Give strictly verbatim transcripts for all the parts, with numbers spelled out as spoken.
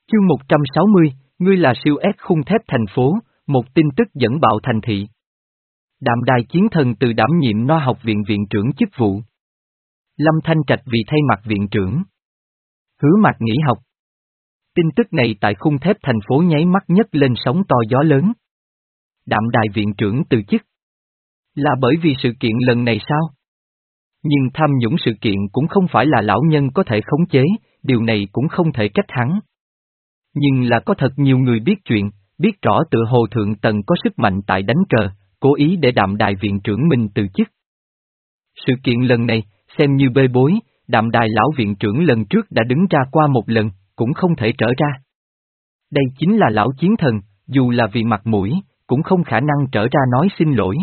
Chương một trăm sáu mươi, ngươi là siêu ép khung thép thành phố, một tin tức dẫn bạo thành thị. Đạm Đài chiến thần từ đảm nhiệm No học viện viện trưởng chức vụ. Lâm Thanh Trạch vì thay mặt viện trưởng. Hứa Mạc nghỉ học. Tin tức này tại khung thép thành phố nháy mắt nhất lên sóng to gió lớn. Đạm Đài viện trưởng từ chức. Là bởi vì sự kiện lần này sao? Nhưng tham nhũng sự kiện cũng không phải là lão nhân có thể khống chế, điều này cũng không thể trách hắn. Nhưng là có thật nhiều người biết chuyện, biết rõ tựa hồ thượng tầng có sức mạnh tại đánh cờ, cố ý để Đạm Đài viện trưởng mình từ chức. Sự kiện lần này, xem như bê bối, Đạm Đài lão viện trưởng lần trước đã đứng ra qua một lần, cũng không thể trở ra. Đây chính là lão chiến thần, dù là vì mặt mũi, cũng không khả năng trở ra nói xin lỗi.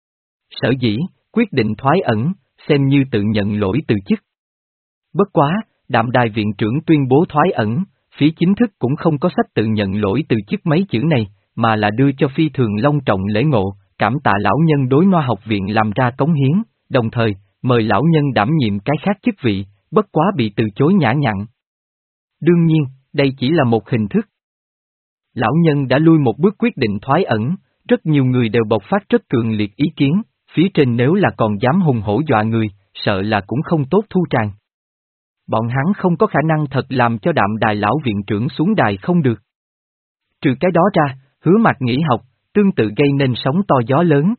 Sở dĩ, quyết định thoái ẩn, xem như tự nhận lỗi từ chức. Bất quá, Đạm Đài viện trưởng tuyên bố thoái ẩn, phía chính thức cũng không có sách tự nhận lỗi từ chức mấy chữ này, mà là đưa cho phi thường long trọng lễ ngộ, cảm tạ lão nhân đối No học viện làm ra cống hiến, đồng thời, mời lão nhân đảm nhiệm cái khác chức vị, bất quá bị từ chối nhã nhặn. Đương nhiên, đây chỉ là một hình thức. Lão nhân đã lui một bước quyết định thoái ẩn, rất nhiều người đều bộc phát rất cường liệt ý kiến, phía trên nếu là còn dám hùng hổ dọa người, sợ là cũng không tốt thu tràng. Bọn hắn không có khả năng thật làm cho Đạm Đài lão viện trưởng xuống đài không được. Trừ cái đó ra, Hứa Mạc nghỉ học, tương tự gây nên sóng to gió lớn.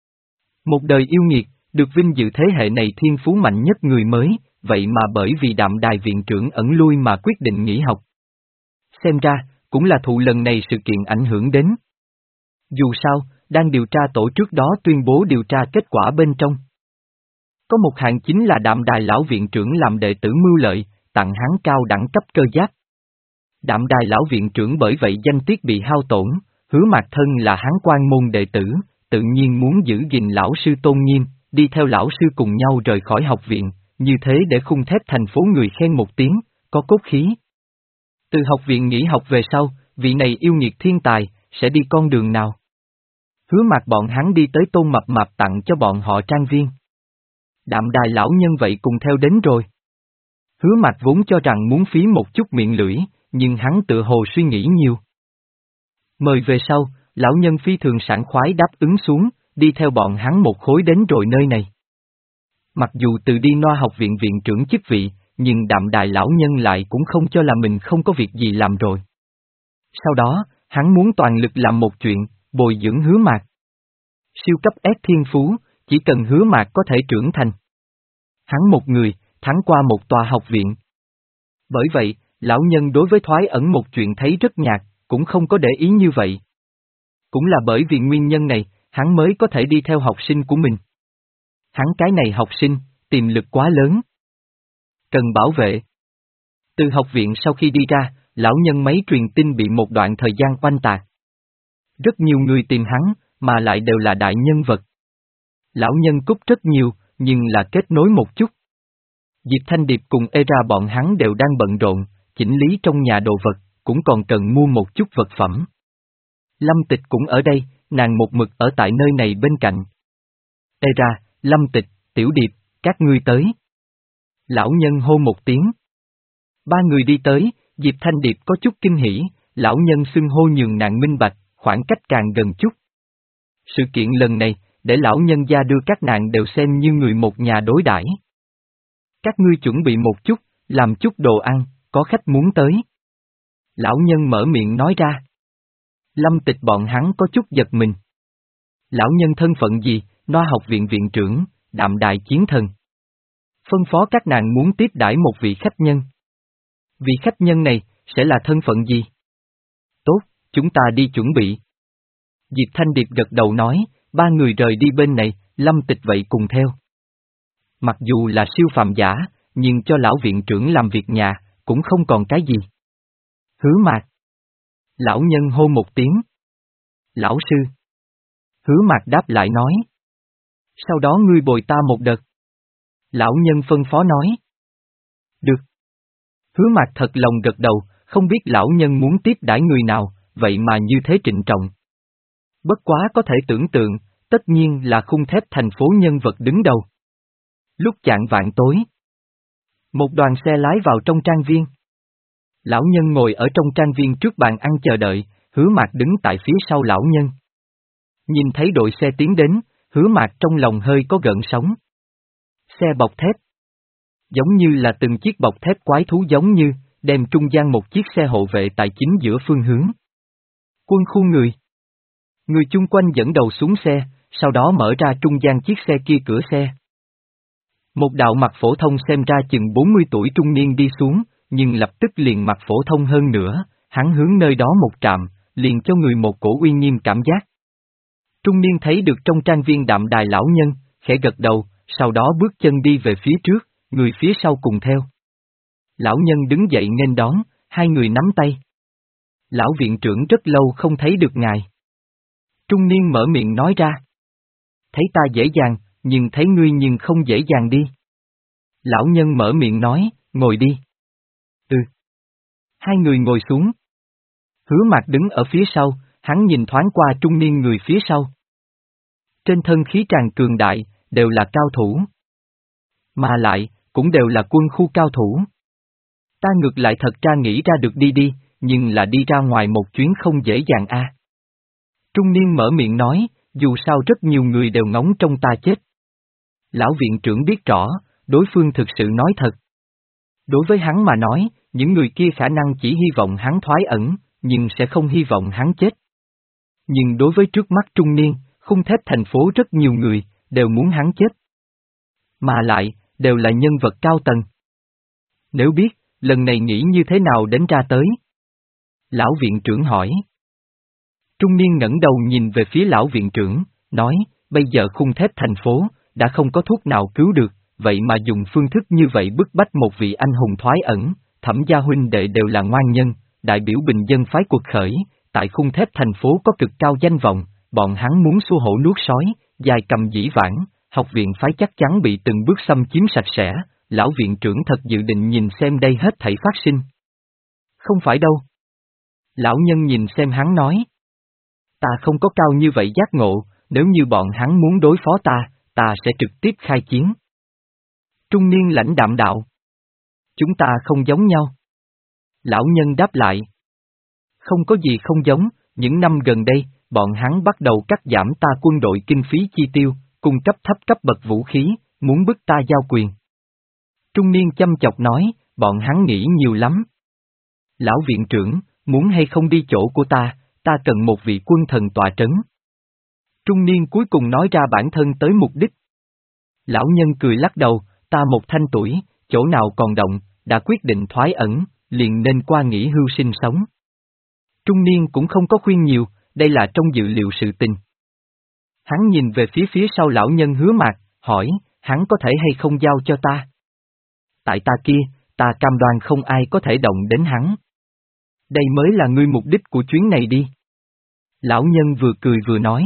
Một đời yêu nghiệt, được vinh dự thế hệ này thiên phú mạnh nhất người mới, vậy mà bởi vì Đạm Đài viện trưởng ẩn lui mà quyết định nghỉ học. Xem ra, cũng là thụ lần này sự kiện ảnh hưởng đến. Dù sao, đang điều tra tổ trước đó tuyên bố điều tra kết quả bên trong. Có một hạng chính là Đạm Đài lão viện trưởng làm đệ tử mưu lợi, tặng hắn cao đẳng cấp cơ giáp. Đạm Đài lão viện trưởng bởi vậy danh tiết bị hao tổn, Hứa Mạc thân là hắn quan môn đệ tử, tự nhiên muốn giữ gìn lão sư tôn nghiêm, đi theo lão sư cùng nhau rời khỏi học viện, như thế để khung thép thành phố người khen một tiếng, có cốt khí. Từ học viện nghỉ học về sau, vị này yêu nghiệt thiên tài, sẽ đi con đường nào? Hứa Mạc bọn hắn đi tới Tôn Mập Mạp tặng cho bọn họ trang viên. Đạm Đài lão nhân vậy cùng theo đến rồi. Hứa Mạc vốn cho rằng muốn phí một chút miệng lưỡi, nhưng hắn tự hồ suy nghĩ nhiều. Mời về sau, lão nhân phi thường sảng khoái đáp ứng xuống, đi theo bọn hắn một khối đến rồi nơi này. Mặc dù từ đi No học viện viện trưởng chức vị, nhưng Đạm Đài lão nhân lại cũng không cho là mình không có việc gì làm rồi. Sau đó, hắn muốn toàn lực làm một chuyện, bồi dưỡng Hứa Mạc. Siêu cấp ép thiên phú, chỉ cần Hứa Mạc có thể trưởng thành. Hắn một người, thắng qua một tòa học viện. Bởi vậy, lão nhân đối với thoái ẩn một chuyện thấy rất nhạt, cũng không có để ý như vậy. Cũng là bởi vì nguyên nhân này, hắn mới có thể đi theo học sinh của mình. Hắn cái này học sinh, tiềm lực quá lớn. Cần bảo vệ. Từ học viện sau khi đi ra, lão nhân mấy truyền tin bị một đoạn thời gian oanh tạc. Rất nhiều người tìm hắn, mà lại đều là đại nhân vật. Lão nhân cút rất nhiều, nhưng là kết nối một chút. Diệp Thanh Điệp cùng Era bọn hắn đều đang bận rộn, chỉnh lý trong nhà đồ vật, cũng còn cần mua một chút vật phẩm. Lâm Tịch cũng ở đây, nàng một mực ở tại nơi này bên cạnh. Era, Lâm Tịch, Tiểu Điệp, các ngươi tới. Lão nhân hô một tiếng. Ba người đi tới, Diệp Thanh Điệp có chút kinh hỉ, lão nhân xưng hô nhường nàng minh bạch, khoảng cách càng gần chút. Sự kiện lần này, để lão nhân gia đưa các nàng đều xem như người một nhà đối đãi. Các ngươi chuẩn bị một chút, làm chút đồ ăn, có khách muốn tới. Lão nhân mở miệng nói ra. Lâm Tịch bọn hắn có chút giật mình. Lão nhân thân phận gì, No học viện viện trưởng, Đạm Đài chiến thần. Phân phó các nàng muốn tiếp đãi một vị khách nhân. Vị khách nhân này, sẽ là thân phận gì? Tốt, chúng ta đi chuẩn bị. Diệp Thanh Điệp gật đầu nói, ba người rời đi bên này, Lâm Tịch vậy cùng theo. Mặc dù là siêu phàm giả, nhưng cho lão viện trưởng làm việc nhà, cũng không còn cái gì. Hứa Mạc. Lão nhân hô một tiếng. Lão sư. Hứa Mạc đáp lại nói. Sau đó ngươi bồi ta một đợt. Lão nhân phân phó nói. Được. Hứa Mạc thật lòng gật đầu, không biết lão nhân muốn tiếp đãi người nào, vậy mà như thế trịnh trọng. Bất quá có thể tưởng tượng, tất nhiên là khung thép thành phố nhân vật đứng đầu. Lúc chạng vạng tối, một đoàn xe lái vào trong trang viên. Lão nhân ngồi ở trong trang viên trước bàn ăn chờ đợi, Hứa Mạc đứng tại phía sau lão nhân. Nhìn thấy đội xe tiến đến, Hứa Mạc trong lòng hơi có gợn sóng. Xe bọc thép. Giống như là từng chiếc bọc thép quái thú giống như, đem trung gian một chiếc xe hộ vệ tại chính giữa phương hướng. Quân khu người. Người chung quanh dẫn đầu xuống xe, sau đó mở ra trung gian chiếc xe kia cửa xe. Một đạo mặc phổ thông xem ra chừng bốn mươi tuổi trung niên đi xuống, nhưng lập tức liền mặc phổ thông hơn nữa, hắn hướng nơi đó một trạm, liền cho người một cổ uy nghiêm cảm giác. Trung niên thấy được trong trang viên đạm đài lão nhân, khẽ gật đầu, sau đó bước chân đi về phía trước, người phía sau cùng theo. Lão nhân đứng dậy nghênh đón, hai người nắm tay. Lão viện trưởng rất lâu không thấy được ngài. Trung niên mở miệng nói ra. Thấy ta dễ dàng, nhưng thấy ngươi nhưng không dễ dàng đi. Lão nhân mở miệng nói, ngồi đi. Ừ. Hai người ngồi xuống. Hứa Mạc đứng ở phía sau, hắn nhìn thoáng qua trung niên người phía sau. Trên thân khí tràn cường đại, đều là cao thủ. Mà lại, cũng đều là quân khu cao thủ. Ta ngược lại thật ra nghĩ ra được đi đi, nhưng là đi ra ngoài một chuyến không dễ dàng a. À. Trung niên mở miệng nói, dù sao rất nhiều người đều ngóng trong ta chết. Lão viện trưởng biết rõ, đối phương thực sự nói thật. Đối với hắn mà nói, những người kia khả năng chỉ hy vọng hắn thoái ẩn, nhưng sẽ không hy vọng hắn chết. Nhưng đối với trước mắt trung niên, khung thép thành phố rất nhiều người, đều muốn hắn chết. Mà lại, đều là nhân vật cao tầng. Nếu biết, lần này nghĩ như thế nào đến ra tới? Lão viện trưởng hỏi. Trung niên ngẩng đầu nhìn về phía lão viện trưởng, nói, bây giờ khung thép thành phố, đã không có thuốc nào cứu được, vậy mà dùng phương thức như vậy bức bách một vị anh hùng thoái ẩn, Thẩm gia huynh đệ đều là ngoan nhân, đại biểu bình dân phái cuộc khởi, tại khung thép thành phố có cực cao danh vọng, bọn hắn muốn xua hổ nuốt sói, dài cầm dĩ vãng, học viện phái chắc chắn bị từng bước xâm chiếm sạch sẽ, lão viện trưởng thật dự định nhìn xem đây hết thảy phát sinh. Không phải đâu. Lão nhân nhìn xem hắn nói. Ta không có cao như vậy giác ngộ, nếu như bọn hắn muốn đối phó ta, ta sẽ trực tiếp khai chiến. Trung niên lãnh đạm đạo. Chúng ta không giống nhau. Lão nhân đáp lại. Không có gì không giống, những năm gần đây, bọn hắn bắt đầu cắt giảm ta quân đội kinh phí chi tiêu, cung cấp thấp cấp bậc vũ khí, muốn bức ta giao quyền. Trung niên chăm chọc nói, bọn hắn nghĩ nhiều lắm. Lão viện trưởng, muốn hay không đi chỗ của ta, ta cần một vị quân thần tọa trấn. Trung niên cuối cùng nói ra bản thân tới mục đích. Lão nhân cười lắc đầu, ta một thanh tuổi, chỗ nào còn động, đã quyết định thoái ẩn, liền nên qua nghỉ hưu sinh sống. Trung niên cũng không có khuyên nhiều, đây là trong dự liệu sự tình. Hắn nhìn về phía phía sau lão nhân Hứa Mạc, hỏi, hắn có thể hay không giao cho ta? Tại ta kia, ta cam đoan không ai có thể động đến hắn. Đây mới là ngươi mục đích của chuyến này đi. Lão nhân vừa cười vừa nói.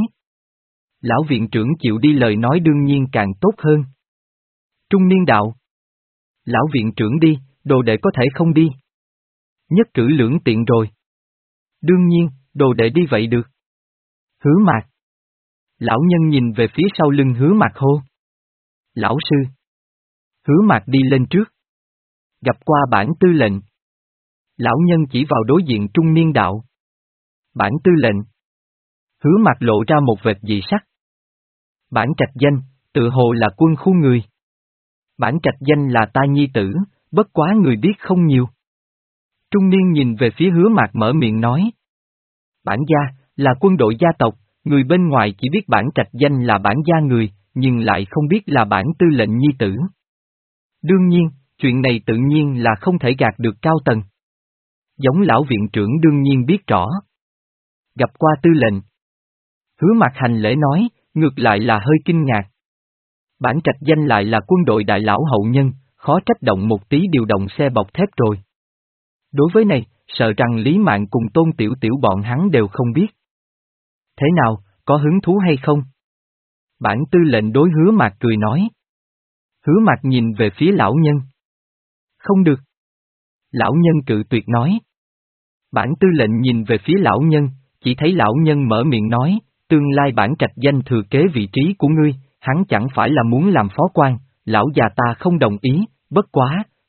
Lão viện trưởng chịu đi lời nói đương nhiên càng tốt hơn. Trung niên đạo. Lão viện trưởng đi, đồ đệ có thể không đi. Nhất cử lưỡng tiện rồi. Đương nhiên, đồ đệ đi vậy được. Hứa Mạc. Lão nhân nhìn về phía sau lưng Hứa Mạc hô. Lão sư. Hứa Mạc đi lên trước. Gặp qua bản tư lệnh. Lão nhân chỉ vào đối diện trung niên đạo. Bản tư lệnh. Hứa Mạc lộ ra một vệt dị sắc. Bản trạch danh, tự hồ là quân khu người. Bản trạch danh là ta nhi tử, bất quá người biết không nhiều. Trung niên nhìn về phía Hứa Mạc mở miệng nói. Bản gia, là quân đội gia tộc, người bên ngoài chỉ biết bản trạch danh là bản gia người, nhưng lại không biết là bản tư lệnh nhi tử. Đương nhiên, chuyện này tự nhiên là không thể gạt được cao tầng. Giống lão viện trưởng đương nhiên biết rõ. Gặp qua tư lệnh. Hứa Mạc hành lễ nói, ngược lại là hơi kinh ngạc. Bản trạch danh lại là quân đội đại lão hậu nhân, khó trách động một tí điều động xe bọc thép rồi. Đối với này, sợ rằng Lý Mạn cùng Tôn Tiểu Tiểu bọn hắn đều không biết. Thế nào, có hứng thú hay không? Bản tư lệnh đối Hứa Mạc cười nói. Hứa Mạc nhìn về phía lão nhân. Không được. Lão nhân cự tuyệt nói. Bản tư lệnh nhìn về phía lão nhân, chỉ thấy lão nhân mở miệng nói, tương lai bản trạch danh thừa kế vị trí của ngươi, hắn chẳng phải là muốn làm phó quan, lão già ta không đồng ý, bất quá,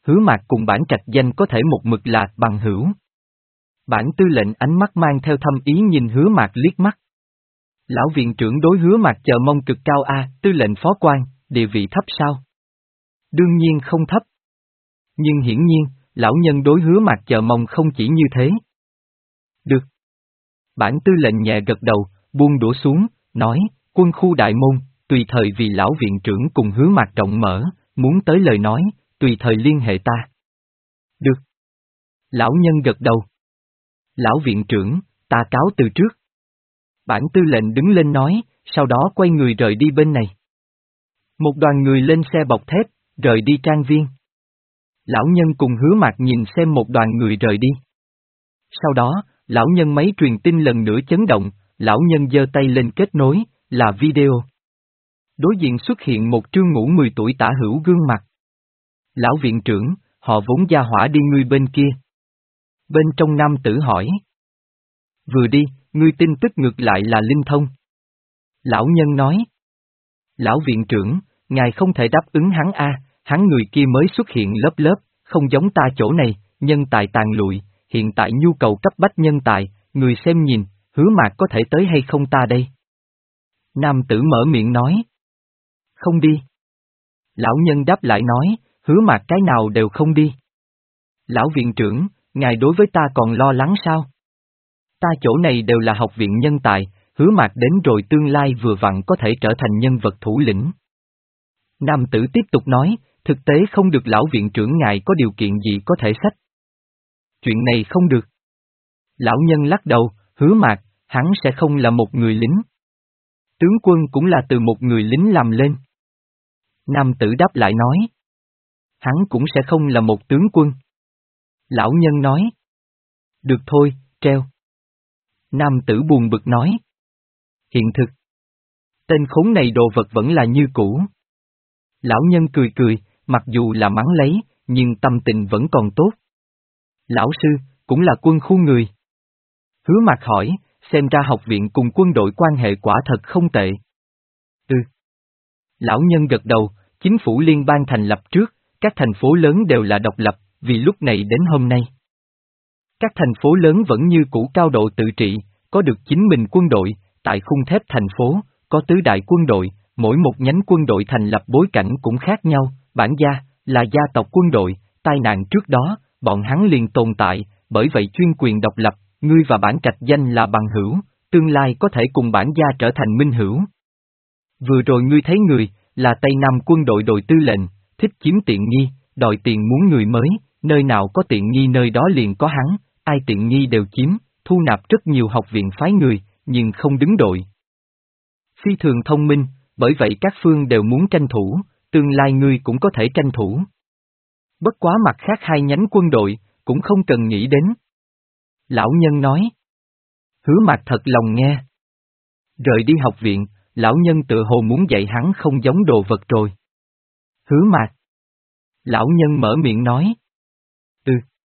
Hứa Mạc cùng Bản Trạch Danh có thể một mực là bằng hữu. Bản tư lệnh ánh mắt mang theo thâm ý nhìn Hứa Mạc liếc mắt. Lão viện trưởng đối Hứa Mạc chờ mong cực cao a, tư lệnh phó quan, địa vị thấp sao? Đương nhiên không thấp. Nhưng hiển nhiên, lão nhân đối Hứa Mạc chờ mong không chỉ như thế. Được. Bản tư lệnh nhẹ gật đầu, buông đũa xuống, nói, quân khu đại môn, tùy thời vì lão viện trưởng cùng Hứa Mạc rộng mở, muốn tới lời nói, tùy thời liên hệ ta. Được. Lão nhân gật đầu. Lão viện trưởng, ta cáo từ trước. Bản tư lệnh đứng lên nói, sau đó quay người rời đi bên này. Một đoàn người lên xe bọc thép, rời đi trang viên. Lão nhân cùng Hứa Mạc nhìn xem một đoàn người rời đi. Sau đó, lão nhân máy truyền tin lần nữa chấn động, lão nhân giơ tay lên kết nối, là video. Đối diện xuất hiện một trương ngũ mười tuổi tả hữu gương mặt. Lão viện trưởng, họ vốn gia hỏa đi ngươi bên kia. Bên trong nam tử hỏi. Vừa đi, ngươi tin tức ngược lại là linh thông. Lão nhân nói. Lão viện trưởng, ngài không thể đáp ứng hắn a, hắn người kia mới xuất hiện lớp lớp, không giống ta chỗ này, nhân tài tàn lụi, hiện tại nhu cầu cấp bách nhân tài, người xem nhìn, Hứa Mạc có thể tới hay không ta đây? Nam tử mở miệng nói. Không đi. Lão nhân đáp lại nói, Hứa Mạc cái nào đều không đi. Lão viện trưởng, ngài đối với ta còn lo lắng sao? Ta chỗ này đều là học viện nhân tài, Hứa Mạc đến rồi tương lai vừa vặn có thể trở thành nhân vật thủ lĩnh. Nam tử tiếp tục nói, thực tế không được lão viện trưởng ngài có điều kiện gì có thể sách. Chuyện này không được. Lão nhân lắc đầu, Hứa Mạc, hắn sẽ không là một người lính. Tướng quân cũng là từ một người lính làm lên. Nam tử đáp lại nói. Hắn cũng sẽ không là một tướng quân. Lão nhân nói. Được thôi, treo. Nam tử buồn bực nói. Hiện thực. Tên khốn này đồ vật vẫn là như cũ. Lão nhân cười cười, mặc dù là mắng lấy, nhưng tâm tình vẫn còn tốt. Lão sư, cũng là quân khu người. Hứa Mạc hỏi, xem ra học viện cùng quân đội quan hệ quả thật không tệ. Ừ. Lão nhân gật đầu, chính phủ liên bang thành lập trước, các thành phố lớn đều là độc lập, vì lúc này đến hôm nay. Các thành phố lớn vẫn như cũ cao độ tự trị, có được chính mình quân đội, tại khung thép thành phố, có tứ đại quân đội, mỗi một nhánh quân đội thành lập bối cảnh cũng khác nhau, bản gia, là gia tộc quân đội, tai nạn trước đó, bọn hắn liền tồn tại, bởi vậy chuyên quyền độc lập, ngươi và Bản Trạch Danh là bằng hữu, tương lai có thể cùng bản gia trở thành minh hữu. Vừa rồi ngươi thấy người, là Tây Nam quân đội đội tư lệnh, thích chiếm tiện nghi, đòi tiền muốn người mới, nơi nào có tiện nghi nơi đó liền có hắn, ai tiện nghi đều chiếm, thu nạp rất nhiều học viện phái người, nhưng không đứng đội. Phi thường thông minh, bởi vậy các phương đều muốn tranh thủ, tương lai ngươi cũng có thể tranh thủ. Bất quá mặt khác hai nhánh quân đội, cũng không cần nghĩ đến. Lão nhân nói. Hứa Mạc thật lòng nghe. Rời đi học viện, lão nhân tự hồ muốn dạy hắn không giống đồ vật rồi. Hứa Mạc. Lão nhân mở miệng nói. Ừ.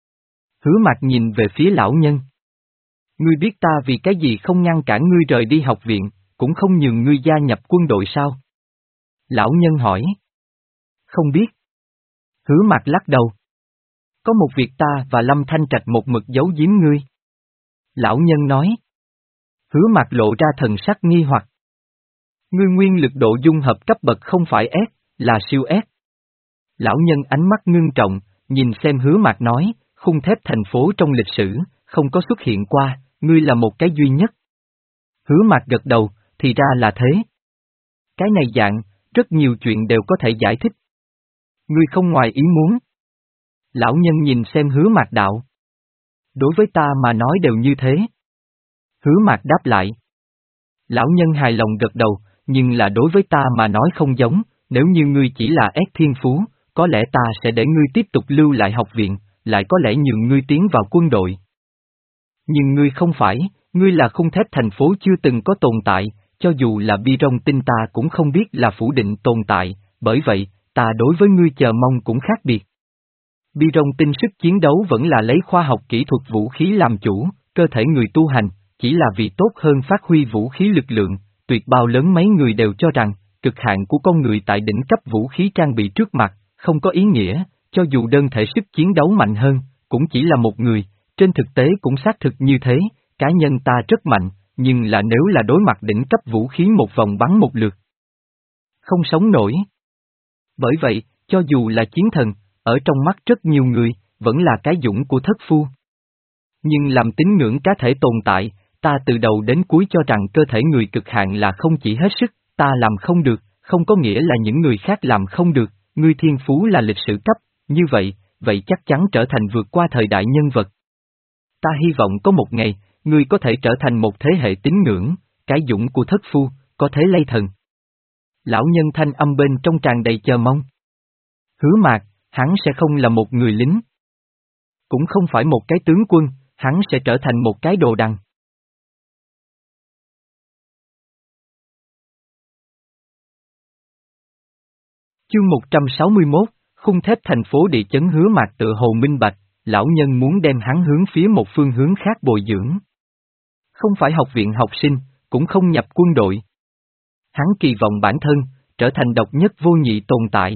Hứa Mạc nhìn về phía lão nhân. Ngươi biết ta vì cái gì không ngăn cản ngươi rời đi học viện, cũng không nhường ngươi gia nhập quân đội sao? Lão nhân hỏi. Không biết. Hứa Mạc lắc đầu. Có một việc ta và Lâm Thanh Trạch một mực giấu giếm ngươi. Lão nhân nói. Hứa Mạc lộ ra thần sắc nghi hoặc. Ngươi nguyên lực độ dung hợp cấp bậc không phải S, là siêu S. Lão nhân ánh mắt ngưng trọng, nhìn xem Hứa Mạc nói, khung thép thành phố trong lịch sử, không có xuất hiện qua, ngươi là một cái duy nhất. Hứa Mạc gật đầu, thì ra là thế. Cái này dạng, rất nhiều chuyện đều có thể giải thích. Ngươi không ngoài ý muốn. Lão nhân nhìn xem Hứa Mạc đạo. Đối với ta mà nói đều như thế. Hứa Mạc đáp lại. Lão nhân hài lòng gật đầu, nhưng là đối với ta mà nói không giống, nếu như ngươi chỉ là S thiên phú, có lẽ ta sẽ để ngươi tiếp tục lưu lại học viện, lại có lẽ nhường ngươi tiến vào quân đội. Nhưng ngươi không phải, ngươi là khung thép thành phố chưa từng có tồn tại, cho dù là bi rong tinh ta cũng không biết là phủ định tồn tại, bởi vậy, ta đối với ngươi chờ mong cũng khác biệt. Bi rong tinh sức chiến đấu vẫn là lấy khoa học kỹ thuật vũ khí làm chủ, cơ thể người tu hành, chỉ là vì tốt hơn phát huy vũ khí lực lượng, tuyệt bao lớn mấy người đều cho rằng, cực hạn của con người tại đỉnh cấp vũ khí trang bị trước mặt, không có ý nghĩa, cho dù đơn thể sức chiến đấu mạnh hơn, cũng chỉ là một người, trên thực tế cũng xác thực như thế, cá nhân ta rất mạnh, nhưng là nếu là đối mặt đỉnh cấp vũ khí một vòng bắn một lượt. Không sống nổi. Bởi vậy, cho dù là chiến thần, ở trong mắt rất nhiều người, vẫn là cái dũng của thất phu. Nhưng làm tín ngưỡng cá thể tồn tại, ta từ đầu đến cuối cho rằng cơ thể người cực hạn là không chỉ hết sức, ta làm không được, không có nghĩa là những người khác làm không được, ngươi thiên phú là lịch sử cấp, như vậy, vậy chắc chắn trở thành vượt qua thời đại nhân vật. Ta hy vọng có một ngày, ngươi có thể trở thành một thế hệ tín ngưỡng, cái dũng của thất phu, có thế lay thần. Lão nhân thanh âm bên trong tràn đầy chờ mong. Hứa Mạc, hắn sẽ không là một người lính. Cũng không phải một cái tướng quân, hắn sẽ trở thành một cái đồ đằng. Chương một trăm sáu mươi mốt, khung thép thành phố địa chấn Hứa Mạc tự hồ minh bạch, lão nhân muốn đem hắn hướng phía một phương hướng khác bồi dưỡng. Không phải học viện học sinh, cũng không nhập quân đội. Hắn kỳ vọng bản thân, trở thành độc nhất vô nhị tồn tại.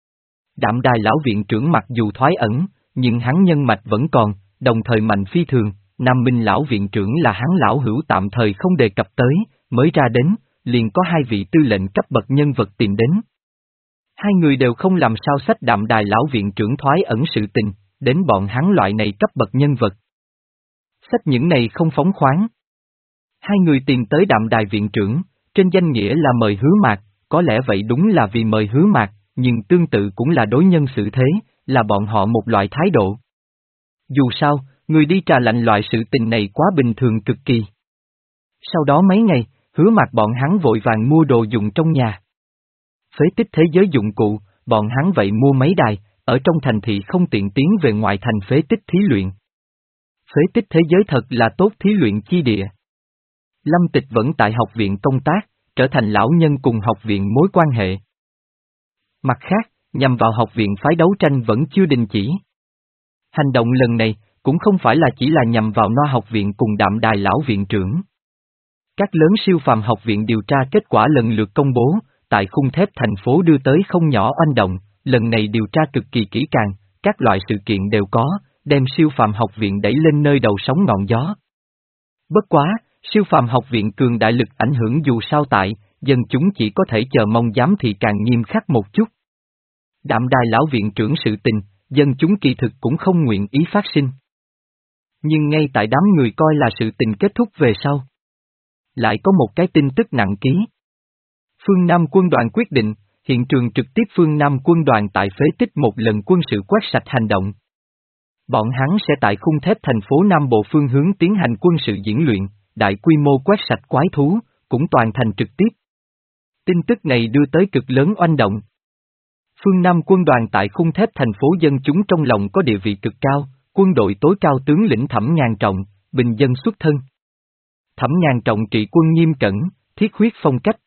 Đạm Đài lão viện trưởng mặc dù thoái ẩn, nhưng hắn nhân mạch vẫn còn, đồng thời mạnh phi thường, Nam Minh lão viện trưởng là hắn lão hữu tạm thời không đề cập tới, mới ra đến, liền có hai vị tư lệnh cấp bậc nhân vật tìm đến. Hai người đều không làm sao sách Đạm Đài lão viện trưởng thoái ẩn sự tình, đến bọn hắn loại này cấp bậc nhân vật. Sách những này không phóng khoáng. Hai người tìm tới Đạm Đài viện trưởng, trên danh nghĩa là mời Hứa Mạc, có lẽ vậy đúng là vì mời Hứa Mạc, nhưng tương tự cũng là đối nhân xử thế, là bọn họ một loại thái độ. Dù sao, người đi trà lạnh loại sự tình này quá bình thường cực kỳ. Sau đó mấy ngày, Hứa Mạc bọn hắn vội vàng mua đồ dùng trong nhà. Phế tích thế giới dụng cụ, bọn hắn vậy mua mấy đài, ở trong thành thị không tiện tiến về ngoài thành phế tích thí luyện. Phế tích thế giới thật là tốt thí luyện chi địa. Lâm Tịch vẫn tại học viện công tác, trở thành lão nhân cùng học viện mối quan hệ. Mặt khác, nhằm vào học viện phái đấu tranh vẫn chưa đình chỉ. Hành động lần này, cũng không phải là chỉ là nhằm vào No học viện cùng Đạm Đài lão viện trưởng. Các lớn siêu phàm học viện điều tra kết quả lần lượt công bố, tại khung thép thành phố đưa tới không nhỏ oanh động, lần này điều tra cực kỳ kỹ càng, các loại sự kiện đều có, đem siêu phàm học viện đẩy lên nơi đầu sóng ngọn gió. Bất quá, siêu phàm học viện cường đại lực ảnh hưởng dù sao tại, dân chúng chỉ có thể chờ mong giám thị càng nghiêm khắc một chút. Đạm Đài lão viện trưởng sự tình, dân chúng kỳ thực cũng không nguyện ý phát sinh. Nhưng ngay tại đám người coi là sự tình kết thúc về sau. Lại có một cái tin tức nặng ký. Phương Nam quân đoàn quyết định, hiện trường trực tiếp Phương Nam quân đoàn tại phế tích một lần quân sự quét sạch hành động. Bọn hắn sẽ tại khung thép thành phố Nam Bộ phương hướng tiến hành quân sự diễn luyện, đại quy mô quét sạch quái thú, cũng toàn thành trực tiếp. Tin tức này đưa tới cực lớn oanh động. Phương Nam quân đoàn tại khung thép thành phố dân chúng trong lòng có địa vị cực cao, quân đội tối cao tướng lĩnh Thẩm Ngàn Trọng, bình dân xuất thân. Thẩm Ngàn Trọng trị quân nghiêm cẩn, thiết huyết phong cách.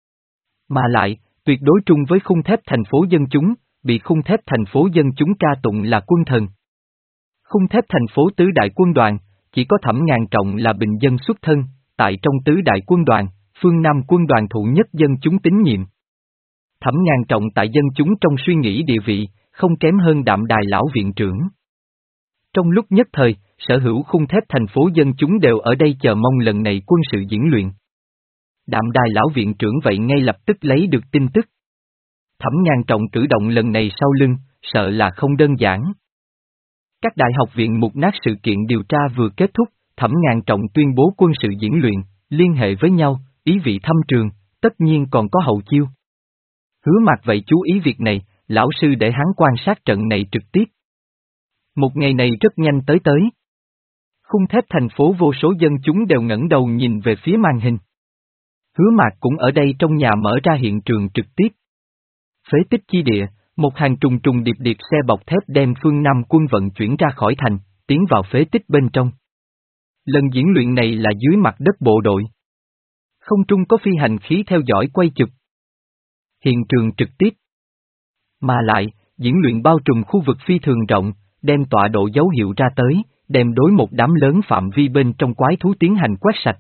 Mà lại, tuyệt đối trung với khung thép thành phố dân chúng, bị khung thép thành phố dân chúng ca tụng là quân thần. Khung thép thành phố tứ đại quân đoàn, chỉ có Thẩm Ngàn Trọng là bình dân xuất thân, tại trong tứ đại quân đoàn, Phương Nam quân đoàn thụ nhất dân chúng tín nhiệm. Thẩm Ngàn Trọng tại dân chúng trong suy nghĩ địa vị, không kém hơn Đạm Đài lão viện trưởng. Trong lúc nhất thời, sở hữu khung thép thành phố dân chúng đều ở đây chờ mong lần này quân sự diễn luyện. Đạm Đài lão viện trưởng vậy ngay lập tức lấy được tin tức. Thẩm Ngàn Trọng cử động lần này sau lưng, sợ là không đơn giản. Các đại học viện mục nát sự kiện điều tra vừa kết thúc, Thẩm Ngàn Trọng tuyên bố quân sự diễn luyện, liên hệ với nhau, ý vị thâm trường, tất nhiên còn có hậu chiêu. Hứa Mạc vậy chú ý việc này, lão sư để hắn quan sát trận này trực tiếp. Một ngày này rất nhanh tới tới. Khung thép thành phố vô số dân chúng đều ngẩng đầu nhìn về phía màn hình. Hứa Mạc cũng ở đây trong nhà mở ra hiện trường trực tiếp. Phế tích chi địa, một hàng trùng trùng điệp điệp xe bọc thép đem phương Nam quân vận chuyển ra khỏi thành, tiến vào phế tích bên trong. Lần diễn luyện này là dưới mặt đất bộ đội. Không trung có phi hành khí theo dõi quay chụp. Hiện trường trực tiếp. Mà lại, diễn luyện bao trùm khu vực phi thường rộng, đem tọa độ dấu hiệu ra tới, đem đối một đám lớn phạm vi bên trong quái thú tiến hành quét sạch.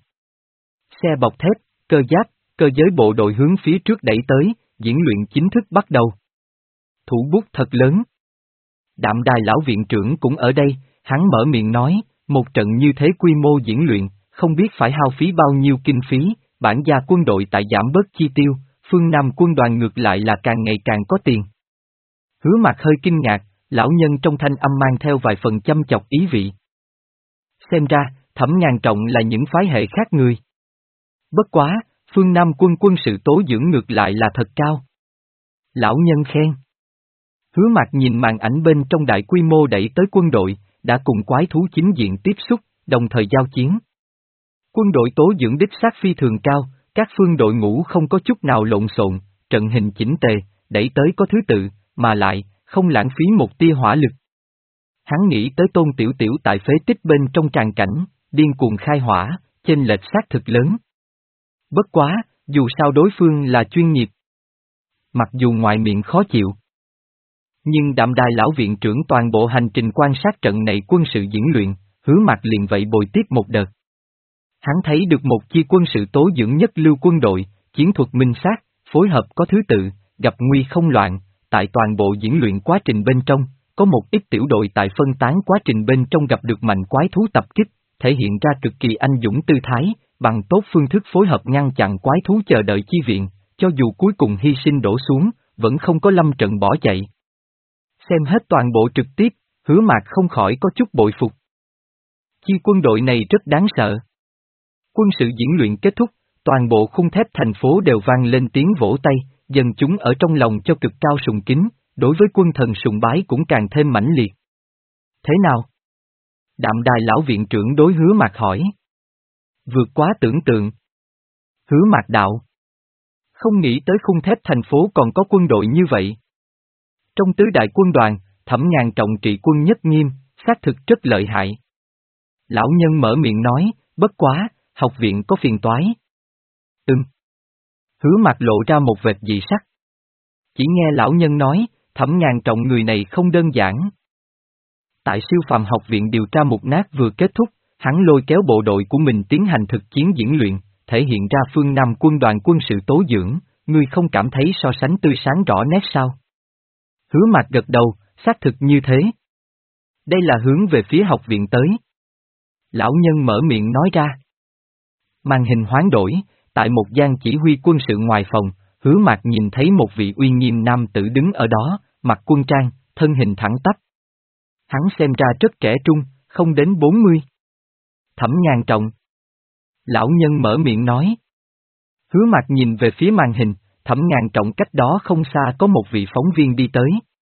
Xe bọc thép, cơ giáp, cơ giới bộ đội hướng phía trước đẩy tới, diễn luyện chính thức bắt đầu. Thủ bút thật lớn. Đạm Đài lão viện trưởng cũng ở đây, hắn mở miệng nói, một trận như thế quy mô diễn luyện, không biết phải hao phí bao nhiêu kinh phí, bản gia quân đội tại giảm bớt chi tiêu, phương Nam quân đoàn ngược lại là càng ngày càng có tiền. Hứa Mạc hơi kinh ngạc, lão nhân trong thanh âm mang theo vài phần châm chọc ý vị. Xem ra, Thẩm Ngàn Trọng là những phái hệ khác người. Bất quá, phương Nam quân quân sự tố dưỡng ngược lại là thật cao. Lão nhân khen. Hứa Mạc nhìn màn ảnh bên trong đại quy mô đẩy tới quân đội, đã cùng quái thú chính diện tiếp xúc, đồng thời giao chiến. Quân đội tố dưỡng đích xác phi thường cao, các phương đội ngũ không có chút nào lộn xộn, trận hình chỉnh tề, đẩy tới có thứ tự, mà lại, không lãng phí một tia hỏa lực. Hắn nghĩ tới Tôn Tiểu Tiểu tại phế tích bên trong tràn cảnh, điên cuồng khai hỏa, chênh lệch xác thực lớn. Bất quá, dù sao đối phương là chuyên nghiệp. Mặc dù ngoài miệng khó chịu. Nhưng Đạm Đài lão viện trưởng toàn bộ hành trình quan sát trận này quân sự diễn luyện, Hứa Mạc liền vậy bồi tiếp một đợt. Hắn thấy được một chi quân sự tố dưỡng nhất lưu quân đội, chiến thuật minh xác, phối hợp có thứ tự, gặp nguy không loạn, tại toàn bộ diễn luyện quá trình bên trong, có một ít tiểu đội tại phân tán quá trình bên trong gặp được mạnh quái thú tập kích, thể hiện ra cực kỳ anh dũng tư thái, bằng tốt phương thức phối hợp ngăn chặn quái thú chờ đợi chi viện, cho dù cuối cùng hy sinh đổ xuống, vẫn không có lâm trận bỏ chạy. Xem hết toàn bộ trực tiếp, Hứa Mạc không khỏi có chút bội phục. Chi quân đội này rất đáng sợ. Quân sự diễn luyện kết thúc, toàn bộ khung thép thành phố đều vang lên tiếng vỗ tay, dân chúng ở trong lòng cho cực cao sùng kính, đối với quân thần sùng bái cũng càng thêm mãnh liệt. Thế nào? Đạm Đài lão viện trưởng đối Hứa Mạc hỏi. Vượt quá tưởng tượng. Hứa Mạc đạo. Không nghĩ tới khung thép thành phố còn có quân đội như vậy. Trong tứ đại quân đoàn, Thẩm Ngàn Trọng trị quân nhất nghiêm, xác thực rất lợi hại. Lão nhân mở miệng nói, bất quá, học viện có phiền toái. Ừm. Hứa Mạc lộ ra một vệt dị sắc. Chỉ nghe lão nhân nói, Thẩm Ngàn Trọng người này không đơn giản. Tại siêu phàm học viện điều tra mục nát vừa kết thúc, hắn lôi kéo bộ đội của mình tiến hành thực chiến diễn luyện, thể hiện ra phương Nam quân đoàn quân sự tố dưỡng, ngươi không cảm thấy so sánh tươi sáng rõ nét sao? Hứa Mạc gật đầu, xác thực như thế. Đây là hướng về phía học viện tới. Lão nhân mở miệng nói ra. Màn hình hoán đổi, tại một gian chỉ huy quân sự ngoài phòng, Hứa Mạc nhìn thấy một vị uy nghiêm nam tử đứng ở đó, mặc quân trang, thân hình thẳng tắp. Hắn xem ra rất trẻ trung, không đến bốn mươi. Thẩm Ngàn Trọng. Lão nhân mở miệng nói. Hứa Mạc nhìn về phía màn hình, Thẩm Ngàn Trọng cách đó không xa có một vị phóng viên đi tới.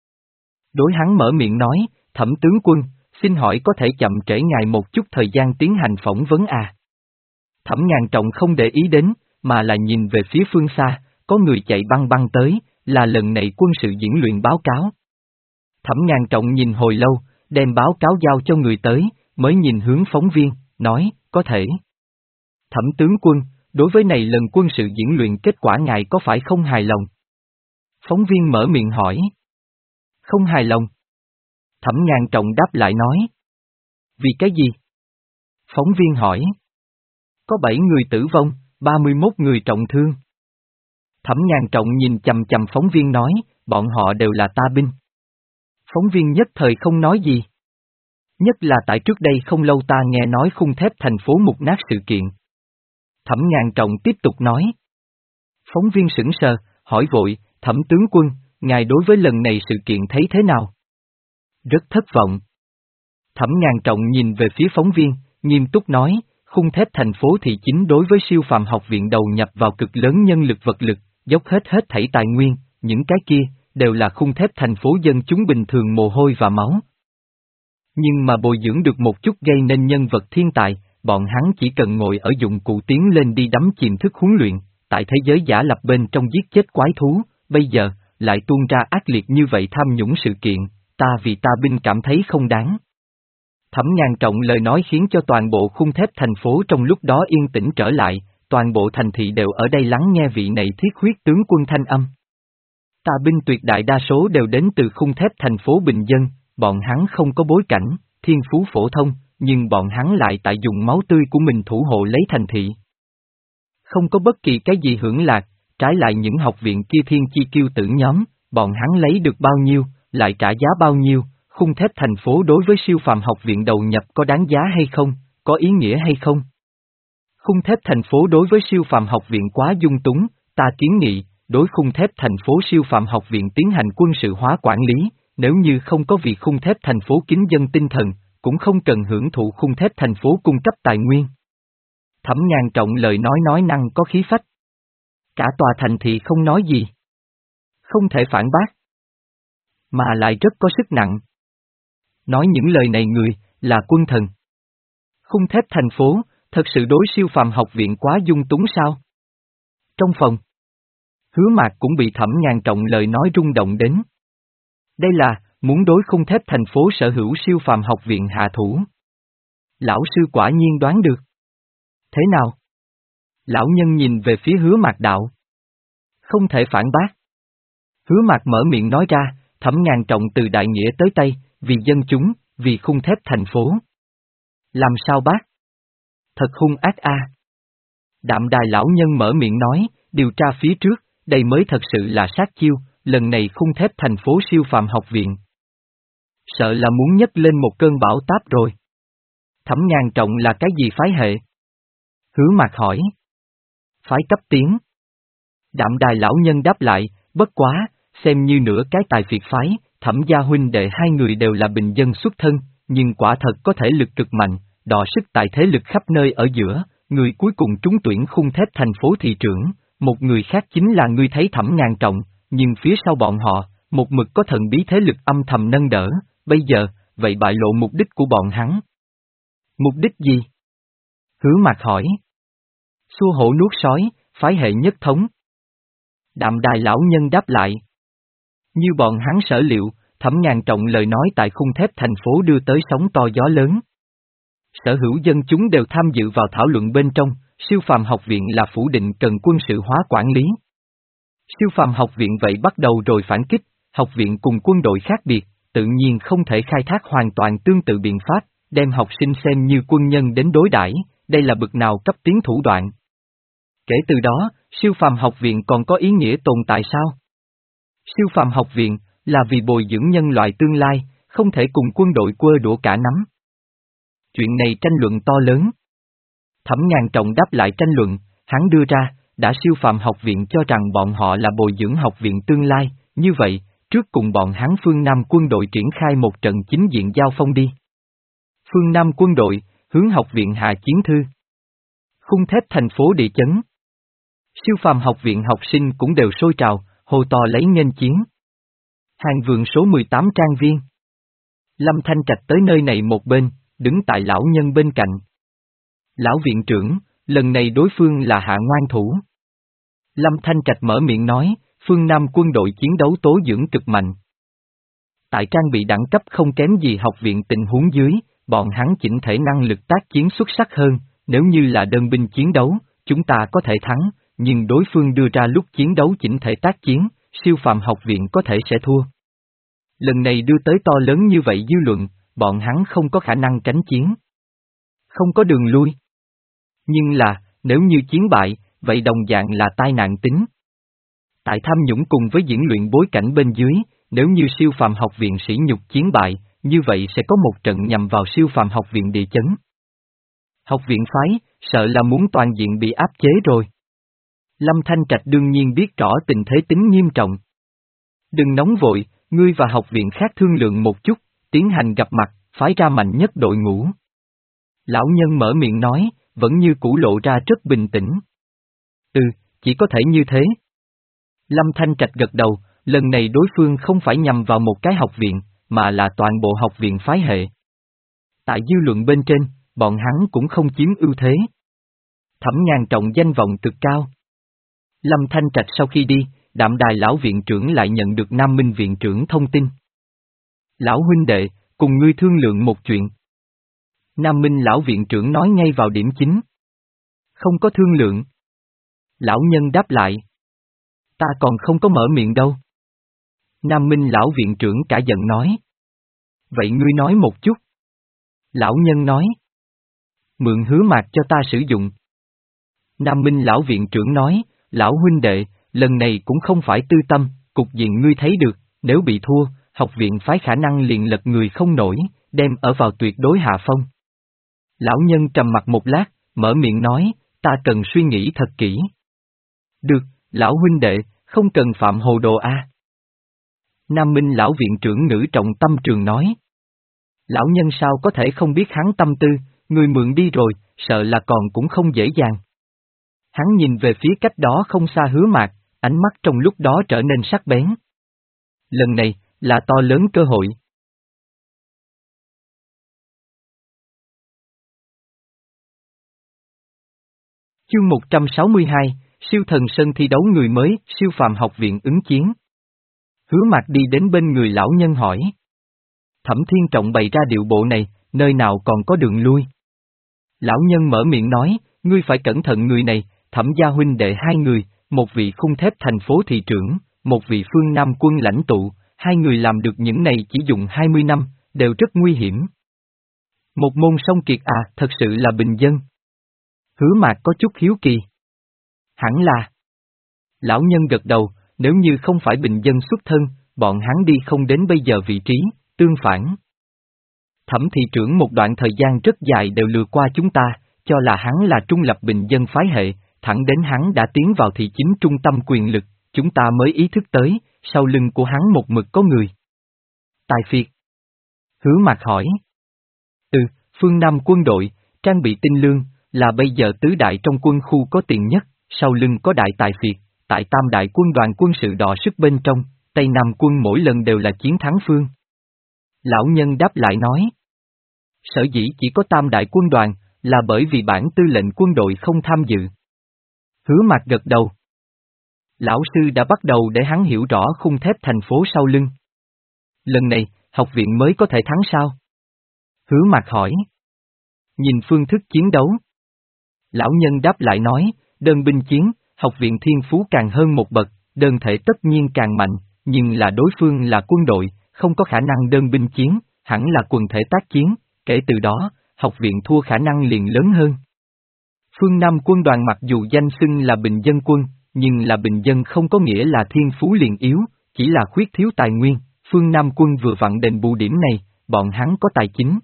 Đối hắn mở miệng nói, Thẩm tướng quân, xin hỏi có thể chậm trễ ngài một chút thời gian tiến hành phỏng vấn à? Thẩm Ngàn Trọng không để ý đến, mà là nhìn về phía phương xa, có người chạy băng băng tới, là lần này quân sự diễn luyện báo cáo. Thẩm Ngàn Trọng nhìn hồi lâu, đem báo cáo giao cho người tới, mới nhìn hướng phóng viên, nói, có thể. Thẩm tướng quân, đối với này lần quân sự diễn luyện kết quả ngài có phải không hài lòng? Phóng viên mở miệng hỏi. Không hài lòng. Thẩm Ngàn Trọng đáp lại nói. Vì cái gì? Phóng viên hỏi. Có bảy người tử vong, ba mươi mốt người trọng thương. Thẩm Ngàn Trọng nhìn chằm chằm phóng viên nói, bọn họ đều là ta binh. Phóng viên nhất thời không nói gì. Nhất là tại trước đây không lâu ta nghe nói khung thép thành phố mục nát sự kiện. Thẩm Ngàn Trọng tiếp tục nói. Phóng viên sững sờ, hỏi vội, Thẩm tướng quân, ngài đối với lần này sự kiện thấy thế nào? Rất thất vọng. Thẩm Ngàn Trọng nhìn về phía phóng viên, nghiêm túc nói, khung thép thành phố thị chính đối với siêu phàm học viện đầu nhập vào cực lớn nhân lực vật lực, dốc hết hết thảy tài nguyên, những cái kia, đều là khung thép thành phố dân chúng bình thường mồ hôi và máu. Nhưng mà bồi dưỡng được một chút gây nên nhân vật thiên tài, bọn hắn chỉ cần ngồi ở dụng cụ tiến lên đi đắm chìm thức huấn luyện, tại thế giới giả lập bên trong giết chết quái thú, bây giờ, lại tuôn ra ác liệt như vậy tham nhũng sự kiện, ta vì ta binh cảm thấy không đáng. Thẩm Ngàn Trọng lời nói khiến cho toàn bộ khung thép thành phố trong lúc đó yên tĩnh trở lại, toàn bộ thành thị đều ở đây lắng nghe vị này thiết huyết tướng quân thanh âm. Tà binh tuyệt đại đa số đều đến từ khung thép thành phố bình dân, bọn hắn không có bối cảnh, thiên phú phổ thông, nhưng bọn hắn lại tại dùng máu tươi của mình thủ hộ lấy thành thị. Không có bất kỳ cái gì hưởng lạc, trái lại những học viện kia thiên chi kiêu tử nhóm, bọn hắn lấy được bao nhiêu, lại trả giá bao nhiêu, khung khung thép thành phố đối với siêu phàm học viện đầu nhập có đáng giá hay không, có ý nghĩa hay không? Khung thép thành phố đối với siêu phàm học viện quá dung túng, ta kiến nghị, đối khung thép thành phố siêu phàm học viện tiến hành quân sự hóa quản lý, nếu như không có vì khung thép thành phố kính dân tinh thần, cũng không cần hưởng thụ khung thép thành phố cung cấp tài nguyên. Thẩm Ngàn Trọng lời nói nói năng có khí phách. Cả tòa thành thị không nói gì. Không thể phản bác. Mà lại rất có sức nặng. Nói những lời này người, là quân thần. Khung thép thành phố, thật sự đối siêu phàm học viện quá dung túng sao? Trong phòng, Hứa Mạc cũng bị Thẩm Ngàn Trọng lời nói rung động đến. Đây là, muốn đối khung thép thành phố sở hữu siêu phàm học viện hạ thủ. Lão sư quả nhiên đoán được. Thế nào? Lão nhân nhìn về phía Hứa Mạc đạo. Không thể phản bác. Hứa Mạc mở miệng nói ra, Thẩm Ngàn Trọng từ đại nghĩa tới Tây, vì dân chúng, vì khung thép thành phố. Làm sao bác? Thật hung ác a. Đạm Đài lão nhân mở miệng nói, điều tra phía trước, đây mới thật sự là sát chiêu, lần này khung thép thành phố siêu phàm học viện. Sợ là muốn nhấc lên một cơn bão táp rồi. Thẩm Ngàn Trọng là cái gì phái hệ? Hứa Mạc hỏi. Phái cấp tiến. Đạm Đài lão nhân đáp lại, bất quá, xem như nửa cái tài phiệt phái, Thẩm gia huynh đệ hai người đều là bình dân xuất thân, nhưng quả thật có thể lực cực mạnh, đọ sức tại thế lực khắp nơi ở giữa, người cuối cùng trúng tuyển khung thép thành phố thị trưởng, một người khác chính là ngươi thấy Thẩm Ngàn Trọng, nhưng phía sau bọn họ, một mực có thần bí thế lực âm thầm nâng đỡ, bây giờ, vậy bại lộ mục đích của bọn hắn. Mục đích gì? Hứa Mạc hỏi. Xua hổ nuốt sói, phái hệ nhất thống. Đạm Đài lão nhân đáp lại. Như bọn hắn sở liệu, Thẩm Ngàn Trọng lời nói tại khung thép thành phố đưa tới sóng to gió lớn. Sở hữu dân chúng đều tham dự vào thảo luận bên trong, siêu phàm học viện là phủ định cần quân sự hóa quản lý. Siêu phàm học viện vậy bắt đầu rồi phản kích, học viện cùng quân đội khác biệt, tự nhiên không thể khai thác hoàn toàn tương tự biện pháp, đem học sinh xem như quân nhân đến đối đãi, đây là bực nào cấp tiến thủ đoạn. Kể từ đó, siêu phàm học viện còn có ý nghĩa tồn tại sao? Siêu phàm học viện, là vì bồi dưỡng nhân loại tương lai, không thể cùng quân đội quơ đũa cả nắm. Chuyện này tranh luận to lớn. Thẩm Ngàn Trọng đáp lại tranh luận, hắn đưa ra, đã siêu phàm học viện cho rằng bọn họ là bồi dưỡng học viện tương lai, như vậy, trước cùng bọn hắn phương Nam quân đội triển khai một trận chính diện giao phong đi. Phương Nam quân đội, hướng học viện hạ chiến thư. Khung thép thành phố địa chấn. Siêu phàm học viện học sinh cũng đều sôi trào, hô to lấy nghênh chiến. Hàng vườn số mười tám trang viên. Lâm Thanh Trạch tới nơi này một bên, đứng tại lão nhân bên cạnh. Lão viện trưởng, lần này đối phương là hạ ngoan thủ. Lâm Thanh Trạch mở miệng nói, phương Nam quân đội chiến đấu tố dưỡng cực mạnh. Tại trang bị đẳng cấp không kém gì học viện tình huống dưới, bọn hắn chỉnh thể năng lực tác chiến xuất sắc hơn, nếu như là đơn binh chiến đấu, chúng ta có thể thắng, nhưng đối phương đưa ra lúc chiến đấu chỉnh thể tác chiến, siêu phàm học viện có thể sẽ thua. Lần này đưa tới to lớn như vậy dư luận, bọn hắn không có khả năng tránh chiến. Không có đường lui. Nhưng là, nếu như chiến bại, vậy đồng dạng là tai nạn tính. Tại tham nhũng cùng với diễn luyện bối cảnh bên dưới, nếu như siêu phàm học viện sỉ nhục chiến bại, như vậy sẽ có một trận nhằm vào siêu phàm học viện địa chấn. Học viện phái, sợ là muốn toàn diện bị áp chế rồi. Lâm Thanh Trạch đương nhiên biết rõ tình thế tính nghiêm trọng. Đừng nóng vội, ngươi và học viện khác thương lượng một chút, tiến hành gặp mặt, phái ra mạnh nhất đội ngũ. Lão nhân mở miệng nói, vẫn như cũ lộ ra rất bình tĩnh. Ừ, chỉ có thể như thế. Lâm Thanh Trạch gật đầu, lần này đối phương không phải nhằm vào một cái học viện, mà là toàn bộ học viện phái hệ. Tại dư luận bên trên, bọn hắn cũng không chiếm ưu thế. Thẩm Ngàn Trọng danh vọng cực cao. Lâm Thanh Trạch sau khi đi, Đạm Đài lão viện trưởng lại nhận được Nam Minh viện trưởng thông tin. Lão huynh đệ, cùng ngươi thương lượng một chuyện. Nam Minh lão viện trưởng nói ngay vào điểm chính. Không có thương lượng. Lão nhân đáp lại. Ta còn không có mở miệng đâu. Nam Minh lão viện trưởng cả giận nói. Vậy ngươi nói một chút. Lão nhân nói. Mượn Hứa Mạc cho ta sử dụng. Nam Minh lão viện trưởng nói, lão huynh đệ, lần này cũng không phải tư tâm, cục diện ngươi thấy được, nếu bị thua, học viện phái khả năng liền lật người không nổi, đem ở vào tuyệt đối hạ phong. Lão nhân trầm mặt một lát, mở miệng nói, ta cần suy nghĩ thật kỹ. Được, lão huynh đệ, không cần phạm hồ đồ a. Nam Minh lão viện trưởng ngữ trọng tâm trường nói. Lão nhân sao có thể không biết hắn tâm tư, người mượn đi rồi, sợ là còn cũng không dễ dàng. Hắn nhìn về phía cách đó không xa Hứa Mạc, ánh mắt trong lúc đó trở nên sắc bén. Lần này, là to lớn cơ hội. Chương một trăm sáu mươi hai, siêu thần sân thi đấu người mới, siêu phàm học viện ứng chiến. Hứa Mạc đi đến bên người lão nhân hỏi. Thẩm Thiên Trọng bày ra điệu bộ này, nơi nào còn có đường lui. Lão nhân mở miệng nói, ngươi phải cẩn thận người này, Thẩm gia huynh đệ hai người, một vị khung thép thành phố thị trưởng, một vị phương Nam quân lãnh tụ, hai người làm được những này chỉ dùng hai mươi năm, đều rất nguy hiểm. Một môn song kiệt à, thật sự là bình dân. Hứa Mạc có chút hiếu kỳ. Hẳn là. Lão nhân gật đầu, nếu như không phải bình dân xuất thân, bọn hắn đi không đến bây giờ vị trí, tương phản. Thẩm thị trưởng một đoạn thời gian rất dài đều lừa qua chúng ta, cho là hắn là trung lập bình dân phái hệ, thẳng đến hắn đã tiến vào thị chính trung tâm quyền lực, chúng ta mới ý thức tới, sau lưng của hắn một mực có người. Tài phiệt. Hứa Mạc hỏi. Ừ, phương Nam quân đội, trang bị tinh lương, là bây giờ tứ đại trong quân khu có tiền nhất, sau lưng có đại tài phiệt, tại tam đại quân đoàn quân sự đọ sức bên trong, Tây Nam quân mỗi lần đều là chiến thắng phương. Lão nhân đáp lại nói. Sở dĩ chỉ có tam đại quân đoàn, là bởi vì bản tư lệnh quân đội không tham dự. Hứa Mạc gật đầu. Lão sư đã bắt đầu để hắn hiểu rõ khung thép thành phố sau lưng. Lần này, học viện mới có thể thắng sao? Hứa Mạc hỏi. Nhìn phương thức chiến đấu. Lão nhân đáp lại nói, đơn binh chiến, học viện thiên phú càng hơn một bậc, đơn thể tất nhiên càng mạnh, nhưng là đối phương là quân đội, không có khả năng đơn binh chiến, hẳn là quần thể tác chiến, kể từ đó, học viện thua khả năng liền lớn hơn. Phương Nam quân đoàn mặc dù danh xưng là bình dân quân, nhưng là bình dân không có nghĩa là thiên phú liền yếu, chỉ là khuyết thiếu tài nguyên, Phương Nam quân vừa vặn đền bù điểm này, bọn hắn có tài chính.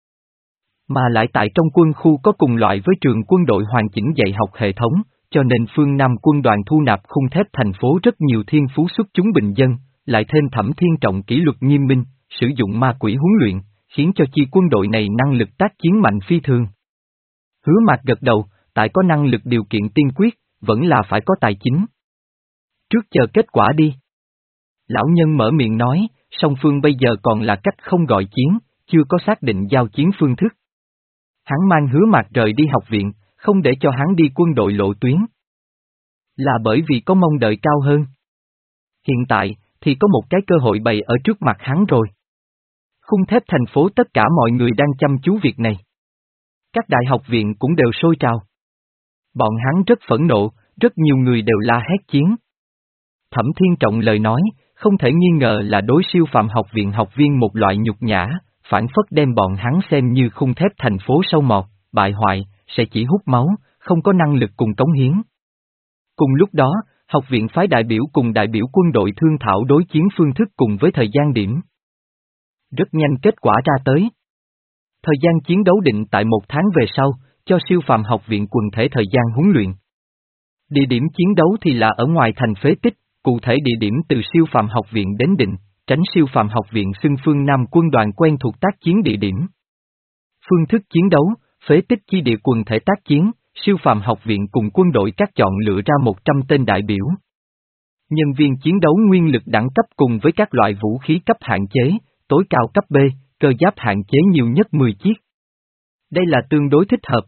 Mà lại tại trong quân khu có cùng loại với trường quân đội hoàn chỉnh dạy học hệ thống, cho nên phương Nam quân đoàn thu nạp khung thép thành phố rất nhiều thiên phú xuất chúng bình dân, lại thêm Thẩm Thiên Trọng kỷ luật nghiêm minh, sử dụng ma quỷ huấn luyện, khiến cho chi quân đội này năng lực tác chiến mạnh phi thường. Hứa Mạc gật đầu, tại có năng lực điều kiện tiên quyết, vẫn là phải có tài chính. Trước chờ kết quả đi. Lão nhân mở miệng nói, song phương bây giờ còn là cách không gọi chiến, chưa có xác định giao chiến phương thức. Hắn mang Hứa Mạc rời đi học viện, không để cho hắn đi quân đội lộ tuyến. Là bởi vì có mong đợi cao hơn. Hiện tại, thì có một cái cơ hội bày ở trước mặt hắn rồi. Khung thép thành phố tất cả mọi người đang chăm chú việc này. Các đại học viện cũng đều sôi trào. Bọn hắn rất phẫn nộ, rất nhiều người đều la hét chiến. Thẩm Thiên Trọng lời nói, không thể nghi ngờ là đối siêu phàm học viện học viên một loại nhục nhã, phản phất đem bọn hắn xem như khung thép thành phố sâu mọt, bại hoại, sẽ chỉ hút máu, không có năng lực cùng cống hiến. Cùng lúc đó, học viện phái đại biểu cùng đại biểu quân đội thương thảo đối chiến phương thức cùng với thời gian điểm. Rất nhanh kết quả ra tới. Thời gian chiến đấu định tại một tháng về sau, cho siêu phàm học viện quần thể thời gian huấn luyện. Địa điểm chiến đấu thì là ở ngoài thành phế tích, cụ thể địa điểm từ siêu phàm học viện đến định, tránh siêu phàm học viện xưng phương Nam quân đoàn quen thuộc tác chiến địa điểm. Phương thức chiến đấu, phế tích chi địa quần thể tác chiến, siêu phàm học viện cùng quân đội các chọn lựa ra một trăm tên đại biểu. Nhân viên chiến đấu nguyên lực đẳng cấp cùng với các loại vũ khí cấp hạn chế, tối cao cấp B, cơ giáp hạn chế nhiều nhất mười chiếc. Đây là tương đối thích hợp.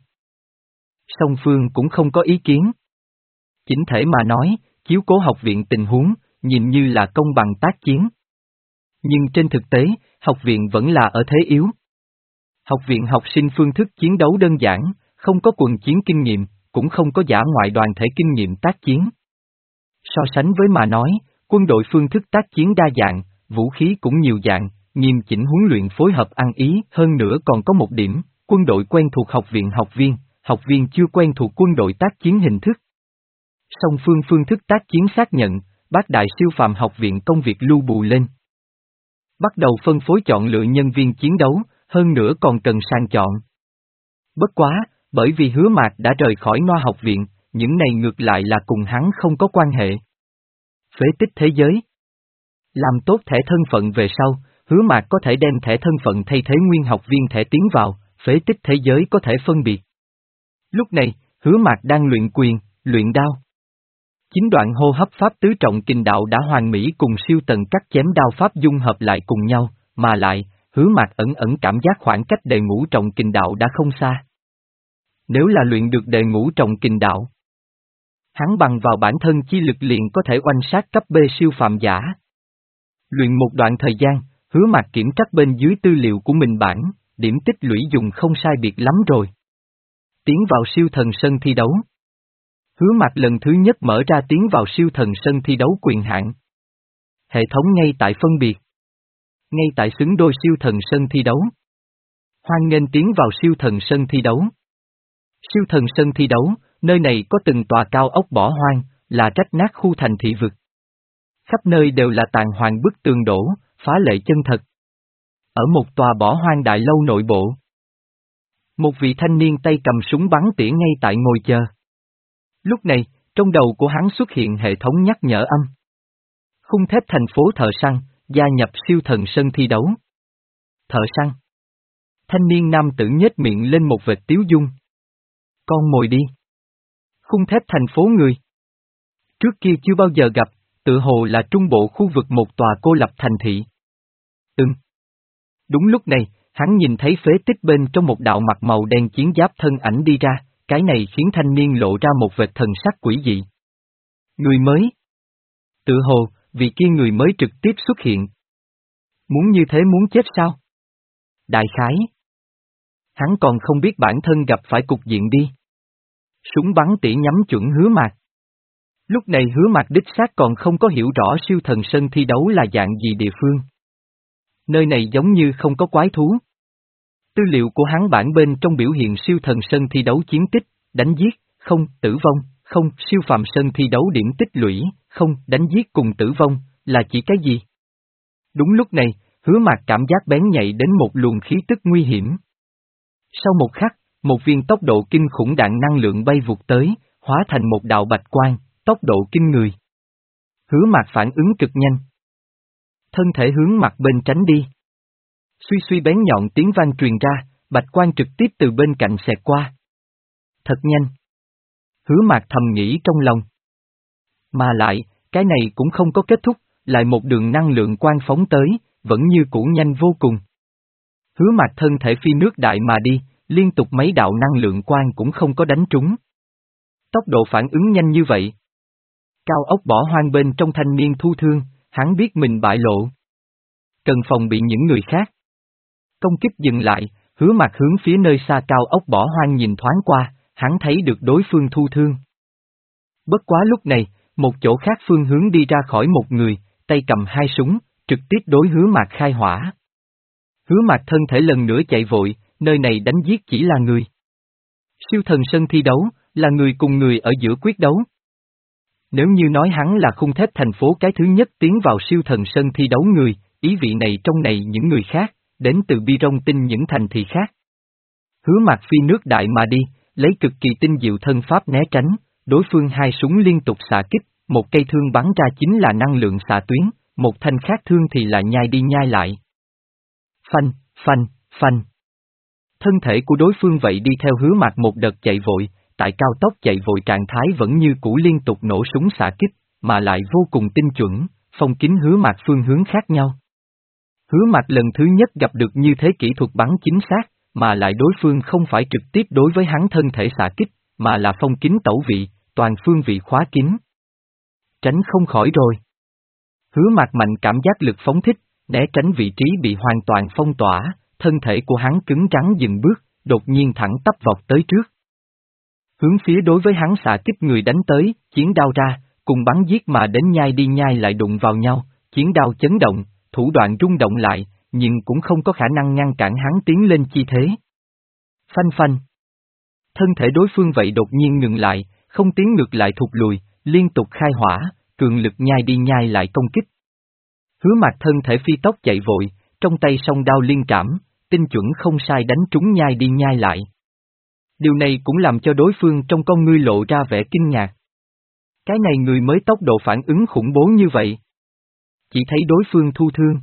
Song phương cũng không có ý kiến. Chỉnh thể mà nói, chiếu cố học viện tình huống, nhìn như là công bằng tác chiến. Nhưng trên thực tế, học viện vẫn là ở thế yếu. Học viện học sinh phương thức chiến đấu đơn giản, không có quần chiến kinh nghiệm, cũng không có giả ngoại đoàn thể kinh nghiệm tác chiến. So sánh với mà nói, quân đội phương thức tác chiến đa dạng, vũ khí cũng nhiều dạng, nghiêm chỉnh huấn luyện phối hợp ăn ý, hơn nữa còn có một điểm, quân đội quen thuộc học viện học viên, học viên chưa quen thuộc quân đội tác chiến hình thức. Song phương phương thức tác chiến xác nhận, bác đại siêu phàm học viện công việc lưu bù lên. Bắt đầu phân phối chọn lựa nhân viên chiến đấu, hơn nữa còn cần sàng chọn. Bất quá, bởi vì Hứa Mạc đã rời khỏi Noa học viện, những này ngược lại là cùng hắn không có quan hệ. Phế tích thế giới. Làm tốt thẻ thân phận về sau, Hứa Mạc có thể đem thẻ thân phận thay thế nguyên học viên thẻ tiến vào, phế tích thế giới có thể phân biệt. Lúc này, Hứa Mạc đang luyện quyền, luyện đao. Chín đoạn hô hấp pháp tứ trọng kình đạo đã hoàn mỹ cùng siêu tần cắt chém đao pháp dung hợp lại cùng nhau, mà lại, Hứa Mạc ẩn ẩn cảm giác khoảng cách đệ ngũ trọng kình đạo đã không xa. Nếu là luyện được đệ ngũ trọng kình đạo, hắn bằng vào bản thân chi lực liền có thể oanh sát cấp B siêu phàm giả. Luyện một đoạn thời gian, Hứa Mạc kiểm tra bên dưới tư liệu của mình bản, điểm tích lũy dùng không sai biệt lắm rồi. Tiến vào siêu thần sân thi đấu. Hứa Mạc lần thứ nhất mở ra tiến vào siêu thần sân thi đấu quyền hạn. Hệ thống ngay tại phân biệt. Ngay tại xứng đôi siêu thần sân thi đấu. Hoan nghênh tiến vào siêu thần sân thi đấu. Siêu thần sân thi đấu, nơi này có từng tòa cao ốc bỏ hoang, là rách nát khu thành thị vực. Khắp nơi đều là tàn hoàng bức tường đổ, phá lệ chân thật. Ở một tòa bỏ hoang đại lâu nội bộ. Một vị thanh niên tay cầm súng bắn tỉa ngay tại ngồi chờ. Lúc này, trong đầu của hắn xuất hiện hệ thống nhắc nhở âm. Khung thép thành phố thợ săn, gia nhập siêu thần sân thi đấu. Thợ săn. Thanh niên nam tử nhếch miệng lên một vệt tiếu dung. Con mồi đi. Khung thép thành phố người. Trước kia chưa bao giờ gặp, tự hồ là trung bộ khu vực một tòa cô lập thành thị. Ừm. Đúng lúc này, hắn nhìn thấy phế tích bên trong một đạo mặt màu đen chiến giáp thân ảnh đi ra, cái này khiến thanh niên lộ ra một vệt thần sắc quỷ dị. Người mới. Tự hồ, vì kia người mới trực tiếp xuất hiện. Muốn như thế muốn chết sao? Đại khái. Hắn còn không biết bản thân gặp phải cục diện đi. Súng bắn tỉa nhắm chuẩn Hứa Mạc. Lúc này Hứa Mạc đích xác còn không có hiểu rõ siêu thần sân thi đấu là dạng gì địa phương. Nơi này giống như không có quái thú. Tư liệu của hắn bản bên trong biểu hiện siêu thần sân thi đấu chiến tích, đánh giết, không, tử vong, không, siêu phàm sân thi đấu điểm tích lũy, không, đánh giết cùng tử vong, là chỉ cái gì? Đúng lúc này, Hứa Mạc cảm giác bén nhạy đến một luồng khí tức nguy hiểm. Sau một khắc, một viên tốc độ kinh khủng đạn năng lượng bay vụt tới, hóa thành một đạo bạch quang, tốc độ kinh người. Hứa Mạc phản ứng cực nhanh. Thân thể hướng mặt bên tránh đi. Suy suy bén nhọn tiếng vang truyền ra, bạch quang trực tiếp từ bên cạnh xẹt qua. Thật nhanh. Hứa Mạc thầm nghĩ trong lòng. Mà lại, cái này cũng không có kết thúc, lại một đường năng lượng quang phóng tới, vẫn như cũ nhanh vô cùng. Hứa Mạc thân thể phi nước đại mà đi, liên tục mấy đạo năng lượng quang cũng không có đánh trúng. Tốc độ phản ứng nhanh như vậy. Cao ốc bỏ hoang bên trong thanh niên thu thương, hắn biết mình bại lộ. Cần phòng bị những người khác. Công kích dừng lại, Hứa Mạc hướng phía nơi xa cao ốc bỏ hoang nhìn thoáng qua, hắn thấy được đối phương thu thương. Bất quá lúc này, một chỗ khác phương hướng đi ra khỏi một người, tay cầm hai súng, trực tiếp đối Hứa Mạc khai hỏa. Hứa Mạc thân thể lần nữa chạy vội, nơi này đánh giết chỉ là người. Siêu thần sân thi đấu, là người cùng người ở giữa quyết đấu. Nếu như nói hắn là khung thép thành phố cái thứ nhất tiến vào siêu thần sân thi đấu người, ý vị này trong này những người khác, đến từ bi rong tinh những thành thị khác. Hứa Mạc phi nước đại mà đi, lấy cực kỳ tinh diệu thân pháp né tránh, đối phương hai súng liên tục xạ kích, một cây thương bắn ra chính là năng lượng xạ tuyến, một thanh khác thương thì là nhai đi nhai lại. Phanh, phanh, phanh. Thân thể của đối phương vậy đi theo Hứa Mạc một đợt chạy vội, tại cao tốc chạy vội trạng thái vẫn như cũ liên tục nổ súng xạ kích, mà lại vô cùng tinh chuẩn, phong kín Hứa Mạc phương hướng khác nhau. Hứa Mạc lần thứ nhất gặp được như thế kỹ thuật bắn chính xác, mà lại đối phương không phải trực tiếp đối với hắn thân thể xạ kích, mà là phong kín tẩu vị, toàn phương vị khóa kín. Tránh không khỏi rồi. Hứa Mạc mạnh cảm giác lực phóng thích, né tránh vị trí bị hoàn toàn phong tỏa, thân thể của hắn cứng rắn dừng bước, đột nhiên thẳng tắp vọt tới trước. Hướng phía đối với hắn xạ kích người đánh tới, chiến đao ra, cùng bắn giết mà đến nhai đi nhai lại đụng vào nhau, chiến đao chấn động, thủ đoạn rung động lại, nhưng cũng không có khả năng ngăn cản hắn tiến lên chi thế. Phanh phanh. Thân thể đối phương vậy đột nhiên ngừng lại, không tiến ngược lại thụt lùi, liên tục khai hỏa, cường lực nhai đi nhai lại công kích. Hứa Mạc thân thể phi tốc chạy vội, trong tay song đao liên trảm, tinh chuẩn không sai đánh trúng nhai đi nhai lại. Điều này cũng làm cho đối phương trong con ngươi lộ ra vẻ kinh ngạc. Cái này người mới tốc độ phản ứng khủng bố như vậy. Chỉ thấy đối phương thu thương.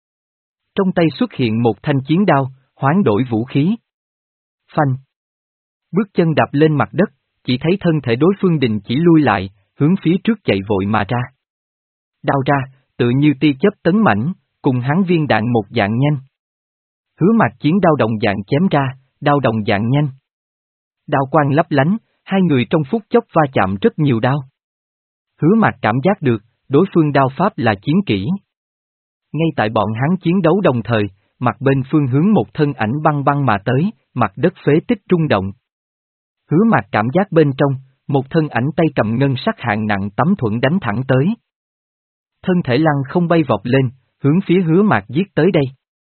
Trong tay xuất hiện một thanh chiến đao, hoán đổi vũ khí. Phanh. Bước chân đạp lên mặt đất, chỉ thấy thân thể đối phương đình chỉ lui lại, hướng phía trước chạy vội mà ra. Đao ra, tự như tia chớp tấn mãnh, cùng hắn viên đạn một dạng nhanh. Hứa Mạc chiến đao đồng dạng chém ra, đao đồng dạng nhanh. Đao quang lấp lánh, hai người trong phút chốc va chạm rất nhiều đao. Hứa Mạc cảm giác được, đối phương đao pháp là chiến kỹ. Ngay tại bọn hắn chiến đấu đồng thời, mặt bên phương hướng một thân ảnh băng băng mà tới, mặt đất phế tích rung động. Hứa Mạc cảm giác bên trong, một thân ảnh tay cầm ngân sắc hạng nặng tấm thuẫn đánh thẳng tới. Thân thể lăng không bay vọt lên, hướng phía Hứa Mạc giết tới đây.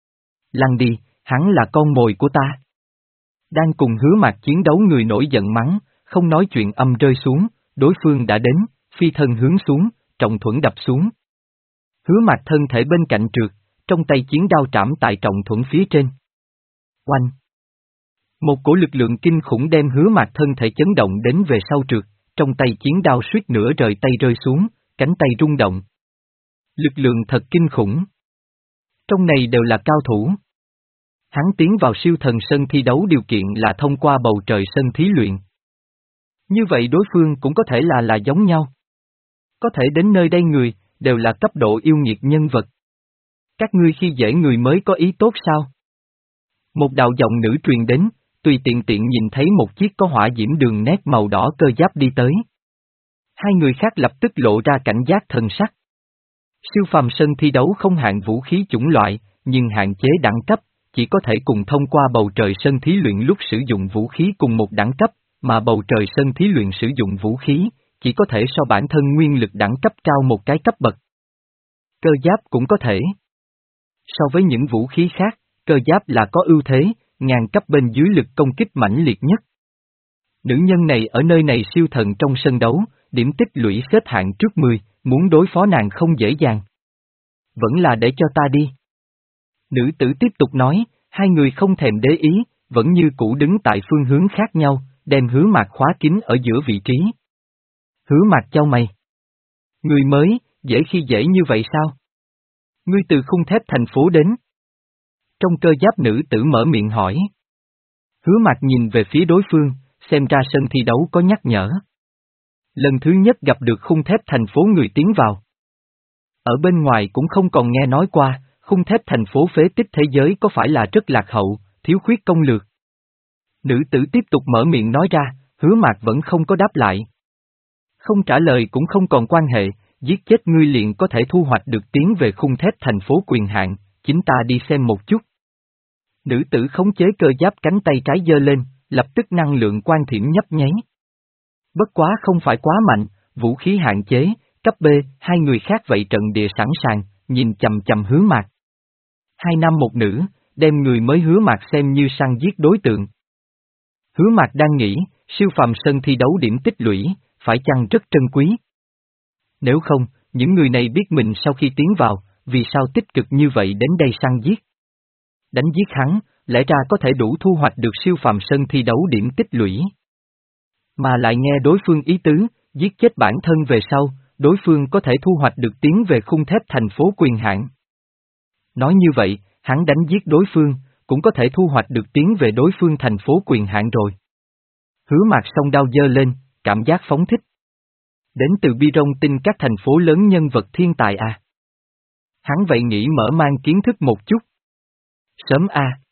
Lăn đi, hắn là con mồi của ta. Đang cùng Hứa Mạc chiến đấu người nổi giận mắng, không nói chuyện âm rơi xuống, đối phương đã đến, phi thân hướng xuống, trọng thuẫn đập xuống. Hứa Mạc thân thể bên cạnh trượt, trong tay chiến đao trảm tại trọng thuẫn phía trên. Oanh! Một cổ lực lượng kinh khủng đem Hứa Mạc thân thể chấn động đến về sau trượt, trong tay chiến đao suýt nữa rời tay rơi xuống, cánh tay rung động. Lực lượng thật kinh khủng. Trong này đều là cao thủ. Hắn tiến vào siêu thần sân thi đấu điều kiện là thông qua bầu trời sân thí luyện. Như vậy đối phương cũng có thể là là giống nhau. Có thể đến nơi đây người, đều là cấp độ yêu nghiệt nhân vật. Các ngươi khi dễ người mới có ý tốt sao? Một đạo giọng nữ truyền đến, tùy tiện tiện nhìn thấy một chiếc có hỏa diễm đường nét màu đỏ cơ giáp đi tới. Hai người khác lập tức lộ ra cảnh giác thần sắc. Siêu phàm sân thi đấu không hạn vũ khí chủng loại, nhưng hạn chế đẳng cấp, chỉ có thể cùng thông qua bầu trời sân thí luyện lúc sử dụng vũ khí cùng một đẳng cấp, mà bầu trời sân thí luyện sử dụng vũ khí, chỉ có thể so bản thân nguyên lực đẳng cấp cao một cái cấp bậc. Cơ giáp cũng có thể. So với những vũ khí khác, cơ giáp là có ưu thế, ngàn cấp bên dưới lực công kích mãnh liệt nhất. Nữ nhân này ở nơi này siêu thần trong sân đấu, điểm tích lũy xếp hạng trước mười, muốn đối phó nàng không dễ dàng. Vẫn là để cho ta đi. Nữ tử tiếp tục nói, hai người không thèm để ý, vẫn như cũ đứng tại phương hướng khác nhau, đem Hứa Mạc khóa kín ở giữa vị trí. Hứa Mạc chau mày. Người mới, dễ khi dễ như vậy sao? Ngươi từ khung thép thành phố đến. Trong cơ giáp nữ tử mở miệng hỏi. Hứa Mạc nhìn về phía đối phương, xem ra sân thi đấu có nhắc nhở. Lần thứ nhất gặp được khung thép thành phố người tiến vào. Ở bên ngoài cũng không còn nghe nói qua, khung thép thành phố phế tích thế giới có phải là rất lạc hậu, thiếu khuyết công lược. Nữ tử tiếp tục mở miệng nói ra, Hứa Mạc vẫn không có đáp lại. Không trả lời cũng không còn quan hệ, giết chết ngươi liền có thể thu hoạch được tiến về khung thép thành phố quyền hạn, chính ta đi xem một chút. Nữ tử khống chế cơ giáp cánh tay trái giơ lên, lập tức năng lượng quan thiểm nhấp nháy. Bất quá không phải quá mạnh, vũ khí hạn chế, cấp B, hai người khác vậy trận địa sẵn sàng, nhìn chầm chầm Hứa Mạc. Hai nam một nữ, đem người mới Hứa Mạc xem như săn giết đối tượng. Hứa Mạc đang nghĩ, siêu phàm sân thi đấu điểm tích lũy, phải chăng rất trân quý? Nếu không, những người này biết mình sau khi tiến vào, vì sao tích cực như vậy đến đây săn giết? Đánh giết hắn, lẽ ra có thể đủ thu hoạch được siêu phàm sân thi đấu điểm tích lũy. Mà lại nghe đối phương ý tứ, giết chết bản thân về sau, đối phương có thể thu hoạch được tiến về khung thép thành phố quyền hạn. Nói như vậy, hắn đánh giết đối phương, cũng có thể thu hoạch được tiến về đối phương thành phố quyền hạn rồi. Hứa Mạc song đao giơ lên, cảm giác phóng thích. Đến từ bi rong tinh các thành phố lớn nhân vật thiên tài à. Hắn vậy nghĩ mở mang kiến thức một chút. Sớm a. À.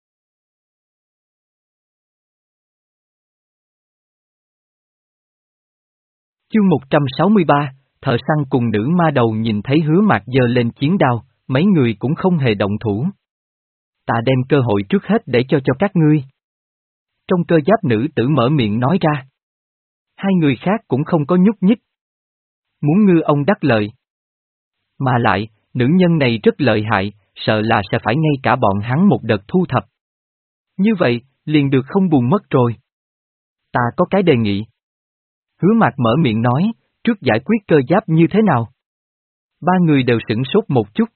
Chương một trăm sáu mươi ba, thợ săn cùng nữ ma đầu nhìn thấy Hứa Mạc giơ lên chiến đao, mấy người cũng không hề động thủ. Ta đem cơ hội trước hết để cho cho các ngươi. Trong cơ giáp nữ tử mở miệng nói ra. Hai người khác cũng không có nhúc nhích. Muốn ngư ông đắc lợi. Mà lại, nữ nhân này rất lợi hại, sợ là sẽ phải ngay cả bọn hắn một đợt thu thập. Như vậy, liền được không buồn mất rồi. Ta có cái đề nghị. Hứa Mạc mở miệng nói, trước giải quyết cơ giáp như thế nào? Ba người đều sửng sốt một chút.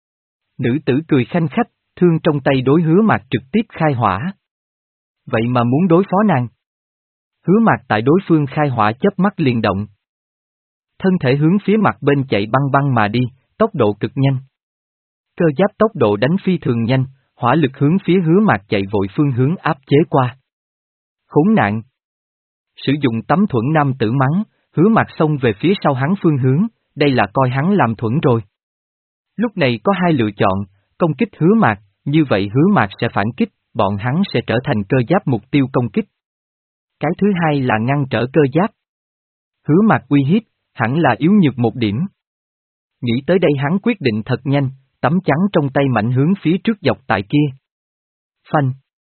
Nữ tử cười khanh khách, thương trong tay đối Hứa Mạc trực tiếp khai hỏa. Vậy mà muốn đối phó nàng. Hứa Mạc tại đối phương khai hỏa chớp mắt liền động. Thân thể hướng phía mặt bên chạy băng băng mà đi, tốc độ cực nhanh. Cơ giáp tốc độ đánh phi thường nhanh, hỏa lực hướng phía Hứa Mạc chạy vội phương hướng áp chế qua. Khốn nạn! Sử dụng tấm thuẫn nam tử mắng, Hứa Mạc xông về phía sau hắn phương hướng, đây là coi hắn làm thuẫn rồi. Lúc này có hai lựa chọn, công kích Hứa Mạc, như vậy Hứa Mạc sẽ phản kích, bọn hắn sẽ trở thành cơ giáp mục tiêu công kích. Cái thứ hai là ngăn trở cơ giáp. Hứa Mạc uy hiếp, hẳn là yếu nhược một điểm. Nghĩ tới đây hắn quyết định thật nhanh, tấm trắng trong tay mạnh hướng phía trước dọc tại kia. Phanh.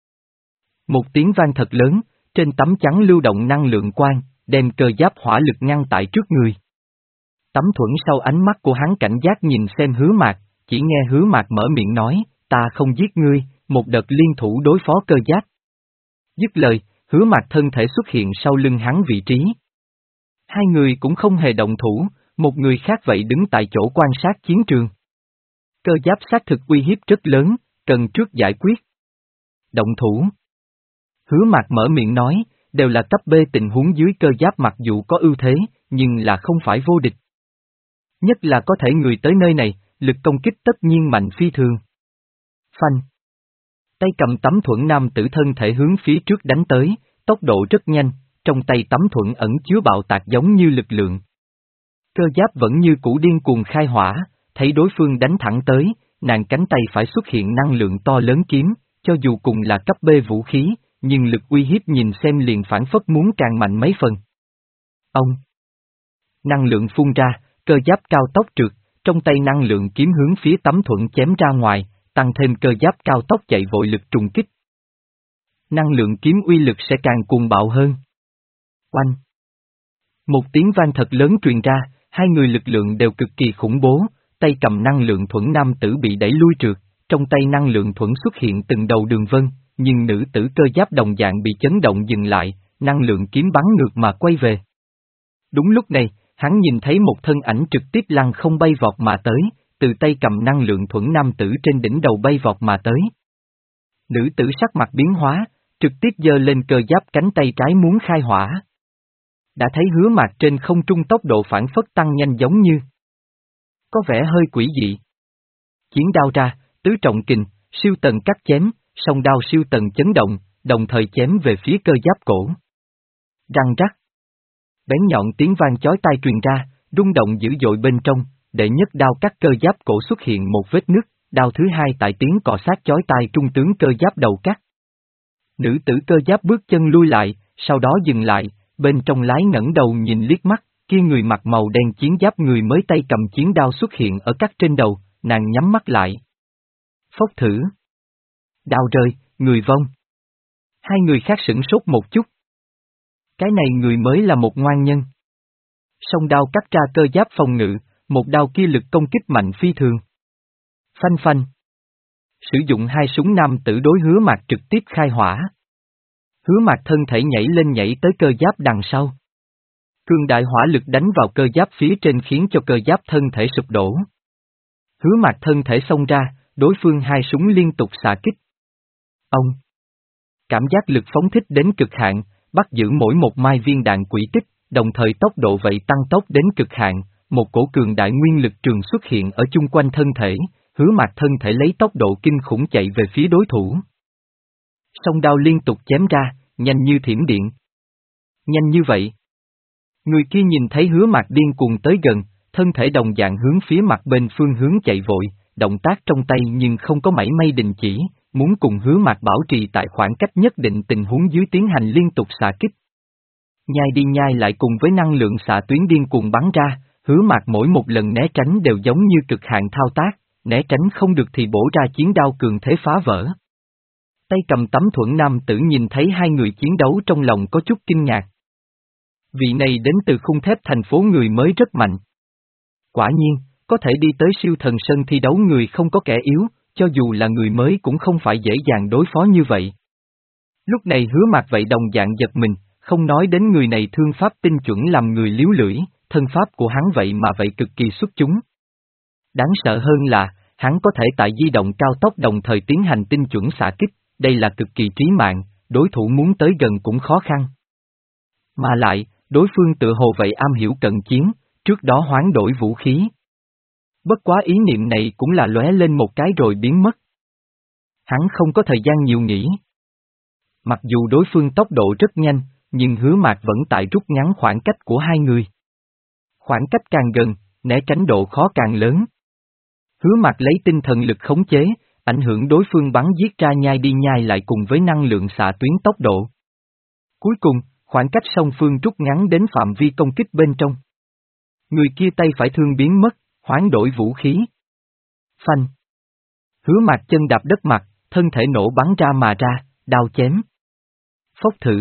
Một tiếng vang thật lớn, trên tấm trắng lưu động năng lượng quang, đem cơ giáp hỏa lực ngăn tại trước người. Tấm thuẫn sau ánh mắt của hắn cảnh giác nhìn xem Hứa Mạc, chỉ nghe Hứa Mạc mở miệng nói, ta không giết ngươi, một đợt liên thủ đối phó cơ giáp. Dứt lời, Hứa Mạc thân thể xuất hiện sau lưng hắn vị trí. Hai người cũng không hề động thủ, một người khác vậy đứng tại chỗ quan sát chiến trường. Cơ giáp xác thực uy hiếp rất lớn, cần trước giải quyết. Động thủ. Hứa Mạc mở miệng nói, đều là cấp B tình huống dưới cơ giáp mặc dù có ưu thế, nhưng là không phải vô địch. Nhất là có thể người tới nơi này, lực công kích tất nhiên mạnh phi thường. Phanh. Tay cầm tấm thuẫn nam tử thân thể hướng phía trước đánh tới, tốc độ rất nhanh, trong tay tấm thuẫn ẩn chứa bạo tạc giống như lực lượng. Cơ giáp vẫn như cũ điên cuồng khai hỏa, thấy đối phương đánh thẳng tới, nàng cánh tay phải xuất hiện năng lượng to lớn kiếm, cho dù cùng là cấp B vũ khí, nhưng lực uy hiếp nhìn xem liền phản phất muốn càng mạnh mấy phần. Ông. Năng lượng phun ra, cơ giáp cao tốc trượt, trong tay năng lượng kiếm hướng phía tấm thuẫn chém ra ngoài, tăng thêm cơ giáp cao tốc chạy vội lực trùng kích. Năng lượng kiếm uy lực sẽ càng cuồng bạo hơn. Oanh! Một tiếng vang thật lớn truyền ra, hai người lực lượng đều cực kỳ khủng bố, tay cầm năng lượng thuẫn nam tử bị đẩy lui trượt, trong tay năng lượng thuẫn xuất hiện từng đầu đường vân, nhưng nữ tử cơ giáp đồng dạng bị chấn động dừng lại, năng lượng kiếm bắn ngược mà quay về. Đúng lúc này, hắn nhìn thấy một thân ảnh trực tiếp lăng không bay vọt mà tới, từ tay cầm năng lượng thuẫn nam tử trên đỉnh đầu bay vọt mà tới. Nữ tử sắc mặt biến hóa, trực tiếp giơ lên cơ giáp cánh tay trái muốn khai hỏa. Đã thấy Hứa Mạc trên không trung tốc độ phản phất tăng nhanh giống như có vẻ hơi quỷ dị. Chiến đao ra, tứ trọng kình, siêu tần cắt chém, song đao siêu tần chấn động, đồng thời chém về phía cơ giáp cổ. Răng rắc. Bén nhọn tiếng vang chói tai truyền ra, rung động dữ dội bên trong, đệ nhất đao cắt cơ giáp cổ xuất hiện một vết nứt, đao thứ hai tại tiếng cọ sát chói tai trung tướng cơ giáp đầu cắt. Nữ tử cơ giáp bước chân lui lại, sau đó dừng lại, bên trong lái ngẩng đầu nhìn liếc mắt, kia người mặc màu đen chiến giáp người mới tay cầm chiến đao xuất hiện ở cắt trên đầu, nàng nhắm mắt lại. Phốc thử. Đao rơi, người vong. Hai người khác sửng sốt một chút. Cái này người mới là một ngoan nhân. Song đao cắt ra cơ giáp phòng ngự, một đao kia lực công kích mạnh phi thường. Phanh phanh. Sử dụng hai súng nam tử đối Hứa Mạc trực tiếp khai hỏa. Hứa Mạc thân thể nhảy lên nhảy tới cơ giáp đằng sau. Cường đại hỏa lực đánh vào cơ giáp phía trên khiến cho cơ giáp thân thể sụp đổ. Hứa Mạc thân thể xông ra, đối phương hai súng liên tục xạ kích. Ông. Cảm giác lực phóng thích đến cực hạn, bắt giữ mỗi một mai viên đạn quỹ tích, đồng thời tốc độ vậy tăng tốc đến cực hạn, một cổ cường đại nguyên lực trường xuất hiện ở chung quanh thân thể, Hứa Mạc thân thể lấy tốc độ kinh khủng chạy về phía đối thủ. Song đao liên tục chém ra, nhanh như thiểm điện. Nhanh như vậy. Người kia nhìn thấy Hứa Mạc điên cuồng tới gần, thân thể đồng dạng hướng phía mặt bên phương hướng chạy vội, động tác trong tay nhưng không có mảy may đình chỉ, muốn cùng Hứa Mạc bảo trì tại khoảng cách nhất định tình huống dưới tiến hành liên tục xạ kích. Nhai đi nhai lại cùng với năng lượng xạ tuyến điên cuồng bắn ra, Hứa Mạc mỗi một lần né tránh đều giống như cực hạn thao tác, né tránh không được thì bổ ra chiến đao cường thế phá vỡ. Tay cầm tấm thuẫn nam tử nhìn thấy hai người chiến đấu trong lòng có chút kinh ngạc. Vị này đến từ khung thép thành phố người mới rất mạnh. Quả nhiên, có thể đi tới siêu thần sân thi đấu người không có kẻ yếu, cho dù là người mới cũng không phải dễ dàng đối phó như vậy. Lúc này Hứa Mạc vậy đồng dạng giật mình, không nói đến người này thương pháp tinh chuẩn làm người liếu lưỡi, thân pháp của hắn vậy mà vậy cực kỳ xuất chúng. Đáng sợ hơn là, hắn có thể tại di động cao tốc đồng thời tiến hành tinh chuẩn xạ kích, đây là cực kỳ trí mạng, đối thủ muốn tới gần cũng khó khăn. Mà lại, đối phương tự hồ vậy am hiểu cận chiến, trước đó hoán đổi vũ khí. Bất quá ý niệm này cũng là lóe lên một cái rồi biến mất. Hắn không có thời gian nhiều nghĩ. Mặc dù đối phương tốc độ rất nhanh, nhưng Hứa Mạc vẫn tại rút ngắn khoảng cách của hai người. Khoảng cách càng gần, né tránh độ khó càng lớn. Hứa Mạc lấy tinh thần lực khống chế, ảnh hưởng đối phương bắn giết ra nhai đi nhai lại cùng với năng lượng xạ tuyến tốc độ. Cuối cùng, khoảng cách song phương rút ngắn đến phạm vi công kích bên trong. Người kia tay phải thương biến mất, hoán đổi vũ khí. Phanh. Hứa Mạc chân đạp đất mặt, thân thể nổ bắn ra mà ra, đao chém. Phốc thử.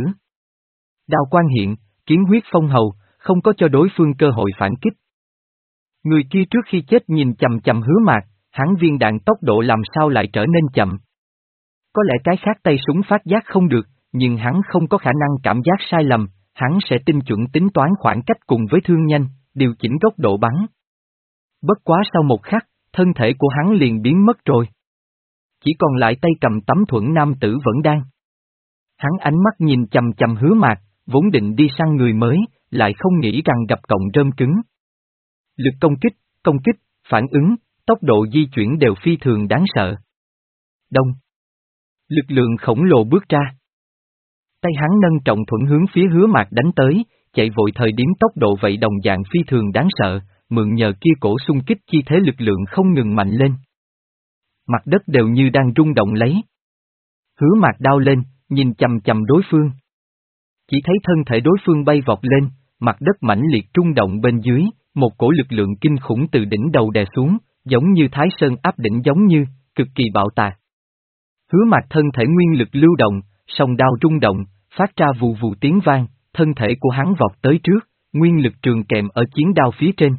Đao quang hiện, kiến huyết phong hầu, không có cho đối phương cơ hội phản kích. Người kia trước khi chết nhìn chầm chầm Hứa Mạc, hắn viên đạn tốc độ làm sao lại trở nên chậm. Có lẽ cái khác tay súng phát giác không được, nhưng hắn không có khả năng cảm giác sai lầm, hắn sẽ tinh chuẩn tính toán khoảng cách cùng với thương nhanh, điều chỉnh góc độ bắn. Bất quá sau một khắc, thân thể của hắn liền biến mất rồi. Chỉ còn lại tay cầm tấm thuẫn nam tử vẫn đang. Hắn ánh mắt nhìn chầm chầm Hứa Mạc, vốn định đi săn người mới, lại không nghĩ rằng gặp cọng rơm cứng. Lực công kích, công kích, phản ứng, tốc độ di chuyển đều phi thường đáng sợ. Đông. Lực lượng khổng lồ bước ra. Tay hắn nâng trọng thuẫn hướng phía Hứa Mạc đánh tới, chạy vội thời điểm tốc độ vậy đồng dạng phi thường đáng sợ, mượn nhờ kia cổ xung kích chi thế lực lượng không ngừng mạnh lên. Mặt đất đều như đang rung động lấy. Hứa Mạc đau lên, nhìn chầm chầm đối phương. Chỉ thấy thân thể đối phương bay vọt lên, mặt đất mãnh liệt rung động bên dưới, một cổ lực lượng kinh khủng từ đỉnh đầu đè xuống, giống như Thái Sơn áp đỉnh giống như, cực kỳ bạo tạc. Hứa Mạc thân thể nguyên lực lưu động, song đao rung động, phát ra vù vù tiếng vang, thân thể của hắn vọt tới trước, nguyên lực trường kèm ở chiến đao phía trên.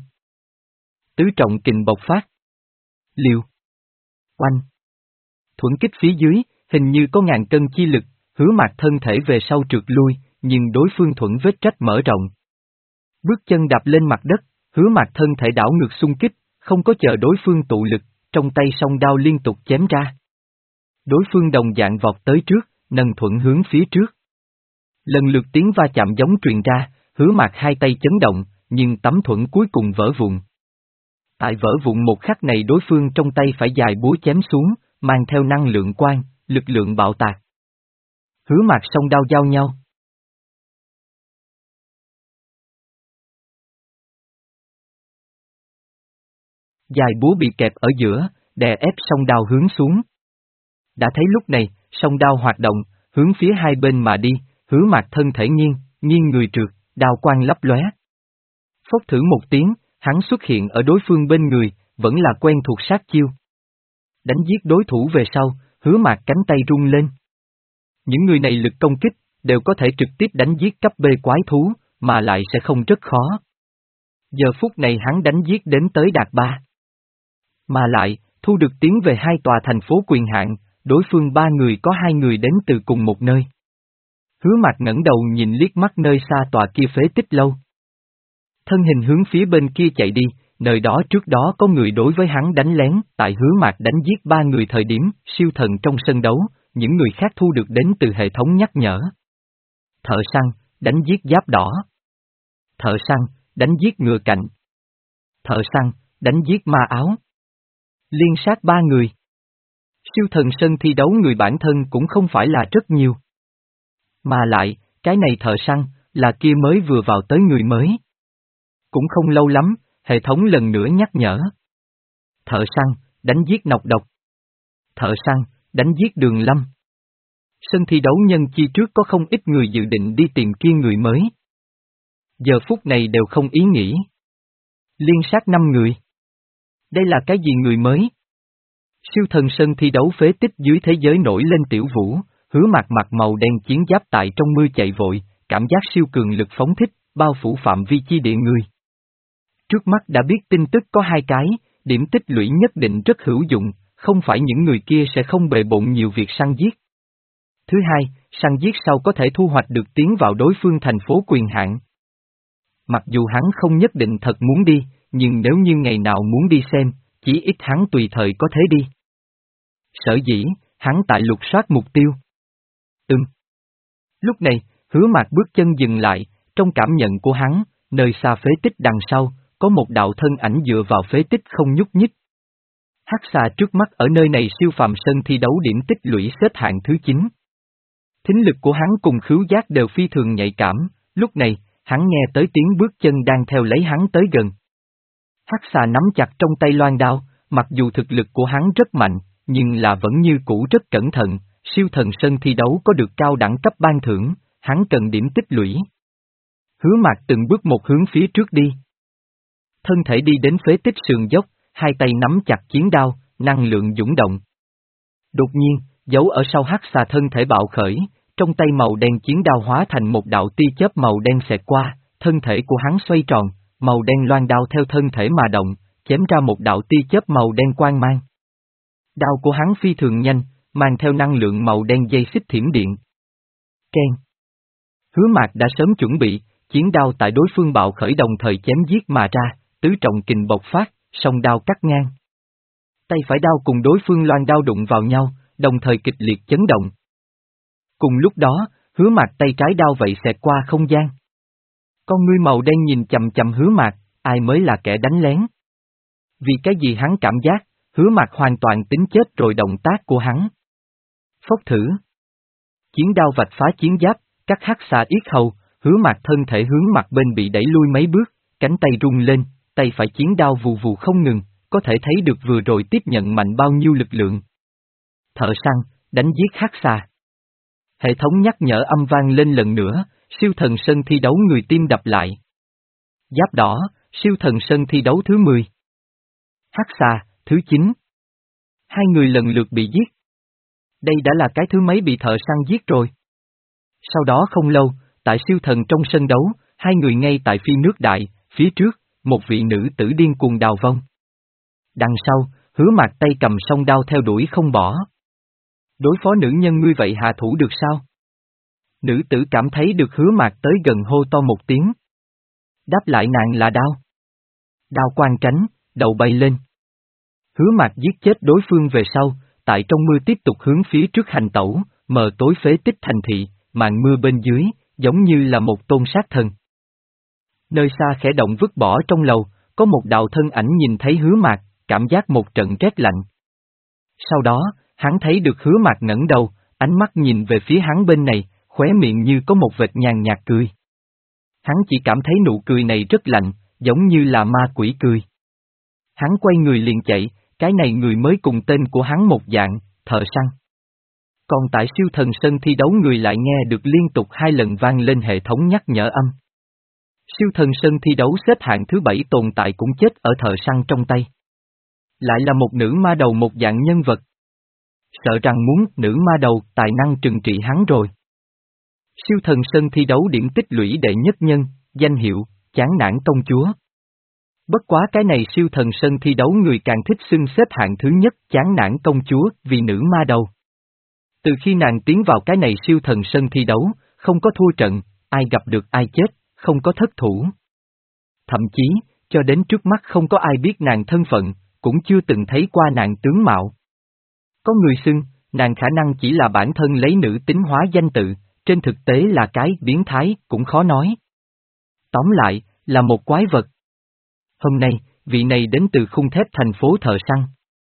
Tứ trọng kình bộc phát. Liều. Oanh. Thuẫn kích phía dưới, hình như có ngàn cân chi lực, Hứa Mạc thân thể về sau trượt lui, nhưng đối phương thuẫn vết rách mở rộng. Bước chân đạp lên mặt đất, Hứa Mạc thân thể đảo ngược xung kích, không có chờ đối phương tụ lực, trong tay song đao liên tục chém ra. Đối phương đồng dạng vọt tới trước, nâng thuẫn hướng phía trước. Lần lượt tiếng va chạm giống truyền ra, Hứa Mạc hai tay chấn động, nhưng tấm thuẫn cuối cùng vỡ vụn. Tại vỡ vụn một khắc này đối phương trong tay phải dài búa chém xuống, mang theo năng lượng quang, lực lượng bạo tạc. Hứa Mạc song đao giao nhau. Dài búa bị kẹp ở giữa, đè ép song đao hướng xuống. Đã thấy lúc này, song đao hoạt động, hướng phía hai bên mà đi, Hứa Mạc thân thể nghiêng, nghiêng người trượt, đao quang lấp lóe. Phốc thử một tiếng, hắn xuất hiện ở đối phương bên người, vẫn là quen thuộc sát chiêu. Đánh giết đối thủ về sau, Hứa Mạc cánh tay rung lên. Những người này lực công kích, đều có thể trực tiếp đánh giết cấp B quái thú, mà lại sẽ không rất khó. Giờ phút này hắn đánh giết đến tới đạt ba. Mà lại, thu được tiến về hai tòa thành phố quyền hạn, đối phương ba người có hai người đến từ cùng một nơi. Hứa Mạc ngẩng đầu nhìn liếc mắt nơi xa tòa kia phế tích lâu. Thân hình hướng phía bên kia chạy đi, nơi đó trước đó có người đối với hắn đánh lén, tại Hứa Mạc đánh giết ba người thời điểm, siêu thần trong sân đấu, những người khác thu được đến từ hệ thống nhắc nhở. Thợ săn, đánh giết giáp đỏ. Thợ săn, đánh giết ngựa cạnh. Thợ săn, đánh giết ma áo. Liên sát ba người. Siêu thần sân thi đấu người bản thân cũng không phải là rất nhiều. Mà lại, cái này thợ săn, là kia mới vừa vào tới người mới. Cũng không lâu lắm, hệ thống lần nữa nhắc nhở. Thợ săn, đánh giết nọc độc. Thợ săn, đánh giết đường lâm. Sân thi đấu nhân chi trước có không ít người dự định đi tìm kia người mới. Giờ phút này đều không ý nghĩ. Liên sát năm người. Đây là cái gì người mới? Siêu thần sân thi đấu phế tích dưới thế giới nổi lên tiểu vũ, Hứa Mạc mặt màu đen chiến giáp tại trong mưa chạy vội, cảm giác siêu cường lực phóng thích, bao phủ phạm vi chi địa người. Trước mắt đã biết tin tức có hai cái, điểm tích lũy nhất định rất hữu dụng, không phải những người kia sẽ không bề bộn nhiều việc săn giết. Thứ hai, săn giết sau có thể thu hoạch được tiến vào đối phương thành phố quyền hạn. Mặc dù hắn không nhất định thật muốn đi, nhưng nếu như ngày nào muốn đi xem, chí ít hắn tùy thời có thế đi. Sở dĩ, hắn tại lục soát mục tiêu. Ừm. Lúc này, Hứa Mạc bước chân dừng lại, trong cảm nhận của hắn, nơi xa phế tích đằng sau, có một đạo thân ảnh dựa vào phế tích không nhúc nhích. Hắc xà trước mắt ở nơi này siêu phàm sân thi đấu điểm tích lũy xếp hạng thứ chín. Thính lực của hắn cùng khứu giác đều phi thường nhạy cảm, lúc này, hắn nghe tới tiếng bước chân đang theo lấy hắn tới gần. Hắc xà nắm chặt trong tay loan đao, mặc dù thực lực của hắn rất mạnh, nhưng là vẫn như cũ rất cẩn thận, siêu thần sân thi đấu có được cao đẳng cấp ban thưởng, hắn cần điểm tích lũy. Hứa Mạc từng bước một hướng phía trước đi. Thân thể đi đến phế tích sườn dốc, hai tay nắm chặt chiến đao, năng lượng dũng động. Đột nhiên, giấu ở sau hắc xà thân thể bạo khởi, trong tay màu đen chiến đao hóa thành một đạo tia chớp màu đen xẹt qua, thân thể của hắn xoay tròn, màu đen loan đao theo thân thể mà động, chém ra một đạo tia chớp màu đen quang mang. Đao của hắn phi thường nhanh, mang theo năng lượng màu đen dây xích thiểm điện. Keng. Hứa Mạc đã sớm chuẩn bị, chiến đao tại đối phương bạo khởi đồng thời chém giết mà ra, tứ trọng kình bộc phát, song đao cắt ngang. Tay phải đao cùng đối phương loan đao đụng vào nhau, đồng thời kịch liệt chấn động. Cùng lúc đó, Hứa Mạc tay trái đao vậy xẹt qua không gian. Con ngươi màu đen nhìn chầm chầm Hứa Mạc, ai mới là kẻ đánh lén? Vì cái gì hắn cảm giác, Hứa Mạc hoàn toàn tính chết rồi động tác của hắn. Phốc thử. Chiến đao vạch phá chiến giáp, cắt hắc xà yết hầu, Hứa Mạc thân thể hướng mặt bên bị đẩy lui mấy bước, cánh tay rung lên, tay phải chiến đao vù vù không ngừng, có thể thấy được vừa rồi tiếp nhận mạnh bao nhiêu lực lượng. Thợ săn, đánh giết hắc xà. Hệ thống nhắc nhở âm vang lên lần nữa, siêu thần sân thi đấu người tim đập lại. Giáp đỏ, siêu thần sân thi đấu thứ mười. Hắc xà, thứ chín. Hai người lần lượt bị giết. Đây đã là cái thứ mấy bị thợ săn giết rồi. Sau đó không lâu, tại siêu thần trong sân đấu, hai người ngay tại phi nước đại, phía trước, một vị nữ tử điên cuồng đào vong. Đằng sau, Hứa Mạc tay cầm song đao theo đuổi không bỏ. Đối phó nữ nhân ngươi vậy hạ thủ được sao? Nữ tử cảm thấy được Hứa Mạc tới gần hô to một tiếng. Đáp lại nàng là đao. Đao quang tránh, đầu bay lên. Hứa Mạc giết chết đối phương về sau, tại trong mưa tiếp tục hướng phía trước hành tẩu, mờ tối phế tích thành thị, màn mưa bên dưới, giống như là một tôn sát thần. Nơi xa khẽ động vứt bỏ trong lầu, có một đạo thân ảnh nhìn thấy Hứa Mạc, cảm giác một trận rét lạnh. Sau đó, hắn thấy được Hứa Mạc ngẩng đầu, ánh mắt nhìn về phía hắn bên này, khóe miệng như có một vệt nhàn nhạt cười. Hắn chỉ cảm thấy nụ cười này rất lạnh, giống như là ma quỷ cười. Hắn quay người liền chạy, cái này người mới cùng tên của hắn một dạng, thợ săn. Còn tại siêu thần sân thi đấu người lại nghe được liên tục hai lần vang lên hệ thống nhắc nhở âm. Siêu thần sân thi đấu xếp hạng thứ bảy tồn tại cũng chết ở thợ săn trong tay. Lại là một nữ ma đầu một dạng nhân vật. Sợ rằng muốn nữ ma đầu tài năng trừng trị hắn rồi. Siêu thần sân thi đấu điểm tích lũy đệ nhất nhân, danh hiệu, chán nản công chúa. Bất quá cái này siêu thần sân thi đấu người càng thích xưng xếp hạng thứ nhất chán nản công chúa vì nữ ma đầu. Từ khi nàng tiến vào cái này siêu thần sân thi đấu, không có thua trận, ai gặp được ai chết, không có thất thủ. Thậm chí, cho đến trước mắt không có ai biết nàng thân phận, cũng chưa từng thấy qua nàng tướng mạo. Có người xưng, nàng khả năng chỉ là bản thân lấy nữ tính hóa danh tự, trên thực tế là cái biến thái, cũng khó nói. Tóm lại, là một quái vật. Hôm nay, vị này đến từ khung thép thành phố thợ săn.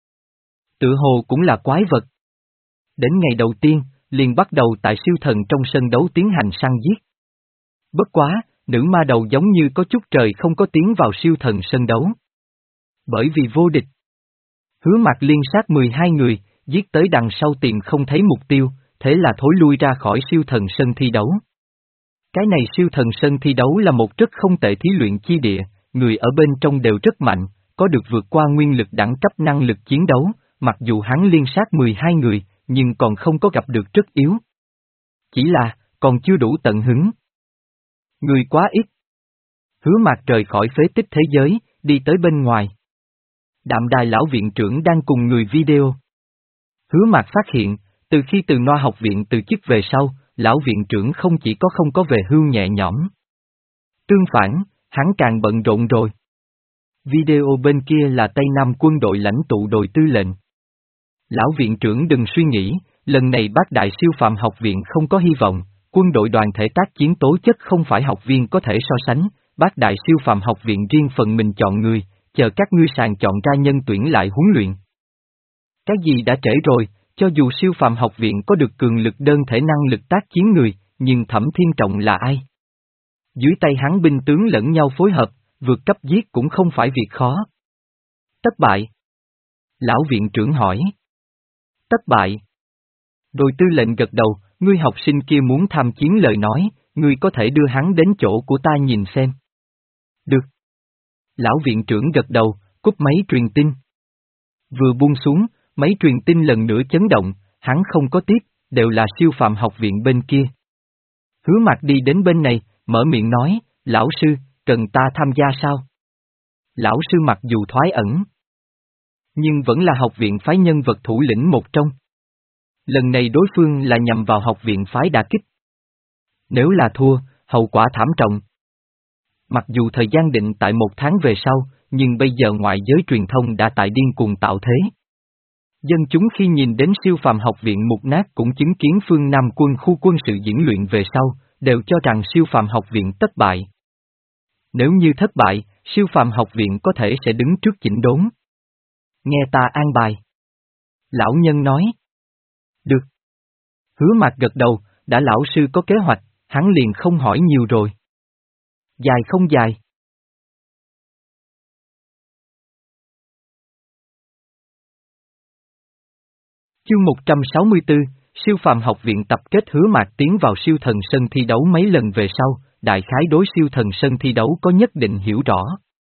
Tự hồ cũng là quái vật. Đến ngày đầu tiên, liền bắt đầu tại siêu thần trong sân đấu tiến hành săn giết. Bất quá, nữ ma đầu giống như có chút trời không có tiến vào siêu thần sân đấu. Bởi vì vô địch. Hứa Mạc liên sát mười hai người, giết tới đằng sau tìm không thấy mục tiêu, thế là thối lui ra khỏi siêu thần sân thi đấu. Cái này siêu thần sân thi đấu là một rất không tệ thí luyện chi địa, người ở bên trong đều rất mạnh, có được vượt qua nguyên lực đẳng cấp năng lực chiến đấu, mặc dù hắn liên sát mười hai người, nhưng còn không có gặp được rất yếu. Chỉ là, còn chưa đủ tận hứng. Người quá ít. Hứa Mạc rời khỏi phế tích thế giới, đi tới bên ngoài. Đạm Đài lão viện trưởng đang cùng người video. Hứa Mạc phát hiện, từ khi từ Noa học viện từ chức về sau, lão viện trưởng không chỉ có không có về hưu nhẹ nhõm. Tương phản, hắn càng bận rộn rồi. Video bên kia là Tây Nam quân đội lãnh tụ đội tư lệnh. Lão viện trưởng đừng suy nghĩ, lần này Bác Đại Siêu Phàm học viện không có hy vọng, quân đội đoàn thể tác chiến tố chất không phải học viên có thể so sánh, Bác Đại Siêu Phàm học viện riêng phần mình chọn người, chờ các ngươi sàng chọn ra nhân tuyển lại huấn luyện. Cái gì đã trễ rồi, cho dù siêu phàm học viện có được cường lực đơn thể năng lực tác chiến người, nhưng Thẩm Thiên Trọng là ai? Dưới tay hắn binh tướng lẫn nhau phối hợp, vượt cấp giết cũng không phải việc khó. Thất bại. Lão viện trưởng hỏi. Thất bại. Đội tư lệnh gật đầu, ngươi học sinh kia muốn tham chiến lời nói, ngươi có thể đưa hắn đến chỗ của ta nhìn xem. Được. Lão viện trưởng gật đầu, cúp máy truyền tin. Vừa buông xuống, máy truyền tin lần nữa chấn động, hắn không có tiếp, đều là siêu phàm học viện bên kia. Hứa Mạc đi đến bên này, mở miệng nói, lão sư, cần ta tham gia sao? Lão sư mặc dù thoái ẩn, nhưng vẫn là học viện phái nhân vật thủ lĩnh một trong. Lần này đối phương là nhằm vào học viện phái đả kích. Nếu là thua, hậu quả thảm trọng. Mặc dù thời gian định tại một tháng về sau, nhưng bây giờ ngoại giới truyền thông đã tại điên cuồng tạo thế. Dân chúng khi nhìn đến siêu phàm học viện mục nát cũng chứng kiến phương Nam quân khu quân sự diễn luyện về sau, đều cho rằng siêu phàm học viện thất bại. Nếu như thất bại, siêu phàm học viện có thể sẽ đứng trước chỉnh đốn. Nghe ta an bài. Lão nhân nói. Được. Hứa Mạc gật đầu, đã lão sư có kế hoạch, hắn liền không hỏi nhiều rồi. Dài không dài. Chương một trăm sáu mươi tư, siêu phàm học viện tập kết. Hứa Mạc tiến vào siêu thần sân thi đấu mấy lần về sau, đại khái đối siêu thần sân thi đấu có nhất định hiểu rõ.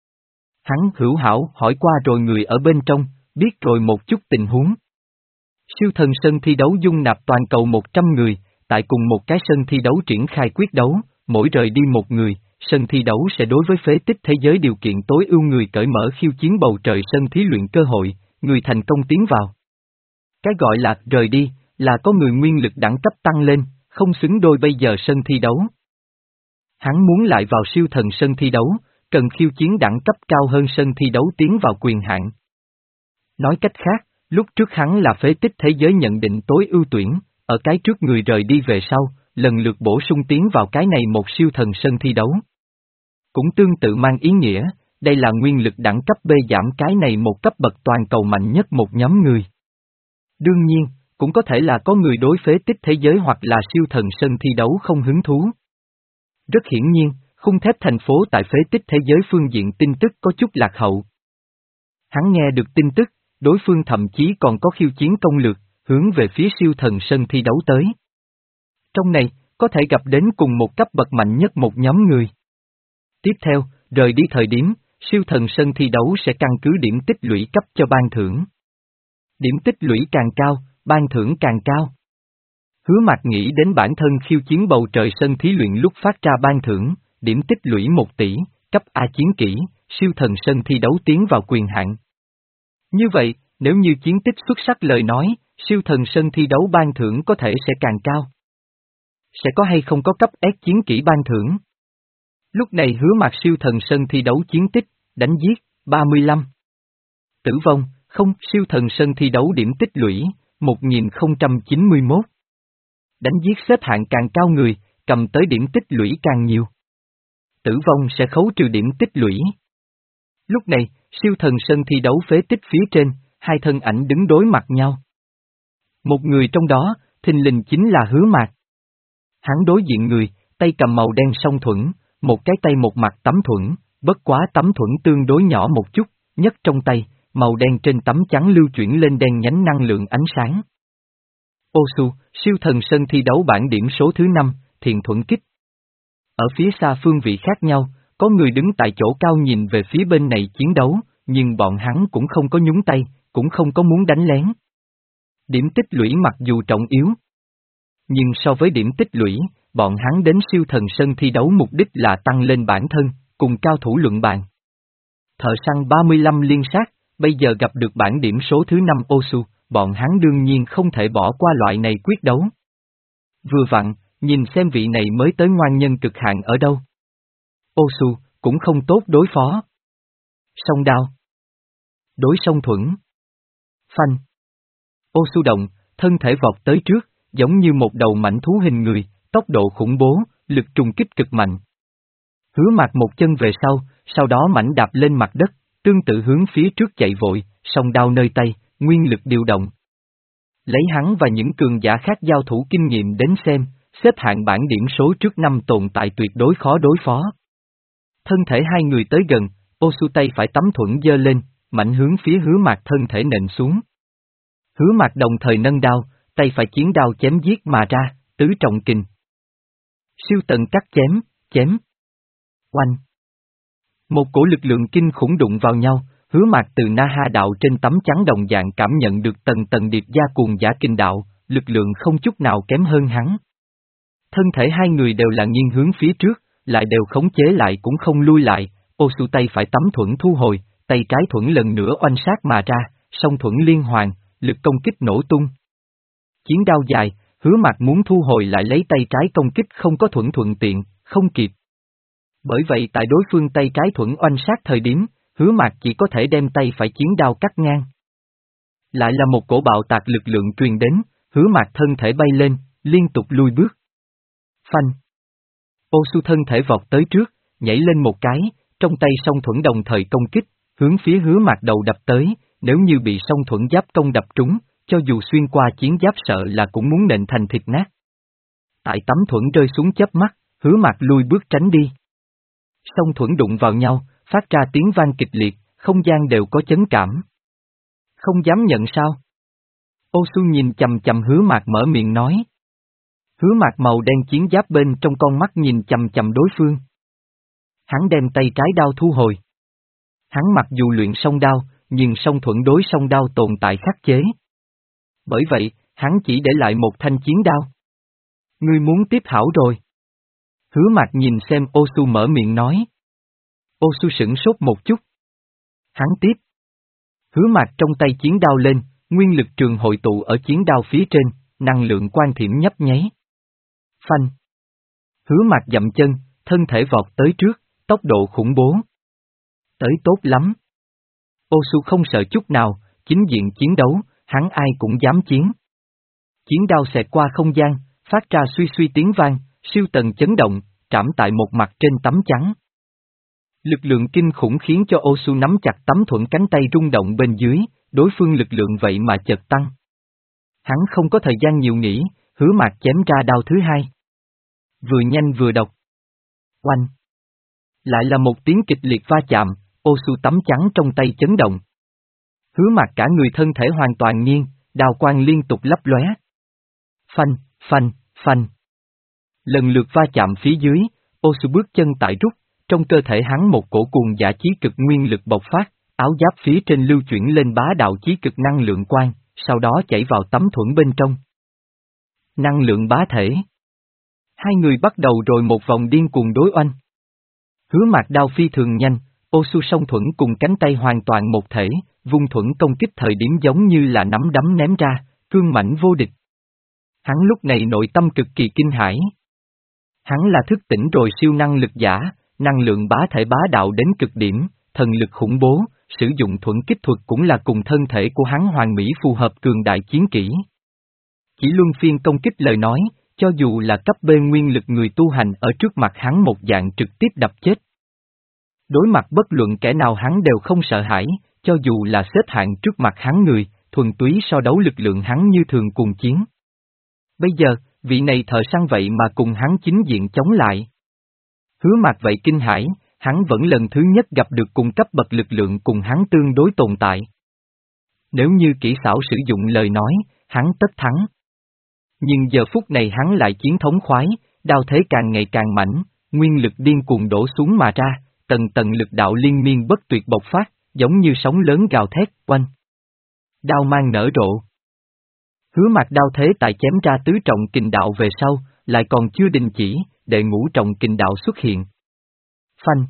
Hắn hữu hảo hỏi qua rồi người ở bên trong, biết rồi một chút tình huống. Siêu thần sân thi đấu dung nạp toàn cầu một trăm người, tại cùng một cái sân thi đấu triển khai quyết đấu, mỗi rời đi một người, sân thi đấu sẽ đối với phế tích thế giới điều kiện tối ưu người cởi mở khiêu chiến bầu trời sân thí luyện cơ hội, người thành công tiến vào. Cái gọi là rời đi, là có người nguyên lực đẳng cấp tăng lên, không xứng đôi bây giờ sân thi đấu. Hắn muốn lại vào siêu thần sân thi đấu, cần khiêu chiến đẳng cấp cao hơn sân thi đấu tiến vào quyền hạn. Nói cách khác, lúc trước hắn là phế tích thế giới nhận định tối ưu tuyển, ở cái trước người rời đi về sau, lần lượt bổ sung tiến vào cái này một siêu thần sân thi đấu. Cũng tương tự mang ý nghĩa, đây là nguyên lực đẳng cấp B giảm cái này một cấp bậc toàn cầu mạnh nhất một nhóm người. Đương nhiên, cũng có thể là có người đối phế tích thế giới hoặc là siêu thần sân thi đấu không hứng thú. Rất hiển nhiên, khung thép thành phố tại phế tích thế giới phương diện tin tức có chút lạc hậu. Hắn nghe được tin tức, đối phương thậm chí còn có khiêu chiến công lược, hướng về phía siêu thần sân thi đấu tới. Trong này, có thể gặp đến cùng một cấp bậc mạnh nhất một nhóm người. Tiếp theo, rời đi thời điểm, siêu thần sân thi đấu sẽ căn cứ điểm tích lũy cấp cho ban thưởng. Điểm tích lũy càng cao, ban thưởng càng cao. Hứa Mạc nghĩ đến bản thân khiêu chiến bầu trời sân thí luyện lúc phát ra ban thưởng, điểm tích lũy một tỷ, cấp A chiến kỹ, siêu thần sân thi đấu tiến vào quyền hạn. Như vậy, nếu như chiến tích xuất sắc lời nói, siêu thần sân thi đấu ban thưởng có thể sẽ càng cao. Sẽ có hay không có cấp S chiến kỹ ban thưởng? Lúc này Hứa Mạc siêu thần sân thi đấu chiến tích, đánh giết, ba mươi lăm. Tử vong, không, siêu thần sân thi đấu điểm tích lũy, một nghìn không trăm chín mươi mốt. Đánh giết xếp hạng càng cao người, cầm tới điểm tích lũy càng nhiều. Tử vong sẽ khấu trừ điểm tích lũy. Lúc này, siêu thần sân thi đấu phế tích phía trên, hai thân ảnh đứng đối mặt nhau. Một người trong đó, thình lình chính là Hứa Mạc. Hắn đối diện người, tay cầm màu đen song thuẫn, một cái tay một mặt tấm thuẫn, bất quá tấm thuẫn tương đối nhỏ một chút, nhất trong tay, màu đen trên tấm trắng lưu chuyển lên đen nhánh năng lượng ánh sáng. Osu, siêu thần sân thi đấu bảng điểm số thứ năm, thiền thuẫn kích. Ở phía xa phương vị khác nhau, có người đứng tại chỗ cao nhìn về phía bên này chiến đấu, nhưng bọn hắn cũng không có nhúng tay, cũng không có muốn đánh lén. Điểm tích lũy mặc dù trọng yếu, nhưng so với điểm tích lũy, bọn hắn đến siêu thần sân thi đấu mục đích là tăng lên bản thân, cùng cao thủ luận bàn. Thợ săn ba mươi lăm liên sát, bây giờ gặp được bảng điểm số thứ năm Osu, bọn hắn đương nhiên không thể bỏ qua loại này quyết đấu. Vừa vặn, nhìn xem vị này mới tới ngoan nhân cực hạn ở đâu. Osu, cũng không tốt đối phó. Song đao. Đối song thuẫn. Phanh. Ô Su động, thân thể vọt tới trước, giống như một đầu mãnh thú hình người, tốc độ khủng bố, lực trùng kích cực mạnh. Hứa Mạc một chân về sau, sau đó mảnh đạp lên mặt đất, tương tự hướng phía trước chạy vội, song đao nơi tay, nguyên lực điều động. Lấy hắn và những cường giả khác giao thủ kinh nghiệm đến xem, xếp hạng bảng điểm số trước năm tồn tại tuyệt đối khó đối phó. Thân thể hai người tới gần, Ô Su tay phải tấm thuẫn giơ lên, mạnh hướng phía Hứa Mạc thân thể nện xuống. Hứa Mạc đồng thời nâng đao, tay phải chiến đao chém giết mà ra, tứ trọng kình. Siêu tận cắt chém, chém. Oanh. Một cổ lực lượng kinh khủng đụng vào nhau, Hứa Mạc từ Na Ha đạo trên tấm trắng đồng dạng cảm nhận được tầng tầng điệp gia cuồng giả kinh đạo, lực lượng không chút nào kém hơn hắn. Thân thể hai người đều là nghiêng hướng phía trước, lại đều khống chế lại cũng không lui lại, Ô Su tay phải tấm thuẫn thu hồi, tay trái thuẫn lần nữa oanh sát mà ra, song thuẫn liên hoàn, lực công kích nổ tung. Chiến đao dài, Hứa Mạc muốn thu hồi lại lấy tay trái công kích không có thuẫn thuận tiện, không kịp. Bởi vậy tại đối phương tay trái thuẫn oanh sát thời điểm, Hứa Mạc chỉ có thể đem tay phải chiến đao cắt ngang. Lại là một cổ bạo tạc lực lượng truyền đến, Hứa Mạc thân thể bay lên, liên tục lui bước. Phanh. Ô Su thân thể vọt tới trước, nhảy lên một cái, trong tay song thuẫn đồng thời công kích, hướng phía Hứa Mạc đầu đập tới, nếu như bị song thuẫn giáp công đập trúng, cho dù xuyên qua chiến giáp sợ là cũng muốn nện thành thịt nát. Tại tấm thuẫn rơi xuống chớp mắt, Hứa Mạc lui bước tránh đi. Song thuẫn đụng vào nhau, phát ra tiếng vang kịch liệt, không gian đều có chấn cảm. Không dám nhận sao? Ô Su nhìn chầm chầm Hứa Mạc mở miệng nói. Hứa Mạc màu đen chiến giáp bên trong con mắt nhìn chầm chầm đối phương. Hắn đem tay trái đao thu hồi. Hắn mặc dù luyện song đao, nhưng song thuẫn đối song đao tồn tại khắc chế. Bởi vậy, hắn chỉ để lại một thanh chiến đao. Ngươi muốn tiếp hảo rồi. Hứa Mạc nhìn xem Ô Su mở miệng nói. Ô Su sửng sốt một chút. Hắn tiếp. Hứa Mạc trong tay chiến đao lên, nguyên lực trường hội tụ ở chiến đao phía trên, năng lượng quan thiểm nhấp nháy. Phanh. Hứa Mạc dậm chân, thân thể vọt tới trước, tốc độ khủng bố. Tới tốt lắm. Ô Su không sợ chút nào, chính diện chiến đấu, hắn ai cũng dám chiến. Chiến đao xẹt qua không gian, phát ra suy suy tiếng vang, siêu tần chấn động, trảm tại một mặt trên tấm trắng. Lực lượng kinh khủng khiến cho Ô Su nắm chặt tấm thuẫn cánh tay rung động bên dưới, đối phương lực lượng vậy mà chợt tăng. Hắn không có thời gian nhiều nghĩ, Hứa Mạc chém ra đao thứ hai. Vừa nhanh vừa độc. Oanh. Lại là một tiếng kịch liệt va chạm, Ô Su tấm trắng trong tay chấn động. Hứa Mạc cả người thân thể hoàn toàn nghiêng, đao quang liên tục lấp lóe. Phanh, phanh, phanh. Lần lượt va chạm phía dưới, Ô Su bước chân tại rút, trong cơ thể hắn một cổ cuồng giả chí cực nguyên lực bộc phát, áo giáp phía trên lưu chuyển lên bá đạo chí cực năng lượng quang, sau đó chảy vào tấm thuẫn bên trong. Năng lượng bá thể. Hai người bắt đầu rồi một vòng điên cuồng đối oanh. Hứa Mạc đao phi thường nhanh, Ô Su song thuẫn cùng cánh tay hoàn toàn một thể, vung thuẫn công kích thời điểm giống như là nắm đấm ném ra, cương mãnh vô địch. Hắn lúc này nội tâm cực kỳ kinh hãi. Hắn là thức tỉnh rồi siêu năng lực giả, năng lượng bá thể bá đạo đến cực điểm, thần lực khủng bố, sử dụng thuẫn kích thuật cũng là cùng thân thể của hắn hoàn mỹ phù hợp cường đại chiến kỹ. Chỉ luân phiên công kích lời nói, cho dù là cấp B nguyên lực người tu hành ở trước mặt hắn một dạng trực tiếp đập chết. Đối mặt bất luận kẻ nào hắn đều không sợ hãi, cho dù là xếp hạng trước mặt hắn người, thuần túy so đấu lực lượng hắn như thường cùng chiến. Bây giờ, vị này thợ săn vậy mà cùng hắn chính diện chống lại. Hứa Mạc vậy kinh hãi, hắn vẫn lần thứ nhất gặp được cùng cấp bậc lực lượng cùng hắn tương đối tồn tại. Nếu như kỹ xảo sử dụng lời nói, hắn tất thắng. Nhưng giờ phút này hắn lại chiến thống khoái, đao thế càng ngày càng mãnh, nguyên lực điên cuồng đổ xuống mà ra, tầng tầng lực đạo liên miên bất tuyệt bộc phát, giống như sóng lớn gào thét, oanh. Đao mang nở rộ. Hứa Mạc đao thế tại chém ra tứ trọng kình đạo về sau, lại còn chưa đình chỉ, đệ ngũ trọng kình đạo xuất hiện. Phanh.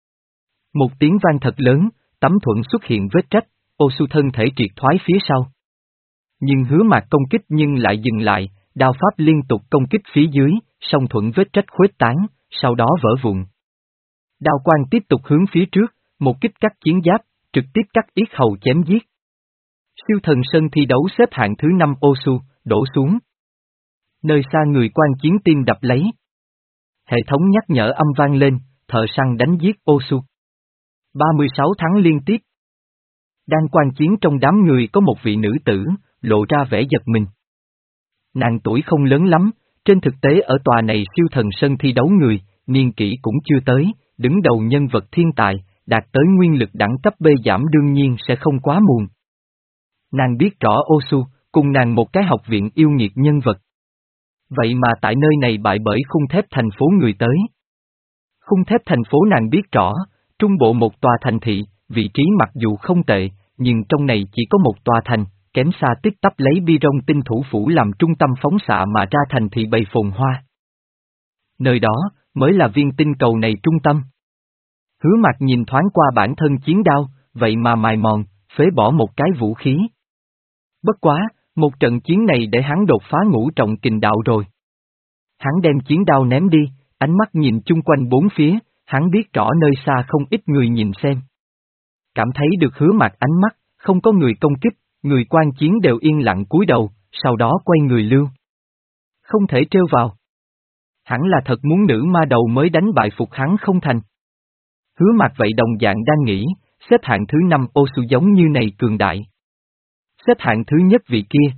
Một tiếng vang thật lớn, tấm thuẫn xuất hiện vết rách, Ô Su thân thể triệt thoái phía sau. Nhưng Hứa Mạc công kích nhưng lại dừng lại, đao pháp liên tục công kích phía dưới, song thuẫn vết rách khuếch tán, sau đó vỡ vụn. Đao quang tiếp tục hướng phía trước, một kích cắt chiến giáp, trực tiếp cắt yết hầu chém giết. Siêu thần sân thi đấu xếp hạng thứ năm Osu, đổ xuống. Nơi xa người quan chiến tim đập lấy. Hệ thống nhắc nhở âm vang lên, thợ săn đánh giết Osu. ba mươi sáu tháng liên tiếp. Đang quan chiến trong đám người có một vị nữ tử, lộ ra vẻ giật mình. Nàng tuổi không lớn lắm, trên thực tế ở tòa này siêu thần sân thi đấu người, niên kỷ cũng chưa tới, đứng đầu nhân vật thiên tài, đạt tới nguyên lực đẳng cấp B giảm đương nhiên sẽ không quá muộn. Nàng biết rõ Osu, cùng nàng một cái học viện yêu nghiệt nhân vật. Vậy mà tại nơi này bại bởi khung thép thành phố người tới. Khung thép thành phố nàng biết rõ, trung bộ một tòa thành thị, vị trí mặc dù không tệ, nhưng trong này chỉ có một tòa thành, kém xa tích tắp lấy bi rong tinh thủ phủ làm trung tâm phóng xạ mà ra thành thị bầy phồn hoa. Nơi đó, mới là viên tinh cầu này trung tâm. Hứa Mạc nhìn thoáng qua bản thân chiến đao, vậy mà mài mòn, phế bỏ một cái vũ khí. Bất quá, một trận chiến này để hắn đột phá ngũ trọng kình đạo rồi. Hắn đem chiến đao ném đi, ánh mắt nhìn chung quanh bốn phía, hắn biết rõ nơi xa không ít người nhìn xem. Cảm thấy được Hứa Mạc ánh mắt, không có người công kích, người quan chiến đều yên lặng cúi đầu, sau đó quay người lưu. Không thể trêu vào. Hẳn là thật muốn nữ ma đầu mới đánh bại phục hắn không thành. Hứa Mạc vậy đồng dạng đang nghĩ, xếp hạng thứ năm Osu giống như này cường đại. Xếp hạng thứ nhất vị kia.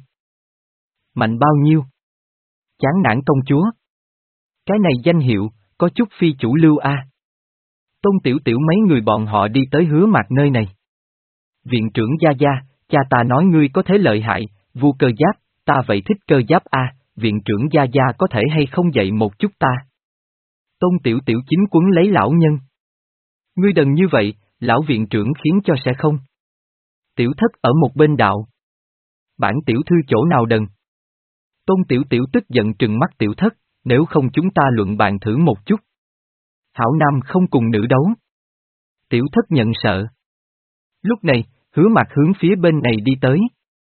Mạnh bao nhiêu? Chán nản công chúa. Cái này danh hiệu, có chút phi chủ lưu a. Tôn Tiểu Tiểu mấy người bọn họ đi tới Hứa Mạc nơi này. Viện trưởng Gia Gia, cha ta nói ngươi có thế lợi hại, vua cơ giáp, ta vậy thích cơ giáp a, viện trưởng Gia Gia có thể hay không dạy một chút ta. Tôn Tiểu Tiểu chính quấn lấy lão nhân. Ngươi đần như vậy, lão viện trưởng khiến cho sẽ không. Tiểu Thất ở một bên đạo. Bản tiểu thư chỗ nào đần? Tôn Tiểu Tiểu tức giận trừng mắt Tiểu Thất, nếu không chúng ta luận bàn thử một chút. Hảo nam không cùng nữ đấu. Tiểu Thất nhận sợ. Lúc này, Hứa Mạc hướng phía bên này đi tới.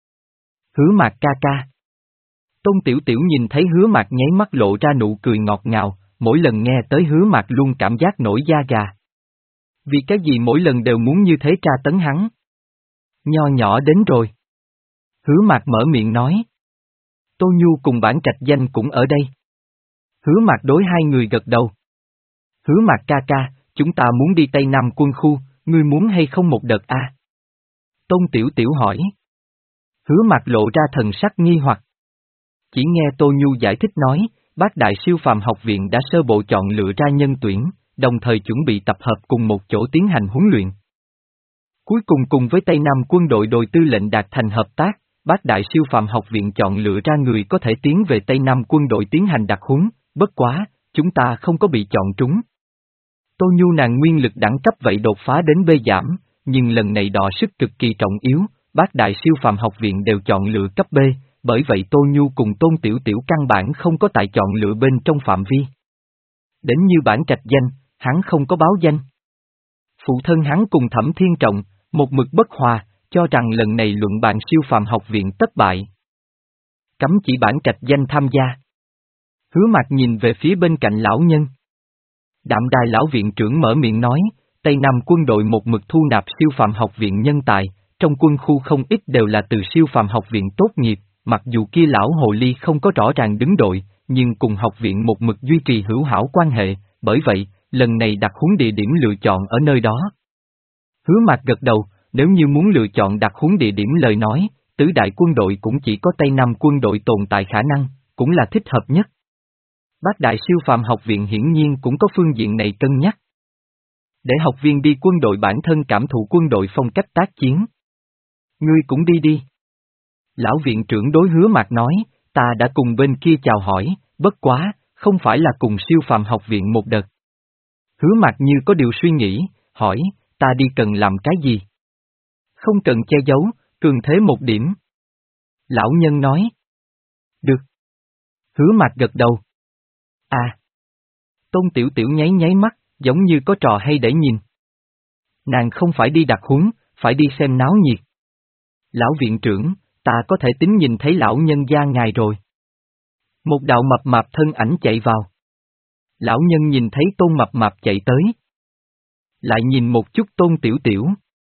Hứa Mạc ca ca. Tôn Tiểu Tiểu nhìn thấy Hứa Mạc nháy mắt lộ ra nụ cười ngọt ngào, mỗi lần nghe tới Hứa Mạc luôn cảm giác nổi da gà. Vì cái gì mỗi lần đều muốn như thế tra tấn hắn? Nho nhỏ đến rồi. Hứa Mạc mở miệng nói. Tô Nhu cùng bản trạch danh cũng ở đây. Hứa Mạc đối hai người gật đầu. Hứa Mạc ca ca, chúng ta muốn đi Tây Nam quân khu, ngươi muốn hay không một đợt a? À? Tôn Tiểu Tiểu hỏi. Hứa Mạc lộ ra thần sắc nghi hoặc. Chỉ nghe Tô Nhu giải thích nói, Bác Đại Siêu Phàm Học Viện đã sơ bộ chọn lựa ra nhân tuyển, đồng thời chuẩn bị tập hợp cùng một chỗ tiến hành huấn luyện. Cuối cùng cùng với Tây Nam quân đội đội tư lệnh đạt thành hợp tác, Bác Đại Siêu Phàm Học Viện chọn lựa ra người có thể tiến về Tây Nam quân đội tiến hành đặc huấn, bất quá, chúng ta không có bị chọn trúng. Tô Nhu nàng nguyên lực đẳng cấp vậy đột phá đến B giảm, nhưng lần này đọ sức cực kỳ trọng yếu, Bác Đại Siêu Phàm Học Viện đều chọn lựa cấp B, bởi vậy Tô Nhu cùng Tôn Tiểu Tiểu căn bản không có tại chọn lựa bên trong phạm vi. Đến như bản trạch danh, hắn không có báo danh. Phụ thân hắn cùng Thẩm Thiên Trọng, một mực bất hòa, cho rằng lần này luận bàn siêu phàm học viện thất bại. Cấm chỉ bản trạch danh tham gia. Hứa Mạc nhìn về phía bên cạnh lão nhân. Đạm Đài lão viện trưởng mở miệng nói, Tây Nam quân đội một mực thu nạp siêu phàm học viện nhân tài, trong quân khu không ít đều là từ siêu phàm học viện tốt nghiệp, mặc dù kia lão hồ ly không có rõ ràng đứng đội, nhưng cùng học viện một mực duy trì hữu hảo quan hệ, bởi vậy, lần này đặt huấn địa điểm lựa chọn ở nơi đó. Hứa Mạc gật đầu, nếu như muốn lựa chọn đặt huấn địa điểm lời nói, tứ đại quân đội cũng chỉ có Tây Nam quân đội tồn tại khả năng, cũng là thích hợp nhất. Bác Đại Siêu Phàm Học Viện hiển nhiên cũng có phương diện này cân nhắc. Để học viên đi quân đội bản thân cảm thụ quân đội phong cách tác chiến. Ngươi cũng đi đi. Lão viện trưởng đối Hứa Mạc nói, ta đã cùng bên kia chào hỏi, bất quá, không phải là cùng siêu phàm học viện một đợt. Hứa Mạc như có điều suy nghĩ, hỏi, ta đi cần làm cái gì? Không cần che giấu, cường thế một điểm. Lão nhân nói. Được. Hứa Mạc gật đầu. À. Tôn Tiểu Tiểu nháy nháy mắt, giống như có trò hay để nhìn. Nàng không phải đi đặt huấn, phải đi xem náo nhiệt. Lão viện trưởng, ta có thể tính nhìn thấy lão nhân gia ngài rồi. Một đạo mập mạp thân ảnh chạy vào. Lão nhân nhìn thấy Tôn mập mạp chạy tới. Lại nhìn một chút Tôn Tiểu Tiểu.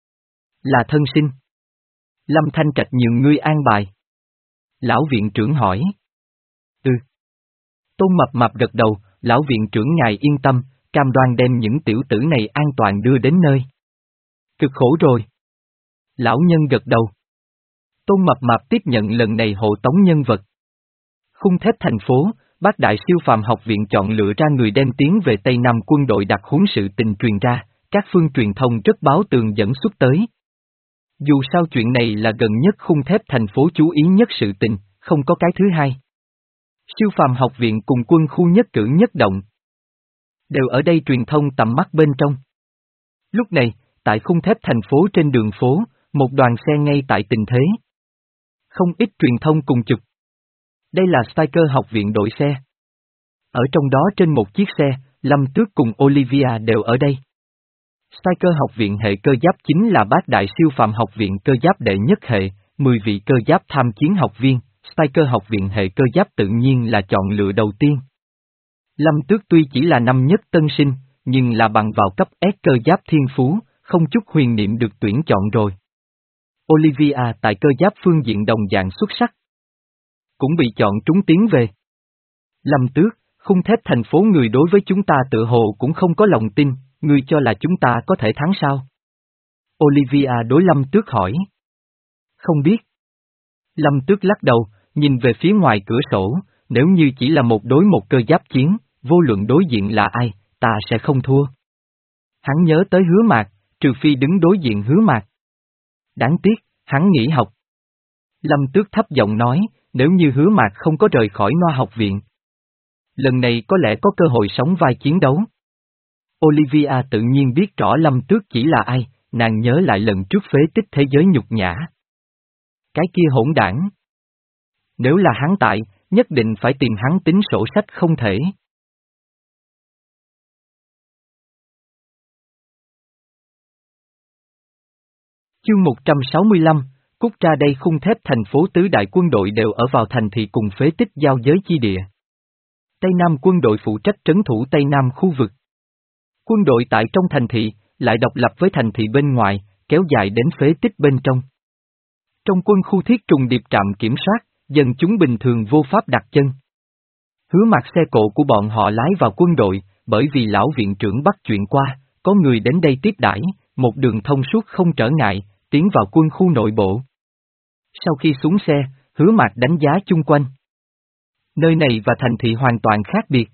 Là thân sinh. Lâm Thanh Trạch nhường ngươi an bài. Lão viện trưởng hỏi. Ừ. Tôn Mập Mạp gật đầu, lão viện trưởng ngài yên tâm, cam đoan đem những tiểu tử này an toàn đưa đến nơi. Cực khổ rồi. Lão nhân gật đầu. Tôn Mập Mạp tiếp nhận lần này hộ tống nhân vật. Khung thép thành phố, Bác Đại Siêu Phàm Học viện chọn lựa ra người đem tiến về Tây Nam quân đội đặc huấn sự tình truyền ra, các phương truyền thông rất báo tường dẫn xuất tới. Dù sao chuyện này là gần nhất khung thép thành phố chú ý nhất sự tình, không có cái thứ hai. Siêu Phàm Học viện cùng quân khu nhất cử nhất động. Đều ở đây truyền thông tầm mắt bên trong. Lúc này, tại khung thép thành phố trên đường phố, một đoàn xe ngay tại tình thế. Không ít truyền thông cùng chụp. Đây là Striker học viện đội xe. Ở trong đó trên một chiếc xe, Lâm Tước cùng Olivia đều ở đây. Striker học viện hệ cơ giáp chính là Bác Đại Siêu Phàm học viện cơ giáp đệ nhất hệ, mười vị cơ giáp tham chiến học viên, Striker học viện hệ cơ giáp tự nhiên là chọn lựa đầu tiên. Lâm Tước tuy chỉ là năm nhất tân sinh, nhưng là bằng vào cấp S cơ giáp thiên phú, không chút huyền niệm được tuyển chọn rồi. Olivia tại cơ giáp phương diện đồng dạng xuất sắc. Cũng bị chọn trúng tiến về. Lâm Tước, khung thép thành phố người đối với chúng ta tự hồ cũng không có lòng tin, ngươi cho là chúng ta có thể thắng sao? Olivia đối Lâm Tước hỏi. Không biết. Lâm Tước lắc đầu, nhìn về phía ngoài cửa sổ, nếu như chỉ là một đối một cơ giáp chiến, vô luận đối diện là ai, ta sẽ không thua. Hắn nhớ tới Hứa Mạc, trừ phi đứng đối diện Hứa Mạc. Đáng tiếc, hắn nghỉ học. Lâm Tước thấp giọng nói, nếu như Hứa Mạc không có rời khỏi Noa học viện. Lần này có lẽ có cơ hội sống vai chiến đấu. Olivia tự nhiên biết rõ Lâm Tước chỉ là ai, nàng nhớ lại lần trước phế tích thế giới nhục nhã. Cái kia hỗn đảng. Nếu là hắn tại, nhất định phải tìm hắn tính sổ sách không thể. Chương một trăm sáu mươi lăm, Cút ra đây khung thép thành phố tứ đại quân đội đều ở vào thành thị cùng phế tích giao giới chi địa. Tây Nam quân đội phụ trách trấn thủ Tây Nam khu vực. Quân đội tại trong thành thị, lại độc lập với thành thị bên ngoài, kéo dài đến phế tích bên trong. Trong quân khu thiết trùng điệp trạm kiểm soát, dân chúng bình thường vô pháp đặt chân. Hứa Mạc xe cộ của bọn họ lái vào quân đội, bởi vì lão viện trưởng bắt chuyện qua, có người đến đây tiếp đãi, một đường thông suốt không trở ngại, tiến vào quân khu nội bộ. Sau khi xuống xe, Hứa Mạc đánh giá chung quanh. Nơi này và thành thị hoàn toàn khác biệt.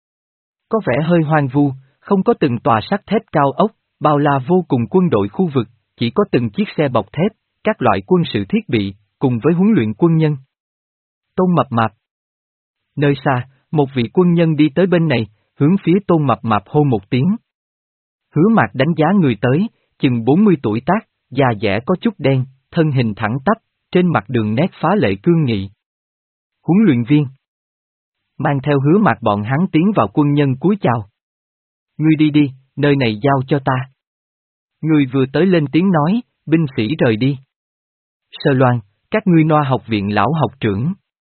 Có vẻ hơi hoang vu, không có từng tòa sắt thép cao ốc, bao la vô cùng quân đội khu vực, chỉ có từng chiếc xe bọc thép, các loại quân sự thiết bị, cùng với huấn luyện quân nhân. Tôn Mập Mạp. Nơi xa, một vị quân nhân đi tới bên này, hướng phía Tôn Mập Mạp hô một tiếng. Hứa Mạc đánh giá người tới, chừng bốn mươi tuổi tác, da dẻ có chút đen, thân hình thẳng tắp, trên mặt đường nét phá lệ cương nghị. Huấn luyện viên. Mang theo Hứa Mạc bọn hắn tiến vào quân nhân cúi chào. Ngươi đi đi, nơi này giao cho ta. Người vừa tới lên tiếng nói, binh sĩ rời đi. Sơ Loan, các ngươi Noa học viện lão học trưởng.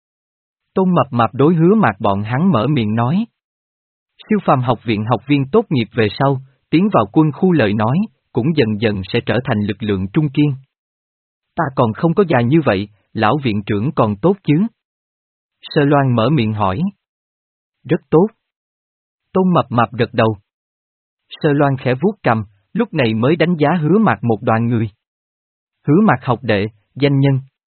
Tôn Mập Mạp đối Hứa Mạc bọn hắn mở miệng nói. Siêu Phàm học viện học viên tốt nghiệp về sau, tiến vào quân khu lời nói, cũng dần dần sẽ trở thành lực lượng trung kiên. Ta còn không có già như vậy, lão viện trưởng còn tốt chứ? Sơ Loan mở miệng hỏi. Rất tốt. Tôn Mập Mạp gật đầu. Sơ Loan khẽ vuốt cằm, lúc này mới đánh giá Hứa Mạc một đoàn người. Hứa Mạc học đệ, danh nhân.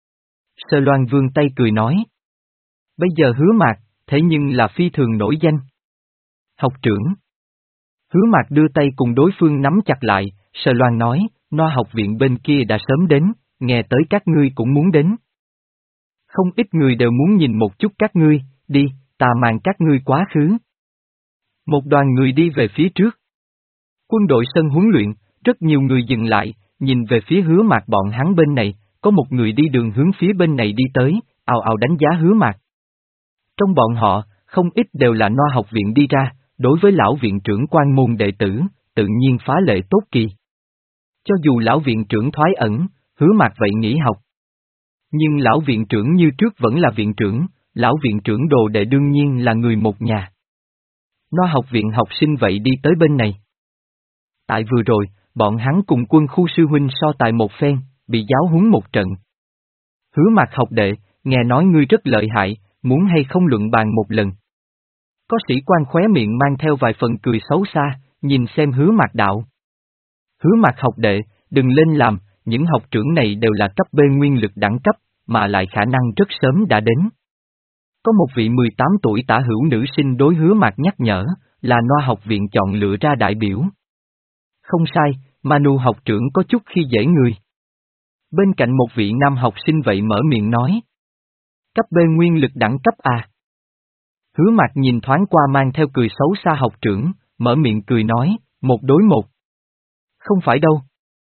Sơ Loan vươn tay cười nói. Bây giờ Hứa Mạc, thế nhưng là phi thường nổi danh. Học trưởng. Hứa Mạc đưa tay cùng đối phương nắm chặt lại, Sơ Loan nói, Noa học viện bên kia đã sớm đến, nghe tới các ngươi cũng muốn đến. Không ít người đều muốn nhìn một chút các ngươi, đi, ta mang các ngươi quá khứ. Một đoàn người đi về phía trước. Quân đội sân huấn luyện, rất nhiều người dừng lại, nhìn về phía Hứa Mạc bọn hắn bên này, có một người đi đường hướng phía bên này đi tới, ào ào đánh giá Hứa Mạc. Trong bọn họ, không ít đều là Noa học viện đi ra, đối với lão viện trưởng quan môn đệ tử, tự nhiên phá lệ tốt kỳ. Cho dù lão viện trưởng thoái ẩn, Hứa Mạc vậy nghỉ học. Nhưng lão viện trưởng như trước vẫn là viện trưởng, lão viện trưởng đồ đệ đương nhiên là người một nhà. Noa học viện học sinh vậy đi tới bên này. Tại vừa rồi, bọn hắn cùng quân khu sư huynh so tài một phen, bị giáo huấn một trận. Hứa Mạc học đệ, nghe nói ngươi rất lợi hại, muốn hay không luận bàn một lần. Có sĩ quan khóe miệng mang theo vài phần cười xấu xa, nhìn xem Hứa Mạc đạo. Hứa Mạc học đệ, đừng lên làm, những học trưởng này đều là cấp B nguyên lực đẳng cấp, mà lại khả năng rất sớm đã đến. Có một vị mười tám tuổi tả hữu nữ sinh đối Hứa Mạc nhắc nhở, là Noa học viện chọn lựa ra đại biểu. Không sai, Manu học trưởng có chút khi dễ người. Bên cạnh một vị nam học sinh vậy mở miệng nói. Cấp B nguyên lực đẳng cấp à? Hứa Mạc nhìn thoáng qua mang theo cười xấu xa học trưởng, mở miệng cười nói, một đối một. Không phải đâu.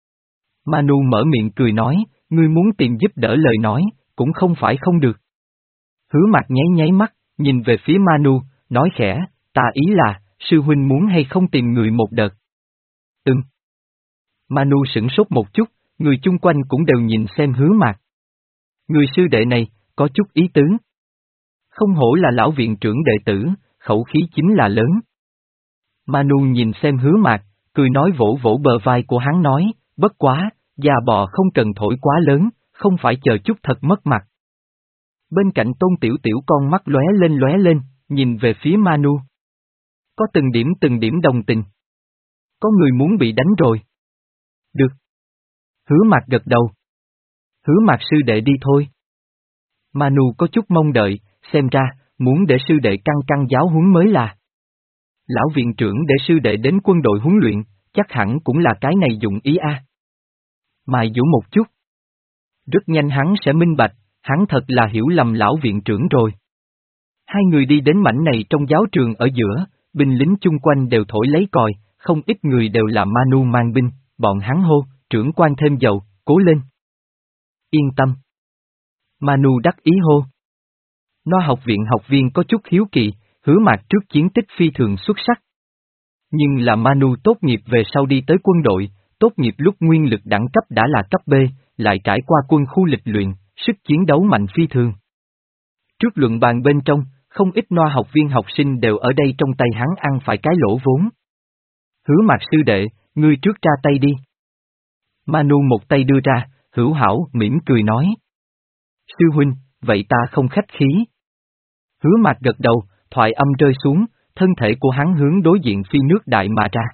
Manu mở miệng cười nói, ngươi muốn tìm giúp đỡ lời nói, cũng không phải không được. Hứa Mạc nháy nháy mắt, nhìn về phía Manu, nói khẽ, ta ý là, sư huynh muốn hay không tìm người một đợt. Ừm. Manu sửng sốt một chút, người chung quanh cũng đều nhìn xem Hứa Mạc. Người sư đệ này, có chút ý tứ. Không hổ là lão viện trưởng đệ tử, khẩu khí chính là lớn. Manu nhìn xem Hứa Mạc, cười nói vỗ vỗ bờ vai của hắn nói, bất quá, già bò không cần thổi quá lớn, không phải chờ chút thật mất mặt. Bên cạnh Tôn Tiểu Tiểu con mắt lóe lên lóe lên, nhìn về phía Manu. Có từng điểm từng điểm đồng tình. Có người muốn bị đánh rồi. Được. Hứa Mạc gật đầu. Hứa Mạc sư đệ đi thôi. Manu có chút mong đợi, xem ra, muốn để sư đệ căng căng giáo huấn mới là. Lão viện trưởng để sư đệ đến quân đội huấn luyện, chắc hẳn cũng là cái này dụng ý a. À. Mài dũa một chút. Rất nhanh hắn sẽ minh bạch, hắn thật là hiểu lầm lão viện trưởng rồi. Hai người đi đến mảnh này trong giáo trường ở giữa, binh lính chung quanh đều thổi lấy còi, không ít người đều là Manu mang binh, bọn hắn hô, trưởng quan thêm dầu, cố lên. Yên tâm. Manu đắc ý hô. Noa học viện học viên có chút hiếu kỳ, Hứa Mạc trước chiến tích phi thường xuất sắc. Nhưng là Manu tốt nghiệp về sau đi tới quân đội, tốt nghiệp lúc nguyên lực đẳng cấp đã là cấp B, lại trải qua quân khu lịch luyện, sức chiến đấu mạnh phi thường. Trước luận bàn bên trong, không ít Noa học viên học sinh đều ở đây trong tay hắn ăn phải cái lỗ vốn. Hứa Mạc sư đệ, ngươi trước ra tay đi. Manu một tay đưa ra, hữu hảo mỉm cười nói. Sư huynh, vậy ta không khách khí. Hứa Mạc gật đầu, thoại âm rơi xuống, thân thể của hắn hướng đối diện phi nước đại mà ra.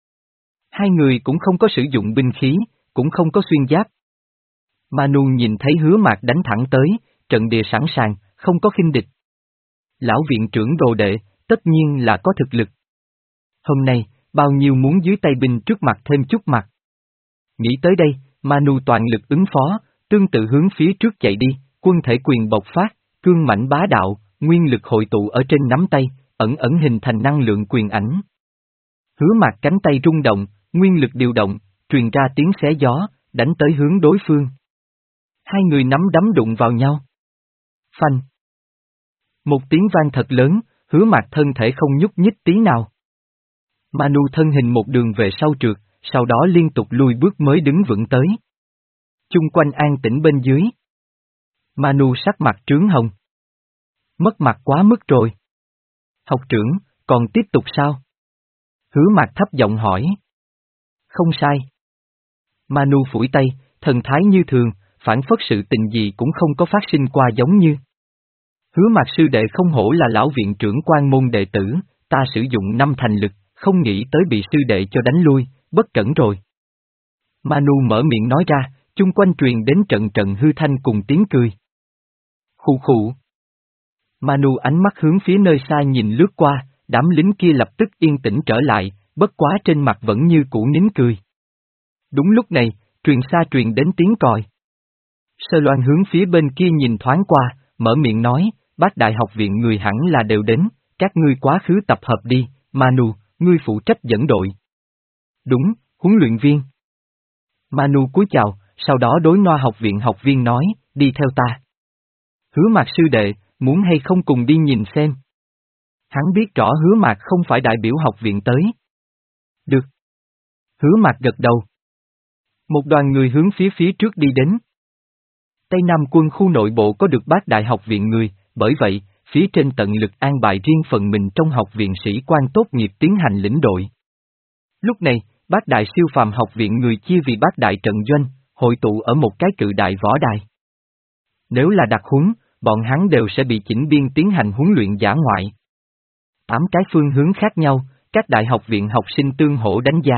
Hai người cũng không có sử dụng binh khí, cũng không có xuyên giáp. Manu nhìn thấy Hứa Mạc đánh thẳng tới, trận địa sẵn sàng, không có khinh địch. Lão viện trưởng đồ đệ, tất nhiên là có thực lực. Hôm nay, bao nhiêu muốn dưới tay binh trước mặt thêm chút mặt. Nghĩ tới đây, Manu toàn lực ứng phó, tương tự hướng phía trước chạy đi, quân thể quyền bộc phát, cương mãnh bá đạo, nguyên lực hội tụ ở trên nắm tay, ẩn ẩn hình thành năng lượng quyền ảnh. Hứa Mạc cánh tay rung động, nguyên lực điều động, truyền ra tiếng xé gió, đánh tới hướng đối phương. Hai người nắm đấm đụng vào nhau. Phanh. Một tiếng vang thật lớn, Hứa Mạc thân thể không nhúc nhích tí nào. Manu thân hình một đường về sau trượt, sau đó liên tục lùi bước mới đứng vững tới. Chung quanh an tĩnh bên dưới. Manu sắc mặt trướng hồng. Mất mặt quá mức rồi. Học trưởng, còn tiếp tục sao? Hứa Mạc thấp giọng hỏi. Không sai. Manu phủi tay, thần thái như thường, phản phất sự tình gì cũng không có phát sinh qua giống như. Hứa Mạc sư đệ không hổ là lão viện trưởng quan môn đệ tử, ta sử dụng năm thành lực, không nghĩ tới bị sư đệ cho đánh lui, bất cẩn rồi. Manu mở miệng nói ra, chung quanh truyền đến trận trận hư thanh cùng tiếng cười. Khụ khụ. Manu ánh mắt hướng phía nơi xa nhìn lướt qua, đám lính kia lập tức yên tĩnh trở lại, bất quá trên mặt vẫn như cũ nín cười. Đúng lúc này, truyền xa truyền đến tiếng còi. Sơ Loan hướng phía bên kia nhìn thoáng qua, mở miệng nói, Bác Đại học viện người hẳn là đều đến, các ngươi quá khứ tập hợp đi, Manu, ngươi phụ trách dẫn đội. Đúng, huấn luyện viên. Manu cúi chào, sau đó đối Noa học viện học viên nói, đi theo ta. Hứa Mạc sư đệ, muốn hay không cùng đi nhìn xem. Hắn biết rõ Hứa Mạc không phải đại biểu học viện tới. Được. Hứa Mạc gật đầu. Một đoàn người hướng phía phía trước đi đến. Tây Nam quân khu nội bộ có được Bác Đại học viện người, bởi vậy, phía trên tận lực an bài riêng phần mình trong học viện sĩ quan tốt nghiệp tiến hành lĩnh đội. Lúc này, Bát đại siêu phàm học viện người chia vì bát đại trận doanh, hội tụ ở một cái cự đại võ đài. Nếu là đặc huấn, bọn hắn đều sẽ bị chỉnh biên tiến hành huấn luyện dã ngoại. Tám cái phương hướng khác nhau, các đại học viện học sinh tương hỗ đánh giá.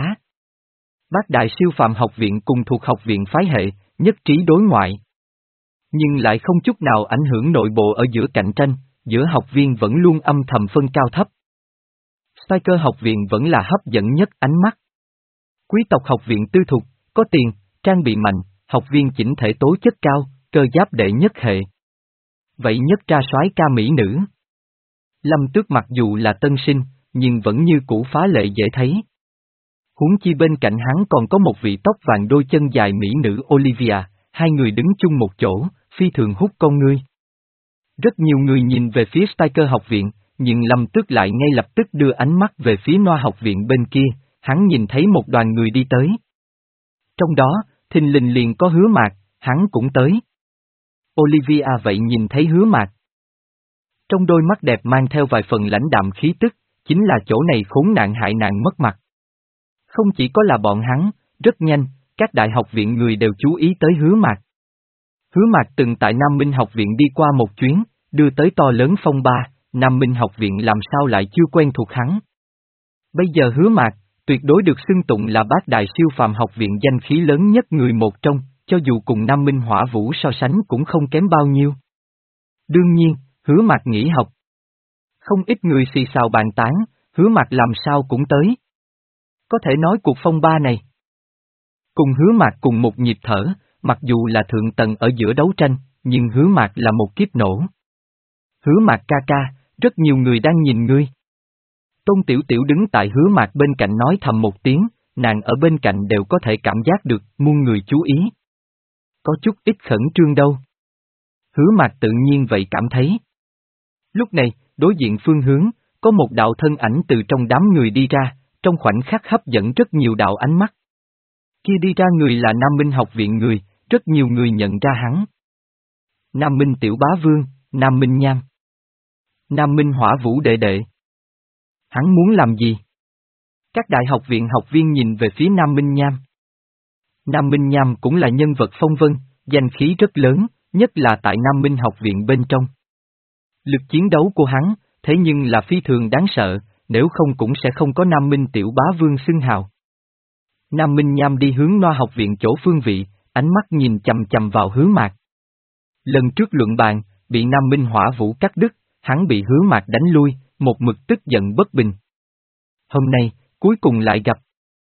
Bát đại siêu phàm học viện cùng thuộc học viện phái hệ, nhất trí đối ngoại. Nhưng lại không chút nào ảnh hưởng nội bộ ở giữa cạnh tranh, giữa học viên vẫn luôn âm thầm phân cao thấp. Striker học viện vẫn là hấp dẫn nhất ánh mắt. Quý tộc học viện tư thục, có tiền, trang bị mạnh, học viên chỉnh thể tố chất cao, cơ giáp đệ nhất hệ. Vậy nhất tra soái ca mỹ nữ. Lâm Tước mặc dù là tân sinh, nhưng vẫn như cũ phá lệ dễ thấy. Huống chi bên cạnh hắn còn có một vị tóc vàng đôi chân dài mỹ nữ Olivia, hai người đứng chung một chỗ, phi thường hút con ngươi. Rất nhiều người nhìn về phía Striker học viện, nhưng Lâm Tước lại ngay lập tức đưa ánh mắt về phía Noa học viện bên kia, hắn nhìn thấy một đoàn người đi tới. Trong đó, thình lình liền có Hứa Mạc, hắn cũng tới. Olivia vậy nhìn thấy Hứa Mạc. Trong đôi mắt đẹp mang theo vài phần lãnh đạm khí tức, chính là chỗ này khốn nạn hại nạn mất mặt. Không chỉ có là bọn hắn, rất nhanh, các đại học viện người đều chú ý tới Hứa Mạc. Hứa Mạc từng tại Nam Minh học viện đi qua một chuyến, đưa tới to lớn phong ba, Nam Minh học viện làm sao lại chưa quen thuộc hắn. Bây giờ Hứa Mạc, tuyệt đối được xưng tụng là bát đại siêu phàm học viện danh khí lớn nhất người một trong, cho dù cùng Nam Minh Hỏa Vũ so sánh cũng không kém bao nhiêu. Đương nhiên, Hứa Mạc nghỉ học. Không ít người xì xào bàn tán, Hứa Mạc làm sao cũng tới. Có thể nói cuộc phong ba này. Cùng Hứa Mạc cùng một nhịp thở, mặc dù là thượng tầng ở giữa đấu tranh, nhưng Hứa Mạc là một kiếp nổ. Hứa Mạc ca ca, rất nhiều người đang nhìn ngươi. Tôn Tiểu Tiểu đứng tại Hứa Mạc bên cạnh nói thầm một tiếng, nàng ở bên cạnh đều có thể cảm giác được muôn người chú ý. Có chút ít khẩn trương đâu. Hứa Mạc tự nhiên vậy cảm thấy. Lúc này, đối diện phương hướng, có một đạo thân ảnh từ trong đám người đi ra, trong khoảnh khắc hấp dẫn rất nhiều đạo ánh mắt. Kia đi ra người là Nam Minh học viện người, rất nhiều người nhận ra hắn. Nam Minh Tiểu Bá Vương, Nam Minh Nham. Nam Minh Hỏa Vũ đệ đệ. Hắn muốn làm gì? Các đại học viện học viên nhìn về phía Nam Minh Nham. Nam Minh Nham cũng là nhân vật phong vân, danh khí rất lớn, nhất là tại Nam Minh học viện bên trong. Lực chiến đấu của hắn, thế nhưng là phi thường đáng sợ, nếu không cũng sẽ không có Nam Minh Tiểu Bá Vương xưng hào. Nam Minh Nham đi hướng Noa học viện chỗ phương vị, ánh mắt nhìn chầm chầm vào Hứa Mạc. Lần trước luận bàn, bị Nam Minh Hỏa Vũ cắt đứt, hắn bị Hứa Mạc đánh lui, một mực tức giận bất bình. Hôm nay, cuối cùng lại gặp.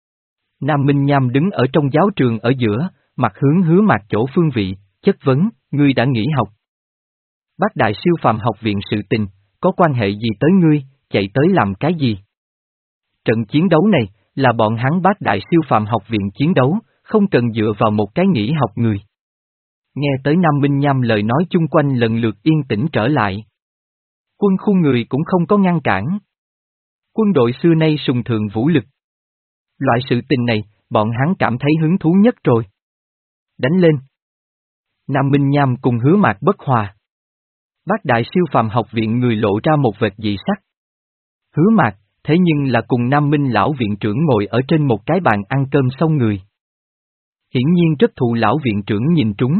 Nam Minh Nham đứng ở trong giáo trường ở giữa, mặt hướng Hứa Mạc chỗ phương vị, chất vấn, ngươi đã nghỉ học. Bát đại siêu phàm học viện sự tình, có quan hệ gì tới ngươi, chạy tới làm cái gì? Trận chiến đấu này, là bọn hắn bát đại siêu phàm học viện chiến đấu, không cần dựa vào một cái nghỉ học người. Nghe tới Nam Minh Nham lời nói chung quanh lần lượt yên tĩnh trở lại. Quân khu người cũng không có ngăn cản. Quân đội xưa nay sùng thượng vũ lực. Loại sự tình này, bọn hắn cảm thấy hứng thú nhất rồi. Đánh lên. Nam Minh Nham cùng Hứa Mạc bất hòa. Bát đại siêu phàm học viện người lộ ra một vệt dị sắc. Hứa Mạc, thế nhưng là cùng Nam Minh lão viện trưởng ngồi ở trên một cái bàn ăn cơm xong người. Hiển nhiên rất thụ lão viện trưởng nhìn trúng.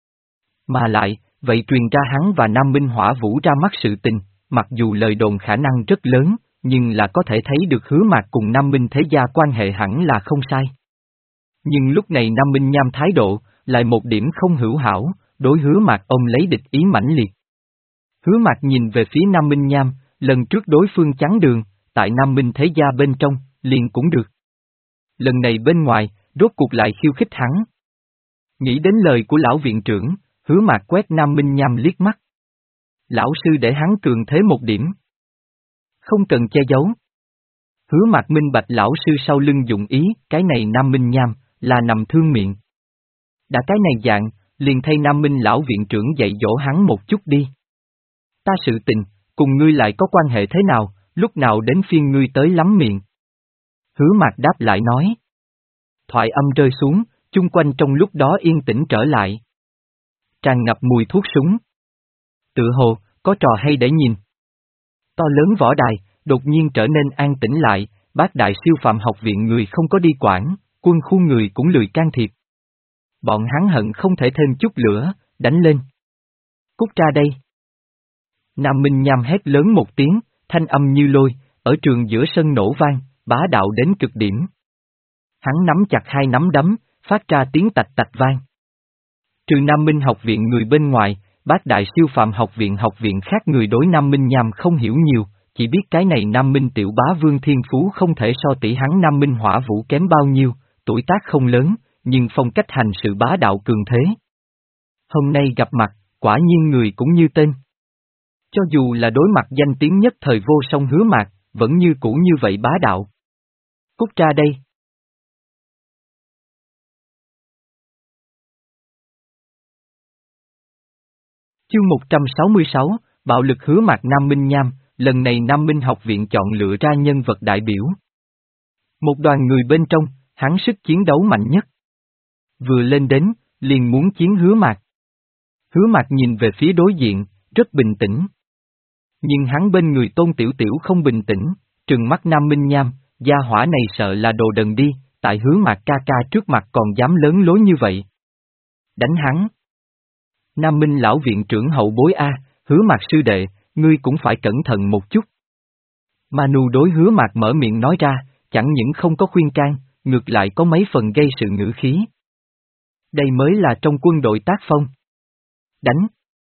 Mà lại, vậy truyền ra hắn và Nam Minh Hỏa Vũ ra mắt sự tình, mặc dù lời đồn khả năng rất lớn, nhưng là có thể thấy được Hứa Mạc cùng Nam Minh thế gia quan hệ hẳn là không sai. Nhưng lúc này Nam Minh Nham thái độ, lại một điểm không hữu hảo, đối Hứa Mạc ông lấy địch ý mãnh liệt. Hứa Mạc nhìn về phía Nam Minh Nham, lần trước đối phương chắn đường, tại Nam Minh thế gia bên trong, liền cũng được. Lần này bên ngoài, rốt cuộc lại khiêu khích hắn. Nghĩ đến lời của lão viện trưởng, Hứa Mạc quét Nam Minh Nham liếc mắt. Lão sư để hắn cường thế một điểm. Không cần che giấu. Hứa Mạc minh bạch lão sư sau lưng dụng ý, cái này Nam Minh Nham, là nằm thương miệng. Đã cái này dạng, liền thay Nam Minh lão viện trưởng dạy dỗ hắn một chút đi. Ta sự tình, cùng ngươi lại có quan hệ thế nào, lúc nào đến phiên ngươi tới lắm miệng. Hứa Mạc đáp lại nói. Thoại âm rơi xuống, chung quanh trong lúc đó yên tĩnh trở lại. Tràn ngập mùi thuốc súng. Tự hồ, có trò hay để nhìn. To lớn võ đài, đột nhiên trở nên an tĩnh lại, bát đại siêu phàm học viện người không có đi quản, quân khu người cũng lười can thiệp. Bọn hắn hận không thể thêm chút lửa, đánh lên. Cút ra đây. Nam Minh Nham hét lớn một tiếng, thanh âm như lôi, ở trường giữa sân nổ vang, bá đạo đến cực điểm. Hắn nắm chặt hai nắm đấm, phát ra tiếng tạch tạch vang. Trừ Nam Minh học viện người bên ngoài, bát đại siêu phàm học viện học viện khác người đối Nam Minh Nham không hiểu nhiều, chỉ biết cái này Nam Minh tiểu bá vương thiên phú không thể so tỷ hắn Nam Minh hỏa vũ kém bao nhiêu, tuổi tác không lớn, nhưng phong cách hành sự bá đạo cường thế. Hôm nay gặp mặt, quả nhiên người cũng như tên. Cho dù là đối mặt danh tiếng nhất thời vô song Hứa Mạc, vẫn như cũ như vậy bá đạo. Cút ra đây. Chương một trăm sáu mươi sáu, Bạo lực Hứa Mạc Nam Minh Nham, lần này Nam Minh học viện chọn lựa ra nhân vật đại biểu. Một đoàn người bên trong, hắn sức chiến đấu mạnh nhất. Vừa lên đến, liền muốn chiến Hứa Mạc. Hứa Mạc nhìn về phía đối diện, rất bình tĩnh. Nhưng hắn bên người Tôn Tiểu Tiểu không bình tĩnh, trừng mắt Nam Minh Nham, gia hỏa này sợ là đồ đần đi, tại Hứa Mạc ca ca trước mặt còn dám lớn lối như vậy. Đánh hắn. Nam Minh lão viện trưởng hậu bối A, Hứa Mạc sư đệ, ngươi cũng phải cẩn thận một chút. Manu đối Hứa Mạc mở miệng nói ra, chẳng những không có khuyên can, ngược lại có mấy phần gây sự ngữ khí. Đây mới là trong quân đội tác phong. Đánh.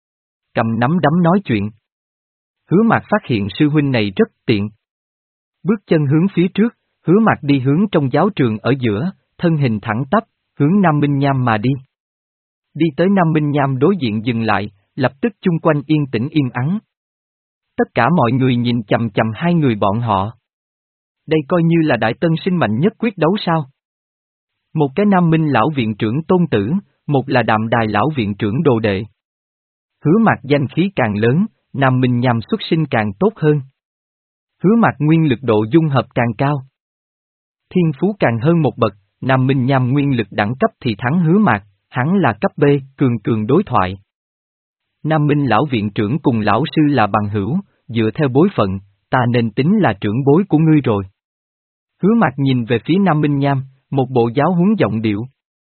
Cầm nắm đấm nói chuyện. Hứa Mạc phát hiện sư huynh này rất tiện. Bước chân hướng phía trước, Hứa Mạc đi hướng trong giáo trường ở giữa, thân hình thẳng tắp, hướng Nam Minh Nham mà đi. Đi tới Nam Minh Nham đối diện dừng lại, lập tức chung quanh yên tĩnh im ắng. Tất cả mọi người nhìn chằm chằm hai người bọn họ. Đây coi như là đại tân sinh mạnh nhất quyết đấu sao? Một cái Nam Minh lão viện trưởng Tôn Tử, một là Đạm Đài lão viện trưởng Đồ Đệ. Hứa Mạc danh khí càng lớn, Nam Minh Nham xuất sinh càng tốt hơn. Hứa Mạc nguyên lực độ dung hợp càng cao. Thiên phú càng hơn một bậc, Nam Minh Nham nguyên lực đẳng cấp thì thắng Hứa Mạc, hắn là cấp B, cường cường đối thoại. Nam Minh lão viện trưởng cùng lão sư là bằng hữu, dựa theo bối phận, ta nên tính là trưởng bối của ngươi rồi. Hứa Mạc nhìn về phía Nam Minh Nham, một bộ giáo huấn giọng điệu.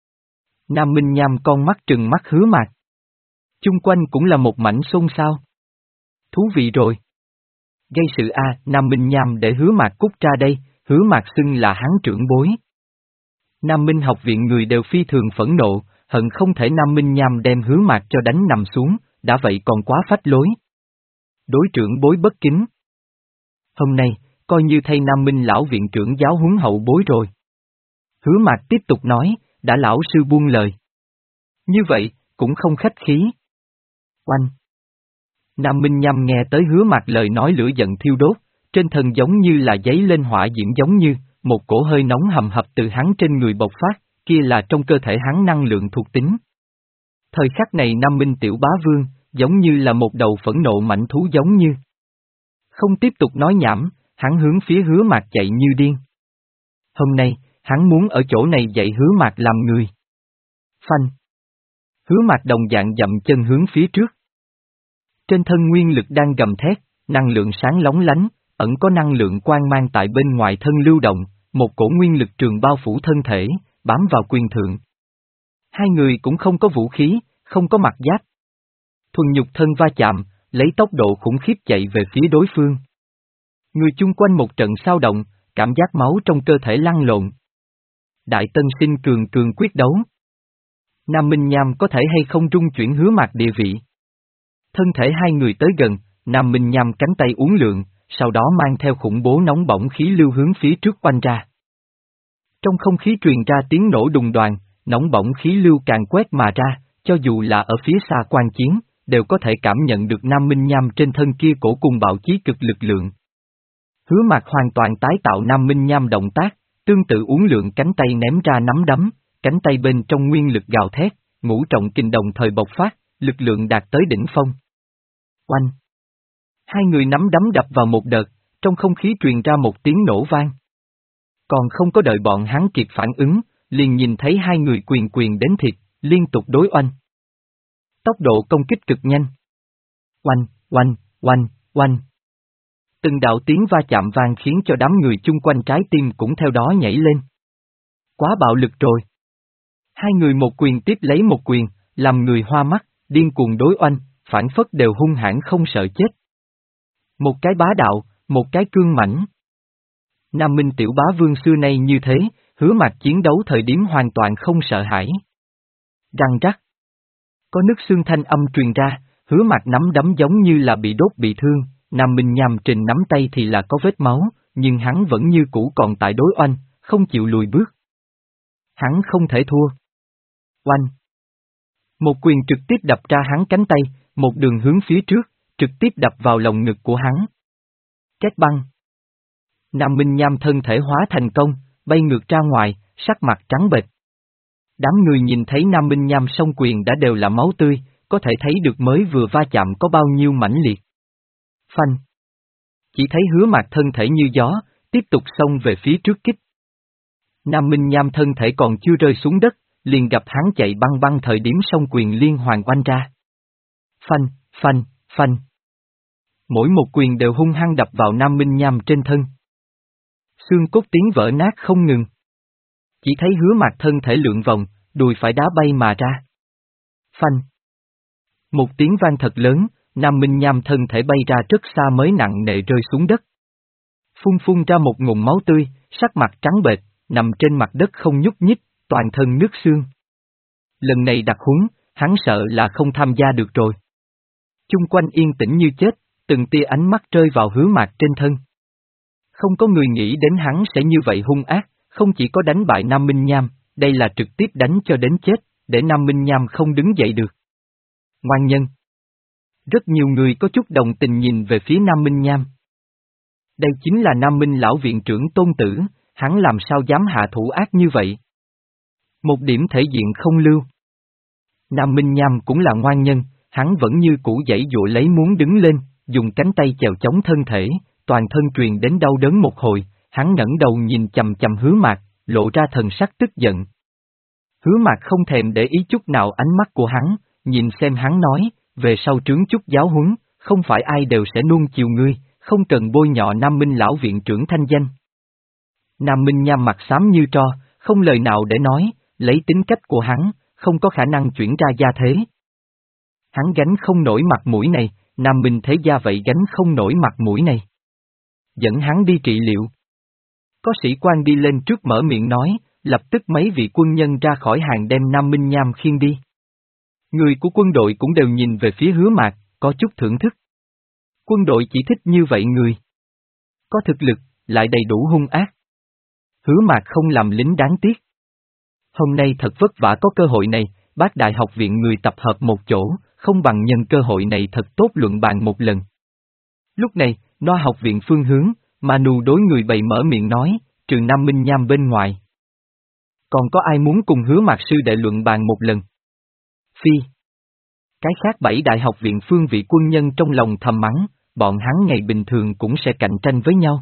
Nam Minh Nham con mắt trừng mắt Hứa Mạc. Chung quanh cũng là một mảnh xôn xao. Thú vị rồi. Gây sự a, Nam Minh Nham để Hứa Mạc cút ra đây, Hứa Mạc xưng là hắn trưởng bối. Nam Minh học viện người đều phi thường phẫn nộ, hận không thể Nam Minh Nham đem Hứa Mạc cho đánh nằm xuống, đã vậy còn quá phách lối. Đối trưởng bối bất kính. Hôm nay, coi như thay Nam Minh lão viện trưởng giáo huấn hậu bối rồi. Hứa Mạc tiếp tục nói, đã lão sư buông lời. Như vậy, cũng không khách khí. Oanh. Nam Minh Nham nghe tới Hứa Mạc lời nói lửa giận thiêu đốt, trên thân giống như là giấy lên hỏa diễm giống như, một cổ hơi nóng hầm hập từ hắn trên người bộc phát, kia là trong cơ thể hắn năng lượng thuộc tính. Thời khắc này Nam Minh tiểu bá vương, giống như là một đầu phẫn nộ mãnh thú giống như. Không tiếp tục nói nhảm, hắn hướng phía Hứa Mạc chạy như điên. Hôm nay, hắn muốn ở chỗ này dạy Hứa Mạc làm người. Phanh. Hứa Mạc đồng dạng dậm chân hướng phía trước. Trên thân nguyên lực đang gầm thét, năng lượng sáng lóng lánh, ẩn có năng lượng quang mang tại bên ngoài thân lưu động, một cổ nguyên lực trường bao phủ thân thể, bám vào quyền thượng. Hai người cũng không có vũ khí, không có mặt giáp. Thuần nhục thân va chạm, lấy tốc độ khủng khiếp chạy về phía đối phương. Người chung quanh một trận sao động, cảm giác máu trong cơ thể lăn lộn. Đại tân sinh cường cường quyết đấu. Nam Minh Nham có thể hay không trung chuyển Hứa Mạc địa vị. Thân thể hai người tới gần, Nam Minh Nham cánh tay uốn lượn, sau đó mang theo khủng bố nóng bỏng khí lưu hướng phía trước quanh ra. Trong không khí truyền ra tiếng nổ đùng đoàn, nóng bỏng khí lưu càng quét mà ra, cho dù là ở phía xa quan chiến, đều có thể cảm nhận được Nam Minh Nham trên thân kia cổ cùng bạo chí cực lực lượng. Hứa Mạc hoàn toàn tái tạo Nam Minh Nham động tác, tương tự uốn lượn cánh tay ném ra nắm đấm, cánh tay bên trong nguyên lực gào thét, ngũ trọng kình đồng thời bộc phát, lực lượng đạt tới đỉnh phong. Oanh! Hai người nắm đấm đập vào một đợt, trong không khí truyền ra một tiếng nổ vang. Còn không có đợi bọn hắn kịp phản ứng, liền nhìn thấy hai người quyền quyền đến thịt, liên tục đối oanh. Tốc độ công kích cực nhanh. Oanh, oanh, oanh, oanh. Từng đạo tiếng va chạm vang khiến cho đám người chung quanh trái tim cũng theo đó nhảy lên. Quá bạo lực rồi. Hai người một quyền tiếp lấy một quyền, làm người hoa mắt, điên cuồng đối oanh, phản phất đều hung hãn không sợ chết. Một cái bá đạo, một cái cương mãnh. Nam Minh tiểu bá vương xưa nay như thế, Hứa Mạc chiến đấu thời điểm hoàn toàn không sợ hãi. Răng rắc. Có nước xương thanh âm truyền ra, Hứa Mạc nắm đấm giống như là bị đốt bị thương, Nam Minh Nham Trình nắm tay thì là có vết máu, nhưng hắn vẫn như cũ còn tại đối oanh, không chịu lùi bước. Hắn không thể thua. Oanh. Một quyền trực tiếp đập ra hắn cánh tay, một đường hướng phía trước, trực tiếp đập vào lồng ngực của hắn. Két băng. Nam Minh Nham thân thể hóa thành công, bay ngược ra ngoài, sắc mặt trắng bệch. Đám người nhìn thấy Nam Minh Nham song quyền đã đều là máu tươi, có thể thấy được mới vừa va chạm có bao nhiêu mãnh liệt. Phanh. Chỉ thấy Hứa Mạc thân thể như gió, tiếp tục xông về phía trước kích. Nam Minh Nham thân thể còn chưa rơi xuống đất, liền gặp hắn chạy băng băng thời điểm song quyền liên hoàn oanh ra. Phanh, phanh, phanh. Mỗi một quyền đều hung hăng đập vào Nam Minh Nham trên thân. Xương cốt tiếng vỡ nát không ngừng. Chỉ thấy Hứa Mạc thân thể lượn vòng, đùi phải đá bay mà ra. Phanh. Một tiếng vang thật lớn, Nam Minh Nham thân thể bay ra rất xa mới nặng nề rơi xuống đất. Phun phun ra một ngụm máu tươi, sắc mặt trắng bệch, nằm trên mặt đất không nhúc nhích, toàn thân nứt xương. Lần này đặc huống, hắn sợ là không tham gia được rồi. Chung quanh yên tĩnh như chết, từng tia ánh mắt rơi vào Hứa Mạc trên thân. Không có người nghĩ đến hắn sẽ như vậy hung ác, không chỉ có đánh bại Nam Minh Nham, đây là trực tiếp đánh cho đến chết, để Nam Minh Nham không đứng dậy được. Ngoan nhân. Rất nhiều người có chút đồng tình nhìn về phía Nam Minh Nham. Đây chính là Nam Minh lão viện trưởng Tôn Tử, hắn làm sao dám hạ thủ ác như vậy? Một điểm thể diện không lưu. Nam Minh Nham cũng là ngoan nhân, hắn vẫn như cũ giãy dụa lấy muốn đứng lên, dùng cánh tay chèo chống thân thể, toàn thân truyền đến đau đớn một hồi, hắn ngẩng đầu nhìn chầm chầm Hứa Mạc, lộ ra thần sắc tức giận. Hứa Mạc không thèm để ý chút nào ánh mắt của hắn, nhìn xem hắn nói, về sau trướng chút giáo huấn, không phải ai đều sẽ nuông chiều ngươi, không cần bôi nhọ Nam Minh lão viện trưởng thanh danh. Nam Minh Nham mặt xám như tro, không lời nào để nói, lấy tính cách của hắn, không có khả năng chuyển ra gia thế. Hắn gánh không nổi mặt mũi này, Nam Minh thế gia vậy gánh không nổi mặt mũi này. Dẫn hắn đi trị liệu. Có sĩ quan đi lên trước mở miệng nói, lập tức mấy vị quân nhân ra khỏi hàng đem Nam Minh Nham khiêng đi. Người của quân đội cũng đều nhìn về phía Hứa Mạc, có chút thưởng thức. Quân đội chỉ thích như vậy người. Có thực lực, lại đầy đủ hung ác. Hứa Mạc không làm lính đáng tiếc. Hôm nay thật vất vả có cơ hội này, Bác Đại học viện người tập hợp một chỗ, không bằng nhân cơ hội này thật tốt luận bàn một lần. Lúc này, Noa học viện phương hướng, Manu đối người bày mở miệng nói, trừ Nam Minh Nham bên ngoài. Còn có ai muốn cùng Hứa Mạc sư đệ luận bàn một lần? Phi. Cái khác bảy đại học viện phương vị quân nhân trong lòng thầm mắng, bọn hắn ngày bình thường cũng sẽ cạnh tranh với nhau.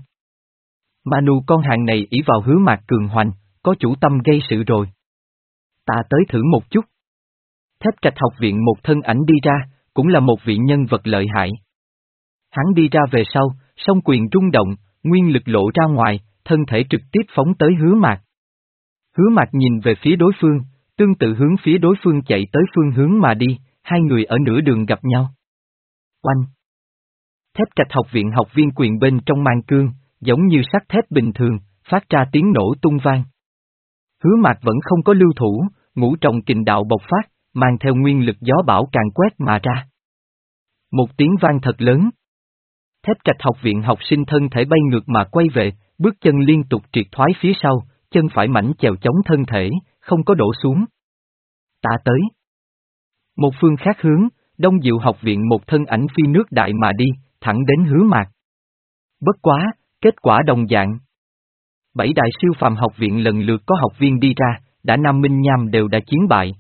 Manu con hàng này ỷ vào Hứa Mạc cường hoành, có chủ tâm gây sự rồi. Ta tới thử một chút. Thép Trạch học viện một thân ảnh đi ra, cũng là một vị nhân vật lợi hại. Hắn đi ra về sau, song quyền rung động, nguyên lực lộ ra ngoài, thân thể trực tiếp phóng tới Hứa Mạc. Hứa Mạc nhìn về phía đối phương, tương tự hướng phía đối phương chạy tới phương hướng mà đi, hai người ở nửa đường gặp nhau. Oanh! Thép Trạch học viện học viên quyền bên trong mang cương, giống như sắt thép bình thường, phát ra tiếng nổ tung vang. Hứa Mạc vẫn không có lưu thủ, ngũ trọng kình đạo bộc phát, mang theo nguyên lực gió bão càn quét mà ra. Một tiếng vang thật lớn. Thép Trạch học viện học sinh thân thể bay ngược mà quay về, bước chân liên tục triệt thoái phía sau, chân phải mảnh chèo chống thân thể, không có đổ xuống. Ta tới. Một phương khác hướng, Đông Diệu học viện một thân ảnh phi nước đại mà đi, thẳng đến Hứa Mạc. Bất quá, kết quả đồng dạng. Bảy đại siêu phàm học viện lần lượt có học viên đi ra, đã Nam Minh Nham đều đã chiến bại.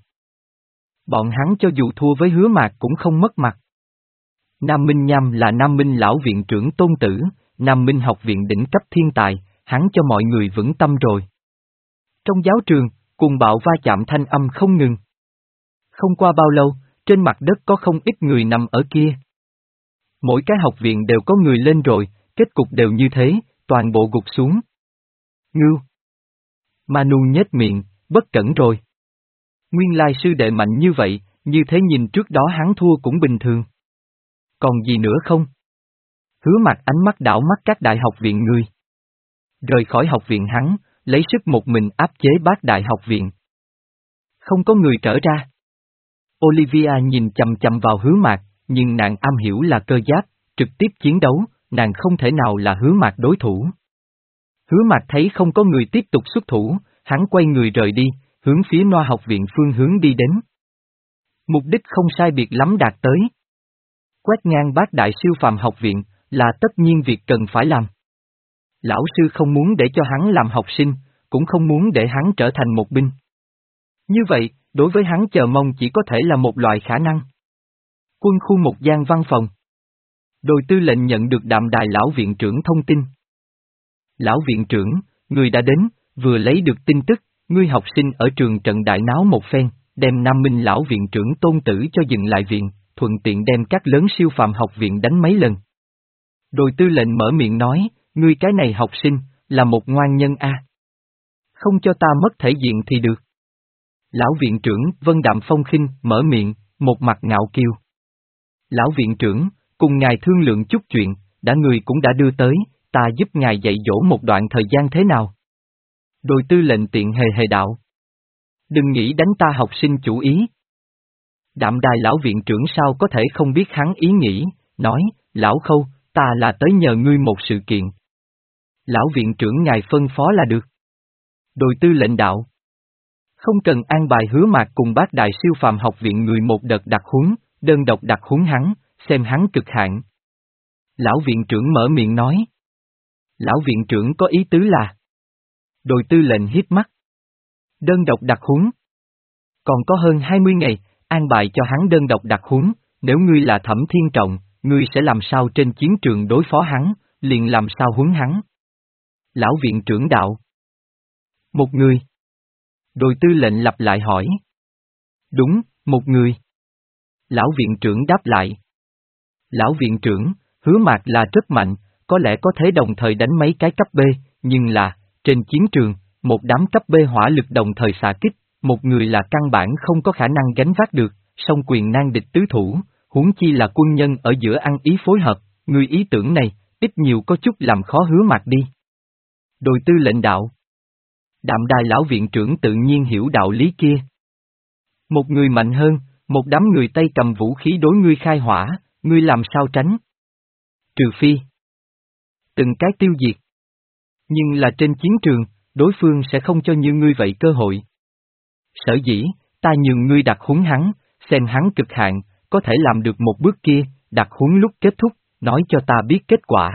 Bọn hắn cho dù thua với Hứa Mạc cũng không mất mặt. Nam Minh Nham là Nam Minh lão viện trưởng Tôn Tử, Nam Minh học viện đỉnh cấp thiên tài, hắn cho mọi người vững tâm rồi. Trong giáo trường, cùng bạo va chạm thanh âm không ngừng. Không qua bao lâu, trên mặt đất có không ít người nằm ở kia. Mỗi cái học viện đều có người lên rồi, kết cục đều như thế, toàn bộ gục xuống. Ngưu! Manu nhếch miệng, bất cẩn rồi. Nguyên lai sư đệ mạnh như vậy, như thế nhìn trước đó hắn thua cũng bình thường. Còn gì nữa không? Hứa Mạc ánh mắt đảo mắt các đại học viện ngươi. Rời khỏi học viện hắn, lấy sức một mình áp chế bát đại học viện. Không có người trở ra. Olivia nhìn chầm chầm vào Hứa Mạc, nhưng nàng am hiểu là cơ giáp, trực tiếp chiến đấu, nàng không thể nào là Hứa Mạc đối thủ. Hứa Mạc thấy không có người tiếp tục xuất thủ, hắn quay người rời đi, hướng phía Noa học viện phương hướng đi đến. Mục đích không sai biệt lắm đạt tới. Quét ngang bát đại siêu phàm học viện, là tất nhiên việc cần phải làm. Lão sư không muốn để cho hắn làm học sinh, cũng không muốn để hắn trở thành một binh. Như vậy, đối với hắn chờ mong chỉ có thể là một loại khả năng. Quân khu một gian văn phòng. Đồi tư lệnh nhận được đạm đài lão viện trưởng thông tin. Lão viện trưởng, người đã đến, vừa lấy được tin tức, ngươi học sinh ở trường trận đại náo một phen, đem Nam Minh lão viện trưởng Tôn Tử cho dừng lại viện, thuận tiện đem các lớn siêu phàm học viện đánh mấy lần. Đồi tư lệnh mở miệng nói, ngươi cái này học sinh, là một ngoan nhân a. Không cho ta mất thể diện thì được. Lão viện trưởng Vân Đạm Phong khinh mở miệng, một mặt ngạo kiêu. Lão viện trưởng, cùng ngài thương lượng chút chuyện, đã người cũng đã đưa tới, ta giúp ngài dạy dỗ một đoạn thời gian thế nào? Đồi tư lệnh tiện hề hề đạo. Đừng nghĩ đánh ta học sinh chủ ý. Đạm đài lão viện trưởng sao có thể không biết hắn ý nghĩ, nói, lão Khâu, ta là tới nhờ ngươi một sự kiện. Lão viện trưởng ngài phân phó là được. Đồi tư lệnh đạo. Không cần an bài Hứa Mạc cùng bát đại siêu phàm học viện người một đợt đặc huấn, đơn độc đặc huấn hắn, xem hắn cực hạn. Lão viện trưởng mở miệng nói. Lão viện trưởng có ý tứ là. Đồi tư lệnh hít mắt. Đơn độc đặc huấn. Còn có hơn hai mươi ngày, an bài cho hắn đơn độc đặc huấn, nếu ngươi là Thẩm Thiên Trọng, ngươi sẽ làm sao trên chiến trường đối phó hắn, liền làm sao huấn hắn. Lão viện trưởng đạo. Một người. Đồi tư lệnh lặp lại hỏi. Đúng, một người. Lão viện trưởng đáp lại. Lão viện trưởng, Hứa Mạc là rất mạnh, có lẽ có thể đồng thời đánh mấy cái cấp B, nhưng là, trên chiến trường, một đám cấp B hỏa lực đồng thời xạ kích, một người là căn bản không có khả năng gánh vác được, song quyền nan địch tứ thủ, huống chi là quân nhân ở giữa ăn ý phối hợp, người ý tưởng này, ít nhiều có chút làm khó Hứa Mạc đi. Đồi tư lệnh đạo. Đạm đài lão viện trưởng tự nhiên hiểu đạo lý kia. Một người mạnh hơn, một đám người tay cầm vũ khí đối ngươi khai hỏa, ngươi làm sao tránh? Trừ phi. Từng cái tiêu diệt. Nhưng là trên chiến trường, đối phương sẽ không cho như ngươi vậy cơ hội. Sở dĩ, ta nhường ngươi đặt huấn hắn, xem hắn cực hạn, có thể làm được một bước kia, đặt huấn lúc kết thúc, nói cho ta biết kết quả.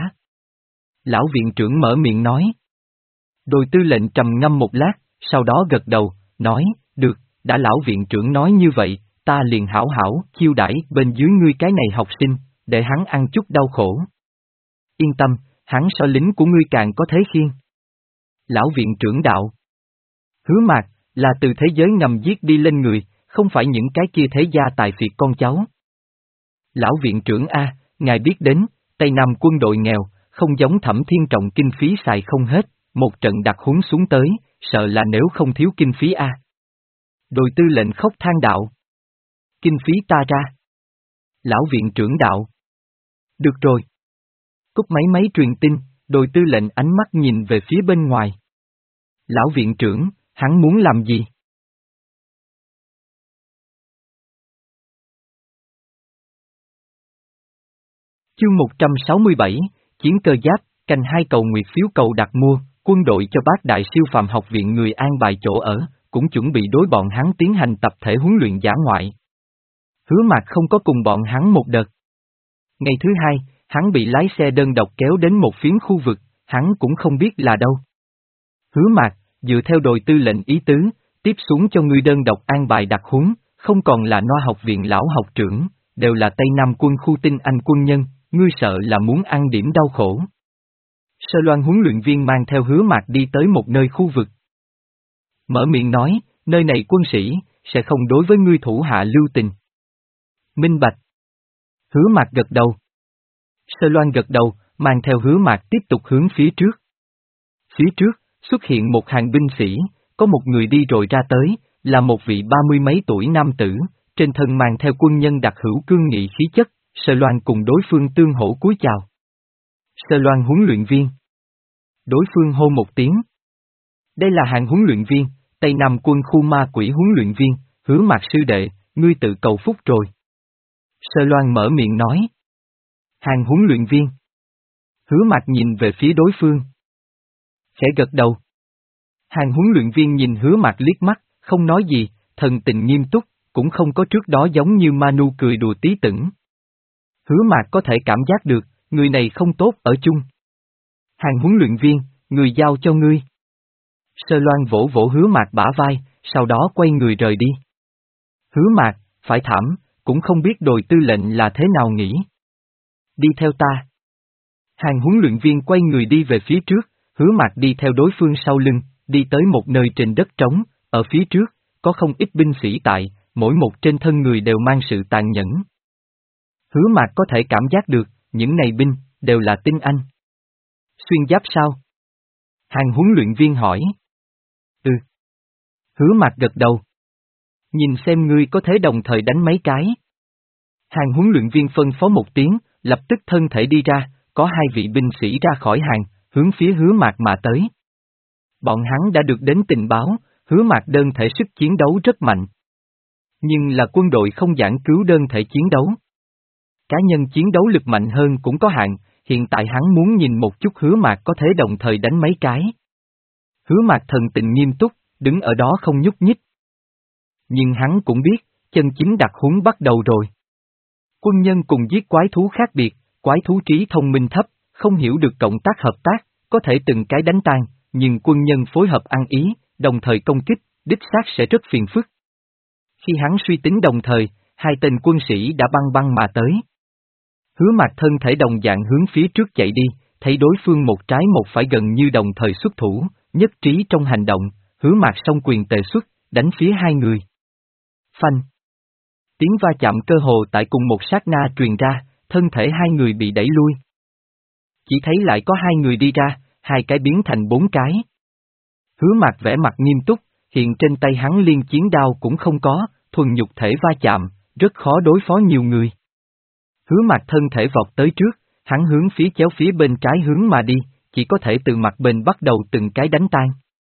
Lão viện trưởng mở miệng nói. Đồi tư lệnh trầm ngâm một lát, sau đó gật đầu, nói, được, đã lão viện trưởng nói như vậy, ta liền hảo hảo, chiêu đãi bên dưới ngươi cái này học sinh, để hắn ăn chút đau khổ. Yên tâm, hắn so lính của ngươi càng có thế khiên. Lão viện trưởng đạo. Hứa Mạc, là từ thế giới ngầm giết đi lên người, không phải những cái kia thế gia tài phiệt con cháu. Lão viện trưởng A, ngài biết đến, Tây Nam quân đội nghèo, không giống Thẩm Thiên Trọng kinh phí xài không hết, một trận đặt huấn xuống tới, sợ là nếu không thiếu kinh phí A. Đồi tư lệnh khóc than đạo. Kinh phí ta ra. Lão viện trưởng đạo. Được rồi. Cúp máy máy truyền tin, đồi tư lệnh ánh mắt nhìn về phía bên ngoài. Lão viện trưởng, hắn muốn làm gì? Chương một trăm sáu mươi bảy, Chiến cơ giáp, canh hai cầu nguyệt phiếu cầu đặt mua, quân đội cho bát đại siêu phàm học viện người an bài chỗ ở, cũng chuẩn bị đối bọn hắn tiến hành tập thể huấn luyện dã ngoại. Hứa Mạc không có cùng bọn hắn một đợt. Ngày thứ hai, hắn bị lái xe đơn độc kéo đến một phiến khu vực, hắn cũng không biết là đâu. Hứa Mạc, dựa theo đồi tư lệnh ý tứ, tiếp xuống cho ngươi đơn độc an bài đặc huấn, không còn là Noa học viện lão học trưởng, đều là Tây Nam quân khu tinh anh quân nhân, ngươi sợ là muốn ăn điểm đau khổ. Sơ Loan huấn luyện viên mang theo Hứa Mạc đi tới một nơi khu vực. Mở miệng nói, nơi này quân sĩ, sẽ không đối với ngươi thủ hạ lưu tình. Minh bạch. Hứa Mạc gật đầu. Sơ Loan gật đầu, mang theo Hứa Mạc tiếp tục hướng phía trước. Phía trước, xuất hiện một hàng binh sĩ, có một người đi rồi ra tới, là một vị ba mươi mấy tuổi nam tử, trên thân mang theo quân nhân đặc hữu cương nghị khí chất, Sơ Loan cùng đối phương tương hỗ cúi chào. Sơ Loan huấn luyện viên. Đối phương hô một tiếng. Đây là hàng huấn luyện viên, Tây Nam quân khu ma quỷ huấn luyện viên, Hứa Mạc sư đệ, ngươi tự cầu phúc rồi. Sơ Loan mở miệng nói. Hàng huấn luyện viên. Hứa Mạc nhìn về phía đối phương. Khẽ gật đầu. Hàng huấn luyện viên nhìn Hứa Mạc liếc mắt, không nói gì, thần tình nghiêm túc, cũng không có trước đó giống như Manu cười đùa tí tửng. Hứa Mạc có thể cảm giác được, người này không tốt ở chung. Hàng huấn luyện viên, người giao cho ngươi. Sơ Loan vỗ vỗ Hứa Mạc bả vai, sau đó quay người rời đi. Hứa Mạc, phải thảm, cũng không biết đồi tư lệnh là thế nào nghĩ. Đi theo ta. Hàng huấn luyện viên quay người đi về phía trước, Hứa Mạc đi theo đối phương sau lưng, đi tới một nơi trên đất trống, ở phía trước, có không ít binh sĩ tại, mỗi một trên thân người đều mang sự tàn nhẫn. Hứa Mạc có thể cảm giác được, những này binh, đều là tinh anh. Xuyên giáp sao? Hàng huấn luyện viên hỏi. Ừ. Hứa Mạc gật đầu. Nhìn xem ngươi có thể đồng thời đánh mấy cái. Hàng huấn luyện viên phân phó một tiếng, lập tức thân thể đi ra, có hai vị binh sĩ ra khỏi hàng, hướng phía Hứa Mạc mà tới. Bọn hắn đã được đến tình báo, Hứa Mạc đơn thể sức chiến đấu rất mạnh. Nhưng là quân đội không giảng cứu đơn thể chiến đấu. Cá nhân chiến đấu lực mạnh hơn cũng có hạn, hiện tại hắn muốn nhìn một chút Hứa Mạc có thể đồng thời đánh mấy cái. Hứa Mạc thần tình nghiêm túc, đứng ở đó không nhúc nhích. Nhưng hắn cũng biết, chân chính đặc huấn bắt đầu rồi. Quân nhân cùng giết quái thú khác biệt, quái thú trí thông minh thấp, không hiểu được cộng tác hợp tác, có thể từng cái đánh tan, nhưng quân nhân phối hợp ăn ý, đồng thời công kích, đích xác sẽ rất phiền phức. Khi hắn suy tính đồng thời, hai tên quân sĩ đã băng băng mà tới. Hứa Mạc thân thể đồng dạng hướng phía trước chạy đi, thấy đối phương một trái một phải gần như đồng thời xuất thủ, nhất trí trong hành động, Hứa Mạc song quyền tề xuất, đánh phía hai người. Phanh. Tiếng va chạm cơ hồ tại cùng một sát na truyền ra, thân thể hai người bị đẩy lui. Chỉ thấy lại có hai người đi ra, hai cái biến thành bốn cái. Hứa Mạc vẻ mặt nghiêm túc, hiện trên tay hắn liên chiến đao cũng không có, thuần nhục thể va chạm, rất khó đối phó nhiều người. Hứa Mạc thân thể vọt tới trước, hắn hướng phía chéo phía bên trái hướng mà đi, chỉ có thể từ mặt bên bắt đầu từng cái đánh tan.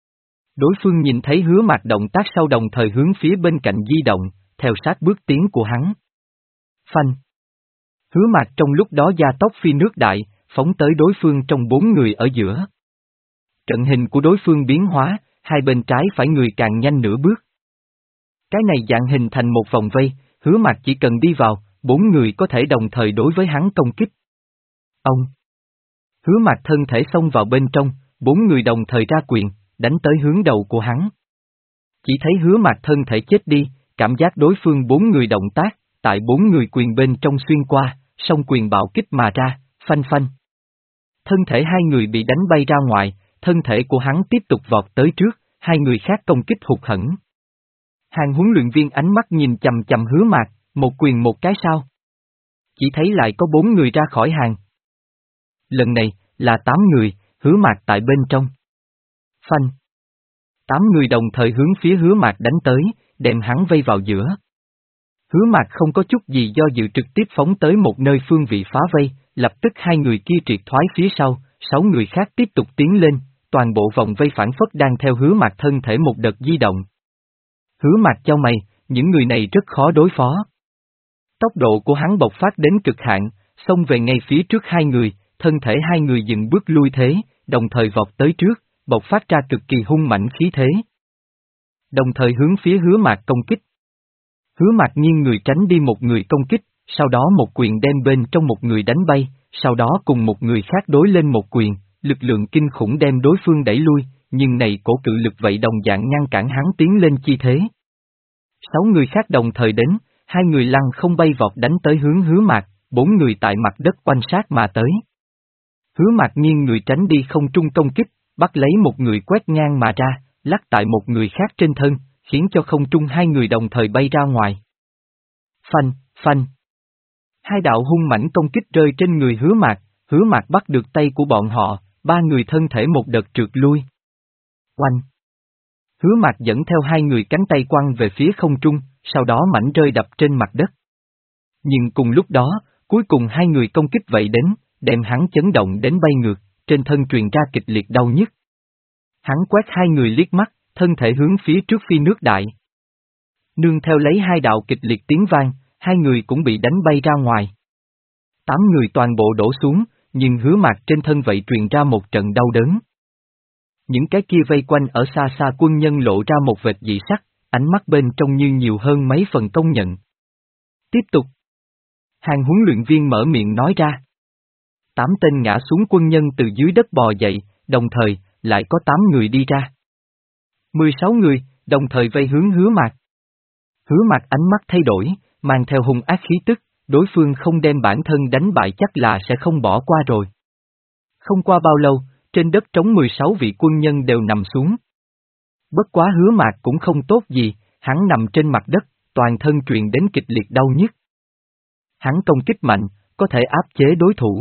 Đối phương nhìn thấy Hứa Mạc động tác sau đồng thời hướng phía bên cạnh di động, theo sát bước tiến của hắn. Phanh. Hứa Mạc trong lúc đó gia tốc phi nước đại, phóng tới đối phương trong bốn người ở giữa. Trận hình của đối phương biến hóa, hai bên trái phải người càng nhanh nửa bước. Cái này dạng hình thành một vòng vây, Hứa Mạc chỉ cần đi vào, bốn người có thể đồng thời đối với hắn công kích. Ông. Hứa Mạc thân thể xông vào bên trong, bốn người đồng thời ra quyền, đánh tới hướng đầu của hắn. Chỉ thấy Hứa Mạc thân thể chết đi, cảm giác đối phương bốn người động tác, tại bốn người quyền bên trong xuyên qua, song quyền bạo kích mà ra, phanh phanh. Thân thể hai người bị đánh bay ra ngoài, thân thể của hắn tiếp tục vọt tới trước, hai người khác công kích hụt hẫng. Hàng huấn luyện viên ánh mắt nhìn chầm chầm Hứa Mạc, một quyền một cái sao. Chỉ thấy lại có bốn người ra khỏi hàng. Lần này, là tám người, Hứa Mạc tại bên trong. Phanh. Tám người đồng thời hướng phía Hứa Mạc đánh tới, đem hắn vây vào giữa. Hứa Mạc không có chút gì do dự trực tiếp phóng tới một nơi phương vị phá vây, lập tức hai người kia triệt thoái phía sau, sáu người khác tiếp tục tiến lên, toàn bộ vòng vây phản phất đang theo Hứa Mạc thân thể một đợt di động. Hứa Mạc chau mày, những người này rất khó đối phó. Tốc độ của hắn bộc phát đến cực hạn, xông về ngay phía trước hai người, thân thể hai người dừng bước lui thế, đồng thời vọt tới trước, bộc phát ra cực kỳ hung mãnh khí thế. Đồng thời hướng phía Hứa Mạc công kích. Hứa Mạc nghiêng người tránh đi một người công kích, sau đó một quyền đem bên trong một người đánh bay, sau đó cùng một người khác đối lên một quyền, lực lượng kinh khủng đem đối phương đẩy lui, nhưng này cổ cự lực vậy đồng dạng ngăn cản hắn tiến lên chi thế. Sáu người khác đồng thời đến, hai người lăng không bay vọt đánh tới hướng Hứa Mạc, bốn người tại mặt đất quanh sát mà tới. Hứa Mạc nghiêng người tránh đi không trung công kích, bắt lấy một người quét ngang mà ra, lắc tại một người khác trên thân, khiến cho không trung hai người đồng thời bay ra ngoài. Phanh, phanh. Hai đạo hung mãnh công kích rơi trên người Hứa Mạc, Hứa Mạc bắt được tay của bọn họ, ba người thân thể một đợt trượt lui. Oanh! Hứa Mạc dẫn theo hai người cánh tay quăng về phía không trung, sau đó mảnh rơi đập trên mặt đất. Nhưng cùng lúc đó, cuối cùng hai người công kích vậy đến, đem hắn chấn động đến bay ngược, trên thân truyền ra kịch liệt đau nhức. Hắn quét hai người liếc mắt, thân thể hướng phía trước phi nước đại. Nương theo lấy hai đạo kịch liệt tiếng vang, hai người cũng bị đánh bay ra ngoài. Tám người toàn bộ đổ xuống, nhưng Hứa Mạc trên thân vậy truyền ra một trận đau đớn. Những cái kia vây quanh ở xa xa quân nhân lộ ra một vệt dị sắc, ánh mắt bên trong như nhiều hơn mấy phần công nhận. Tiếp tục. Hàng huấn luyện viên mở miệng nói ra. Tám tên ngã xuống quân nhân từ dưới đất bò dậy, đồng thời, lại có tám người đi ra. Mười sáu người, đồng thời vây hướng Hứa Mạc. Hứa Mạc ánh mắt thay đổi, mang theo hung ác khí tức, đối phương không đem bản thân đánh bại chắc là sẽ không bỏ qua rồi. Không qua bao lâu, trên đất trống mười sáu vị quân nhân đều nằm xuống. Bất quá Hứa Mạc cũng không tốt gì, hắn nằm trên mặt đất, toàn thân truyền đến kịch liệt đau nhức. Hắn công kích mạnh, có thể áp chế đối thủ.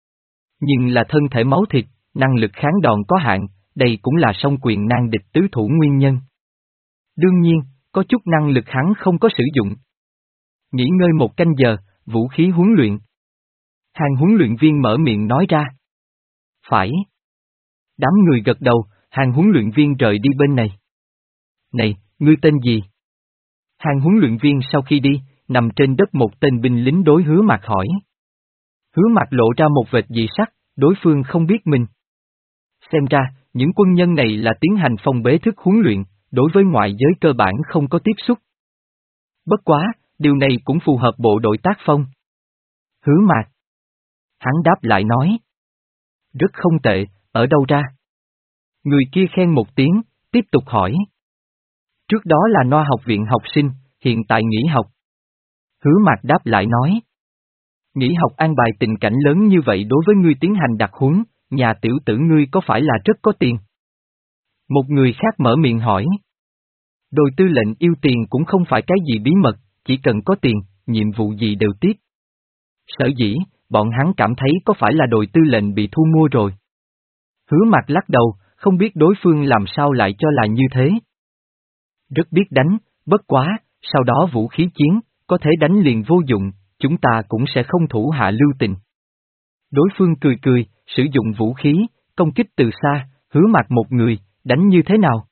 Nhưng là thân thể máu thịt, năng lực kháng đòn có hạn, đây cũng là song quyền nan địch tứ thủ nguyên nhân. Đương nhiên, có chút năng lực hắn không có sử dụng. Nghỉ ngơi một canh giờ, vũ khí huấn luyện. Hàng huấn luyện viên mở miệng nói ra. Phải. Đám người gật đầu, hàng huấn luyện viên rời đi bên này. Này, ngươi tên gì? Hàng huấn luyện viên sau khi đi, nằm trên đất một tên binh lính đối Hứa Mạc hỏi. Hứa Mạc lộ ra một vệt dị sắc, đối phương không biết mình. Xem ra, những quân nhân này là tiến hành phong bế thức huấn luyện, đối với ngoại giới cơ bản không có tiếp xúc. Bất quá, điều này cũng phù hợp bộ đội tác phong. Hứa Mạc. Hắn đáp lại nói. Rất không tệ, ở đâu ra? Người kia khen một tiếng, tiếp tục hỏi. Trước đó là Noa học viện học sinh, hiện tại nghỉ học. Hứa Mạc đáp lại nói. Nghỉ học an bài tình cảnh lớn như vậy đối với ngươi tiến hành đặc huấn, nhà tiểu tử ngươi có phải là rất có tiền? Một người khác mở miệng hỏi. Đồi tư lệnh yêu tiền cũng không phải cái gì bí mật, chỉ cần có tiền, nhiệm vụ gì đều tiếp. Sở dĩ, bọn hắn cảm thấy có phải là đồi tư lệnh bị thu mua rồi. Hứa Mạc lắc đầu, không biết đối phương làm sao lại cho là như thế. Rất biết đánh, bất quá, sau đó vũ khí chiến, có thể đánh liền vô dụng, chúng ta cũng sẽ không thủ hạ lưu tình. Đối phương cười cười, sử dụng vũ khí, công kích từ xa, Hứa Mạc một người, đánh như thế nào?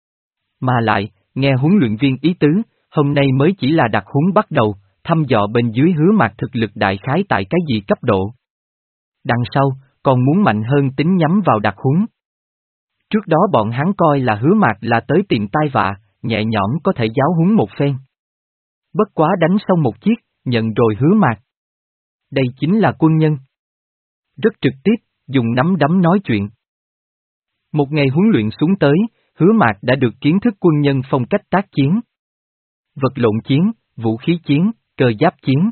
Mà lại, nghe huấn luyện viên ý tứ, hôm nay mới chỉ là đặc huấn bắt đầu, thăm dò bên dưới Hứa Mạc thực lực đại khái tại cái gì cấp độ. Đằng sau, còn muốn mạnh hơn tính nhắm vào đặc huấn. Trước đó bọn hắn coi là Hứa Mạc là tới tìm tai vạ, nhẹ nhõm có thể giáo huấn một phen. Bất quá đánh xong một chiếc, nhận rồi Hứa Mạc. Đây chính là quân nhân. Rất trực tiếp, dùng nắm đấm nói chuyện. Một ngày huấn luyện xuống tới, Hứa Mạc đã được kiến thức quân nhân phong cách tác chiến. Vật lộn chiến, vũ khí chiến, cơ giáp chiến.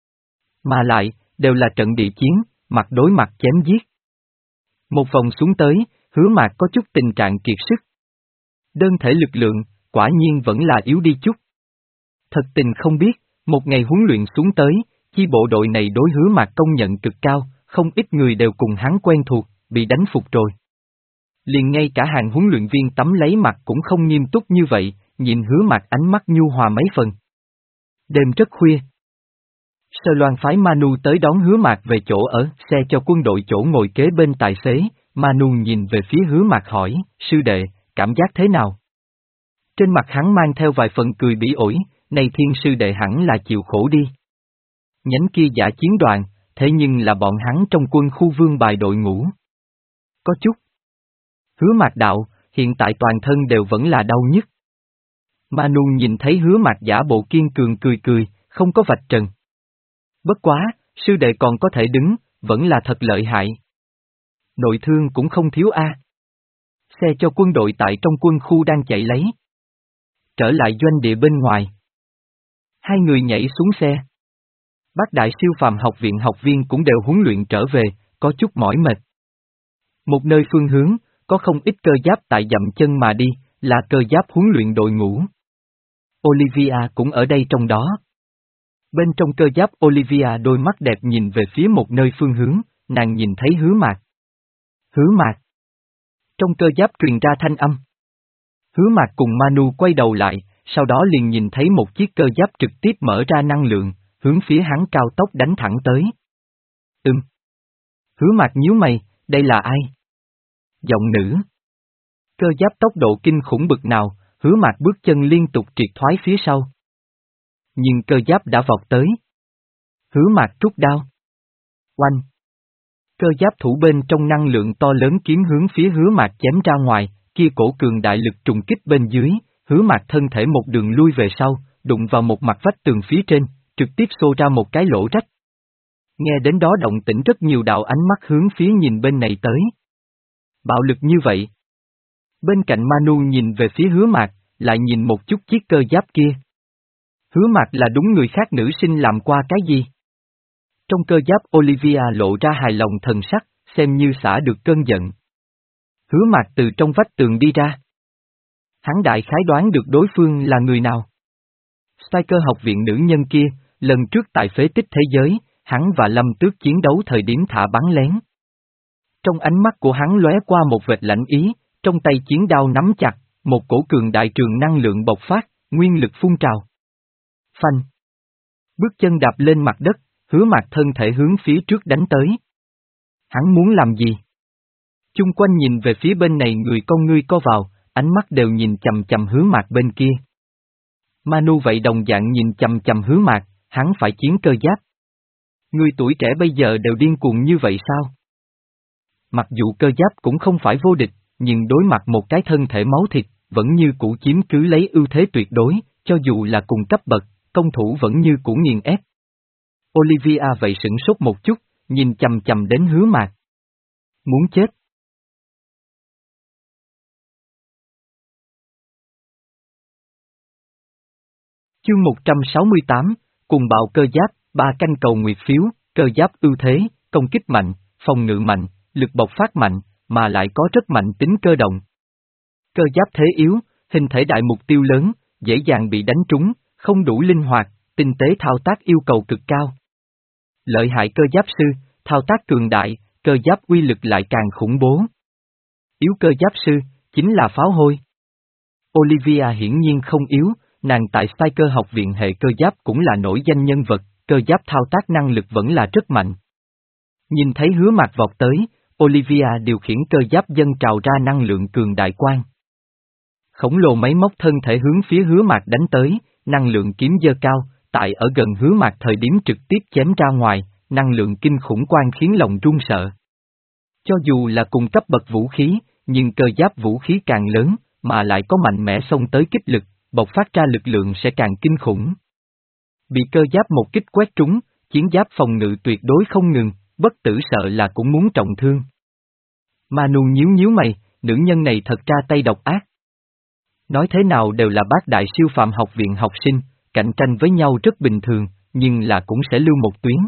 Mà lại, đều là trận địa chiến, mặt đối mặt chém giết. Một vòng xuống tới, Hứa Mạc có chút tình trạng kiệt sức. Đơn thể lực lượng, quả nhiên vẫn là yếu đi chút. Thật tình không biết, một ngày huấn luyện xuống tới, chi bộ đội này đối Hứa Mạc công nhận cực cao, không ít người đều cùng hắn quen thuộc, bị đánh phục rồi. Liền ngay cả hàng huấn luyện viên tắm lấy mặt cũng không nghiêm túc như vậy, nhìn Hứa Mạc ánh mắt nhu hòa mấy phần. Đêm rất khuya. Sơ Loan phái Manu tới đón Hứa Mạc về chỗ ở, xe cho quân đội chỗ ngồi kế bên tài xế, Manu nhìn về phía Hứa Mạc hỏi, sư đệ, cảm giác thế nào? Trên mặt hắn mang theo vài phần cười bỉ ổi, này thiên sư đệ hẳn là chịu khổ đi. Nhánh kia giả chiến đoàn, thế nhưng là bọn hắn trong quân khu vương bài đội ngũ. Có chút. Hứa Mạc đạo, hiện tại toàn thân đều vẫn là đau nhức. Manu nhìn thấy Hứa Mạc giả bộ kiên cường cười cười, không có vạch trần. Bất quá, sư đệ còn có thể đứng, vẫn là thật lợi hại. Nội thương cũng không thiếu a. Xe cho quân đội tại trong quân khu đang chạy lấy. Trở lại doanh địa bên ngoài. Hai người nhảy xuống xe. Bác đại siêu phàm học viện học viên cũng đều huấn luyện trở về, có chút mỏi mệt. Một nơi phương hướng, có không ít cơ giáp tại dậm chân mà đi, là cơ giáp huấn luyện đội ngũ. Olivia cũng ở đây trong đó. Bên trong cơ giáp Olivia đôi mắt đẹp nhìn về phía một nơi phương hướng, nàng nhìn thấy Hứa Mạc. Hứa Mạc. Trong cơ giáp truyền ra thanh âm. Hứa Mạc cùng Manu quay đầu lại, sau đó liền nhìn thấy một chiếc cơ giáp trực tiếp mở ra năng lượng, hướng phía hắn cao tốc đánh thẳng tới. Ừm. Hứa Mạc nhíu mày, đây là ai? Giọng nữ. Cơ giáp tốc độ kinh khủng bực nào, Hứa Mạc bước chân liên tục triệt thoái phía sau. Nhưng cơ giáp đã vọt tới. Hứa Mạc rút đao. Oanh. Cơ giáp thủ bên trong năng lượng to lớn kiếm hướng phía Hứa Mạc chém ra ngoài, kia cổ cường đại lực trùng kích bên dưới, Hứa Mạc thân thể một đường lui về sau, đụng vào một mặt vách tường phía trên, trực tiếp xô ra một cái lỗ rách. Nghe đến đó động tĩnh rất nhiều đạo ánh mắt hướng phía nhìn bên này tới. Bạo lực như vậy. Bên cạnh Manu nhìn về phía Hứa Mạc, lại nhìn một chút chiếc cơ giáp kia. Hứa Mạc là đúng người khác nữ sinh làm qua cái gì? Trong cơ giáp Olivia lộ ra hài lòng thần sắc, xem như xả được cơn giận. Hứa Mạc từ trong vách tường đi ra. Hắn đại khái đoán được đối phương là người nào. Spiker học viện nữ nhân kia, lần trước tại phế tích thế giới, hắn và Lâm Tước chiến đấu thời điểm thả bắn lén. Trong ánh mắt của hắn lóe qua một vệt lạnh ý, trong tay chiến đao nắm chặt, một cổ cường đại trường năng lượng bộc phát, nguyên lực phun trào. Phanh. Bước chân đạp lên mặt đất, Hứa Mạc thân thể hướng phía trước đánh tới. Hắn muốn làm gì? Chung quanh nhìn về phía bên này người con ngươi co vào, ánh mắt đều nhìn chầm chầm Hứa Mạc bên kia. Manu vậy đồng dạng nhìn chầm chầm Hứa Mạc, hắn phải chiến cơ giáp. Người tuổi trẻ bây giờ đều điên cuồng như vậy sao? Mặc dù cơ giáp cũng không phải vô địch, nhưng đối mặt một cái thân thể máu thịt, vẫn như cũ chiếm cứ lấy ưu thế tuyệt đối, cho dù là cùng cấp bậc, công thủ vẫn như cũ nghiền ép. Olivia vậy sửng sốt một chút, nhìn chầm chầm đến Hứa Mạc. Muốn chết. Chương một trăm sáu mươi tám, cùng bạo cơ giáp, ba canh cầu nguyệt phiếu, cơ giáp ưu thế, công kích mạnh, phòng ngự mạnh, lực bộc phát mạnh, mà lại có rất mạnh tính cơ động. Cơ giáp thế yếu, hình thể đại mục tiêu lớn, dễ dàng bị đánh trúng, không đủ linh hoạt, tinh tế thao tác yêu cầu cực cao. Lợi hại cơ giáp sư, thao tác cường đại, cơ giáp uy lực lại càng khủng bố. Yếu cơ giáp sư, chính là pháo hôi. Olivia hiển nhiên không yếu, nàng tại Spiker học viện hệ cơ giáp cũng là nổi danh nhân vật, cơ giáp thao tác năng lực vẫn là rất mạnh. Nhìn thấy Hứa Mạc vọt tới, Olivia điều khiển cơ giáp dâng trào ra năng lượng cường đại quang. Khổng lồ máy móc thân thể hướng phía Hứa Mạc đánh tới, năng lượng kiếm dơ cao, tại ở gần Hứa Mạc thời điểm trực tiếp chém ra ngoài, năng lượng kinh khủng quang khiến lòng run sợ. Cho dù là cùng cấp bậc vũ khí, nhưng cơ giáp vũ khí càng lớn, mà lại có mạnh mẽ xông tới kích lực, bộc phát ra lực lượng sẽ càng kinh khủng. Bị cơ giáp một kích quét trúng, chiến giáp phòng ngự tuyệt đối không ngừng, bất tử sợ là cũng muốn trọng thương. Manu nhíu nhíu mày, nữ nhân này thật ra tay độc ác. Nói thế nào đều là bác đại siêu phàm học viện học sinh, cạnh tranh với nhau rất bình thường, nhưng là cũng sẽ lưu một tuyến.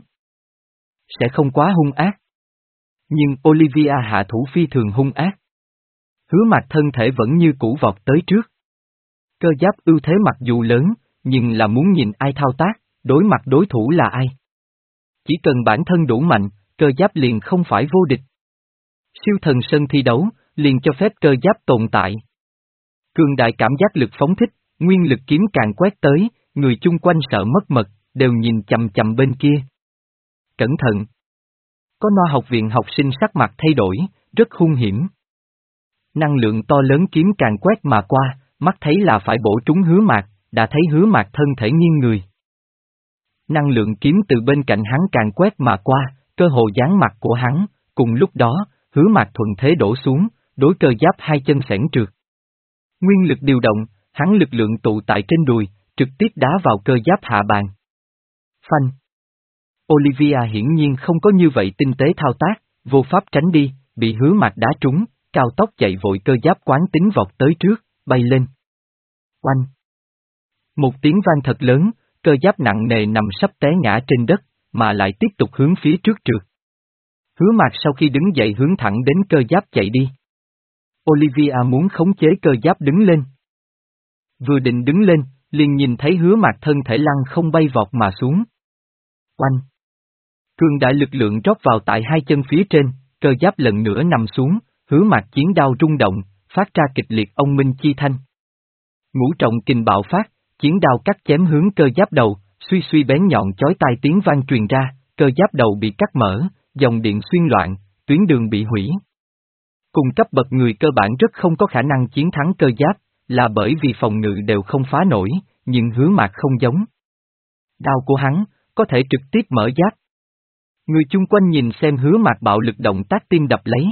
Sẽ không quá hung ác. Nhưng Olivia hạ thủ phi thường hung ác. Hứa Mạc thân thể vẫn như cũ vọt tới trước. Cơ giáp ưu thế mặc dù lớn, nhưng là muốn nhìn ai thao tác, đối mặt đối thủ là ai. Chỉ cần bản thân đủ mạnh, cơ giáp liền không phải vô địch. Siêu thần sân thi đấu, liền cho phép cơ giáp tồn tại. Cường đại cảm giác lực phóng thích, nguyên lực kiếm càng quét tới, người chung quanh sợ mất mật, đều nhìn chầm chầm bên kia. Cẩn thận! Có no học viện học sinh sắc mặt thay đổi, rất hung hiểm. Năng lượng to lớn kiếm càng quét mà qua, mắt thấy là phải bổ trúng Hứa Mạc, đã thấy Hứa Mạc thân thể nghiêng người. Năng lượng kiếm từ bên cạnh hắn càng quét mà qua, cơ hồ dán mặt của hắn, cùng lúc đó, Hứa Mạc thuận thế đổ xuống, đối cơ giáp hai chân xẻng trượt. Nguyên lực điều động, hắn lực lượng tụ tại trên đùi, trực tiếp đá vào cơ giáp hạ bàn. Phanh. Olivia hiển nhiên không có như vậy tinh tế thao tác, vô pháp tránh đi, bị Hứa Mạc đá trúng, cao tốc chạy vội cơ giáp quán tính vọt tới trước, bay lên. Oanh. Một tiếng vang thật lớn, cơ giáp nặng nề nằm sắp té ngã trên đất, mà lại tiếp tục hướng phía trước trượt. Hứa Mạc sau khi đứng dậy hướng thẳng đến cơ giáp chạy đi. Olivia muốn khống chế cơ giáp đứng lên. Vừa định đứng lên, liền nhìn thấy Hứa Mạc thân thể lăn không bay vọt mà xuống. Oanh! Cường đại lực lượng rót vào tại hai chân phía trên, cơ giáp lần nữa nằm xuống, Hứa Mạc chiến đao rung động, phát ra kịch liệt ông minh chi thanh. Ngũ trọng kình bạo phát, chiến đao cắt chém hướng cơ giáp đầu, suy suy bén nhọn chói tai tiếng vang truyền ra, cơ giáp đầu bị cắt mở, dòng điện xuyên loạn, tuyến đường bị hủy. Cùng cấp bậc người cơ bản rất không có khả năng chiến thắng cơ giáp, là bởi vì phòng ngự đều không phá nổi, nhưng Hứa Mạc không giống. Đao của hắn, có thể trực tiếp mở giáp. Người chung quanh nhìn xem Hứa Mạc bạo lực động tác tim đập lấy.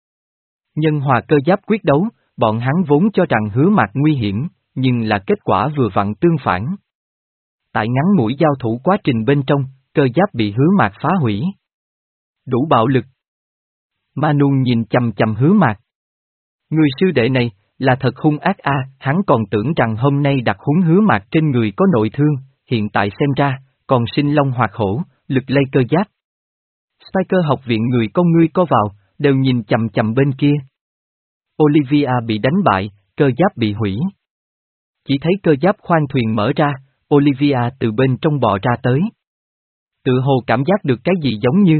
Nhân hòa cơ giáp quyết đấu, bọn hắn vốn cho rằng Hứa Mạc nguy hiểm, nhưng là kết quả vừa vặn tương phản. Tại ngắn mũi giao thủ quá trình bên trong, cơ giáp bị Hứa Mạc phá hủy. Đủ bạo lực. Manu nhìn chầm chầm Hứa Mạc. Người sư đệ này, là thật hung ác a, hắn còn tưởng rằng hôm nay đặt húng Hứa Mạc trên người có nội thương, hiện tại xem ra, còn sinh long hoạt hổ, lực lây cơ giáp. Striker học viện người con ngươi co vào, đều nhìn chầm chầm bên kia. Olivia bị đánh bại, cơ giáp bị hủy. Chỉ thấy cơ giáp khoang thuyền mở ra, Olivia từ bên trong bò ra tới. Tự hồ cảm giác được cái gì giống như.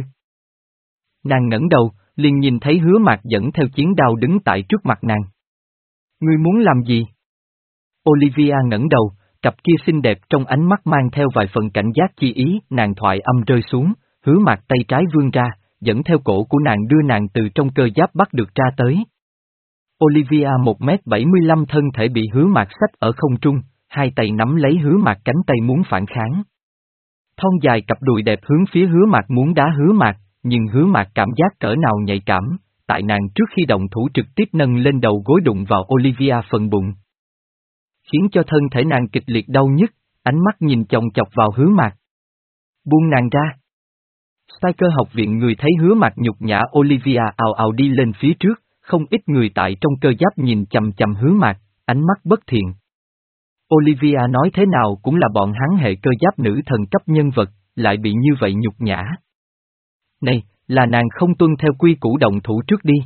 Nàng ngẩng đầu, liền nhìn thấy Hứa Mạc dẫn theo chiến đao đứng tại trước mặt nàng. Ngươi muốn làm gì? Olivia ngẩng đầu, cặp kia xinh đẹp trong ánh mắt mang theo vài phần cảnh giác chi ý, nàng thoại âm rơi xuống, Hứa Mạc tay trái vươn ra, dẫn theo cổ của nàng đưa nàng từ trong cơ giáp bắt được ra tới. Olivia một mét bảy mươi lăm thân thể bị Hứa Mạc xách ở không trung, hai tay nắm lấy Hứa Mạc cánh tay muốn phản kháng. Thon dài cặp đùi đẹp hướng phía Hứa Mạc muốn đá Hứa Mạc, nhưng Hứa Mạc cảm giác cỡ nào nhạy cảm, tại nàng trước khi động thủ trực tiếp nâng lên đầu gối đụng vào Olivia phần bụng. Khiến cho thân thể nàng kịch liệt đau nhức, ánh mắt nhìn chòng chọc vào Hứa Mạc. Buông nàng ra. Striker học viện người thấy Hứa Mạc nhục nhã Olivia ào ào đi lên phía trước, không ít người tại trong cơ giáp nhìn chầm chầm Hứa Mạc, ánh mắt bất thiện. Olivia nói thế nào cũng là bọn hắn hệ cơ giáp nữ thần cấp nhân vật, lại bị như vậy nhục nhã. Này, là nàng không tuân theo quy củ động thủ trước đi.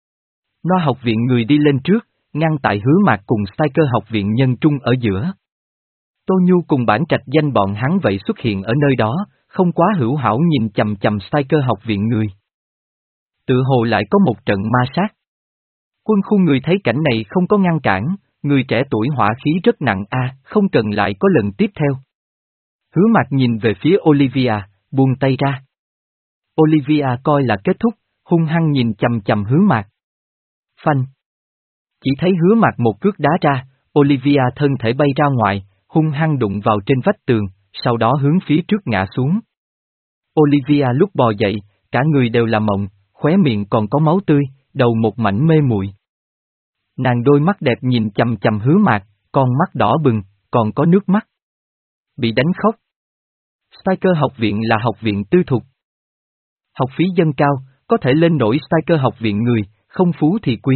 No học viện người đi lên trước, ngăn tại Hứa Mạc cùng Striker học viện nhân trung ở giữa. Tô Nhu cùng Bản Trạch Danh bọn hắn vậy xuất hiện ở nơi đó, không quá hữu hảo nhìn chầm chầm Striker học viện người. Tự hồ lại có một trận ma sát. Quân khu người thấy cảnh này không có ngăn cản, người trẻ tuổi hỏa khí rất nặng a, không cần lại có lần tiếp theo. Hứa Mạc nhìn về phía Olivia, buông tay ra. Olivia coi là kết thúc, hung hăng nhìn chầm chầm Hứa Mạc. Phanh. Chỉ thấy Hứa Mạc một cước đá ra, Olivia thân thể bay ra ngoài, hung hăng đụng vào trên vách tường, sau đó hướng phía trước ngã xuống. Olivia lúc bò dậy, cả người đều là mộng, khóe miệng còn có máu tươi, đầu một mảnh mê muội. Nàng đôi mắt đẹp nhìn chầm chầm Hứa Mạc, con mắt đỏ bừng, còn có nước mắt. Bị đánh khóc. Striker học viện là học viện tư thục. Học phí dân cao, có thể lên nổi Striker học viện người, không phú thì quý.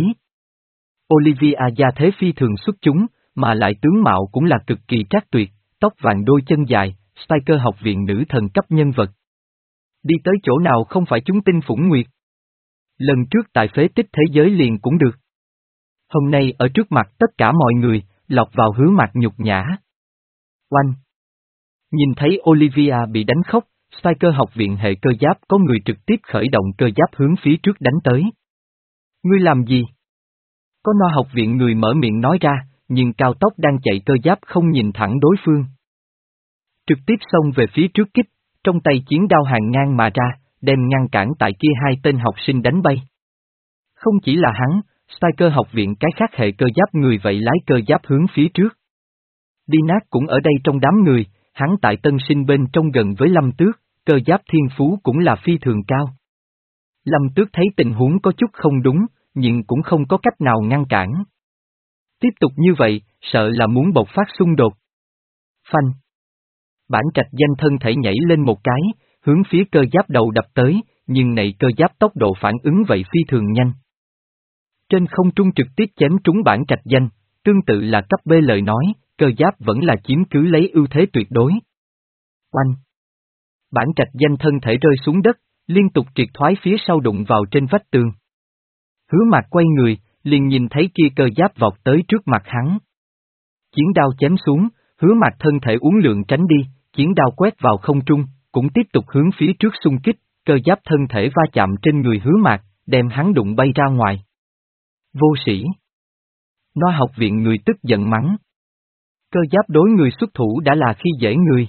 Olivia gia thế phi thường xuất chúng, mà lại tướng mạo cũng là cực kỳ trác tuyệt, tóc vàng đôi chân dài, Striker học viện nữ thần cấp nhân vật. Đi tới chỗ nào không phải chúng tinh phủng nguyệt. Lần trước tại phế tích thế giới liền cũng được. Hôm nay ở trước mặt tất cả mọi người, lọt vào Hứa Mạc nhục nhã. Oanh! Nhìn thấy Olivia bị đánh khóc, Striker học viện hệ cơ giáp có người trực tiếp khởi động cơ giáp hướng phía trước đánh tới. Ngươi làm gì? Có no học viện người mở miệng nói ra, nhưng cao tốc đang chạy cơ giáp không nhìn thẳng đối phương. Trực tiếp xông về phía trước kích, trong tay chiến đao hàng ngang mà ra, đem ngăn cản tại kia hai tên học sinh đánh bay. Không chỉ là hắn, Striker học viện cái khác hệ cơ giáp người vậy lái cơ giáp hướng phía trước. Đi nát cũng ở đây trong đám người, hắn tại tân sinh bên trong gần với Lâm Tước, cơ giáp thiên phú cũng là phi thường cao. Lâm Tước thấy tình huống có chút không đúng, nhưng cũng không có cách nào ngăn cản. Tiếp tục như vậy, sợ là muốn bộc phát xung đột. Phanh. Bản Trạch Danh thân thể nhảy lên một cái, hướng phía cơ giáp đầu đập tới, nhưng này cơ giáp tốc độ phản ứng vậy phi thường nhanh. Trên không trung trực tiếp chém trúng Bản Trạch Danh, tương tự là cấp B lời nói, cơ giáp vẫn là chiếm cứ lấy ưu thế tuyệt đối. Oanh! Bản Trạch Danh thân thể rơi xuống đất, liên tục triệt thoái phía sau đụng vào trên vách tường. Hứa Mạc quay người, liền nhìn thấy kia cơ giáp vọt tới trước mặt hắn. Chiến đao chém xuống, Hứa Mạc thân thể uốn lượn tránh đi, chiến đao quét vào không trung, cũng tiếp tục hướng phía trước xung kích, cơ giáp thân thể va chạm trên người Hứa Mạc, đem hắn đụng bay ra ngoài. Vô sĩ! Nó học viện người tức giận mắng. Cơ giáp đối người xuất thủ đã là khi dễ người.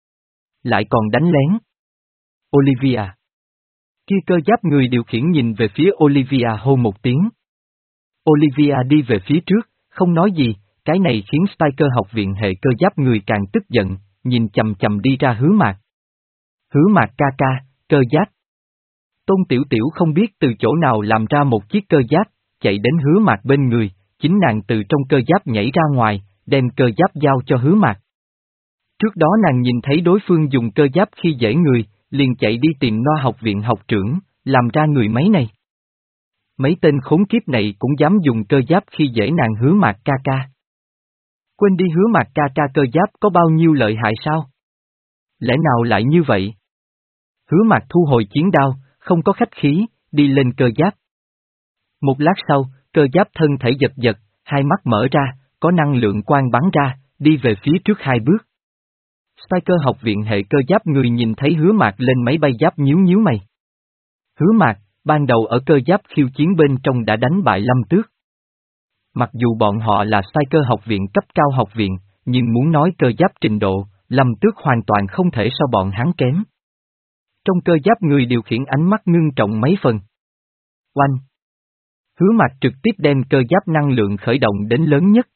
Lại còn đánh lén. Olivia! Kia cơ giáp người điều khiển nhìn về phía Olivia hô một tiếng. Olivia đi về phía trước, không nói gì, cái này khiến Spiker học viện hệ cơ giáp người càng tức giận, nhìn chầm chầm đi ra Hứa Mạc. Hứa Mạc ca ca, cơ giáp. Tôn Tiểu Tiểu không biết từ chỗ nào làm ra một chiếc cơ giáp, chạy đến Hứa Mạc bên người, chính nàng từ trong cơ giáp nhảy ra ngoài, đem cơ giáp giao cho Hứa Mạc. Trước đó nàng nhìn thấy đối phương dùng cơ giáp khi dễ người, liền chạy đi tìm Noa học viện học trưởng, làm ra người máy này. Mấy tên khốn kiếp này cũng dám dùng cơ giáp khi dễ nàng Hứa Mạc ca ca. Quên đi Hứa Mạc ca ca cơ giáp có bao nhiêu lợi hại sao? Lẽ nào lại như vậy? Hứa Mạc thu hồi chiến đao, không có khách khí, đi lên cơ giáp. Một lát sau, cơ giáp thân thể giật giật, hai mắt mở ra, có năng lượng quang bắn ra, đi về phía trước hai bước. Spiker học viện hệ cơ giáp người nhìn thấy Hứa Mạc lên máy bay giáp nhíu nhíu mày. Hứa Mạc, ban đầu ở cơ giáp khiêu chiến bên trong đã đánh bại Lâm Tước. Mặc dù bọn họ là Spiker học viện cấp cao học viện, nhưng muốn nói cơ giáp trình độ, Lâm Tước hoàn toàn không thể so bọn hắn kém. Trong cơ giáp người điều khiển ánh mắt ngưng trọng mấy phần. Oanh! Hứa Mạc trực tiếp đem cơ giáp năng lượng khởi động đến lớn nhất.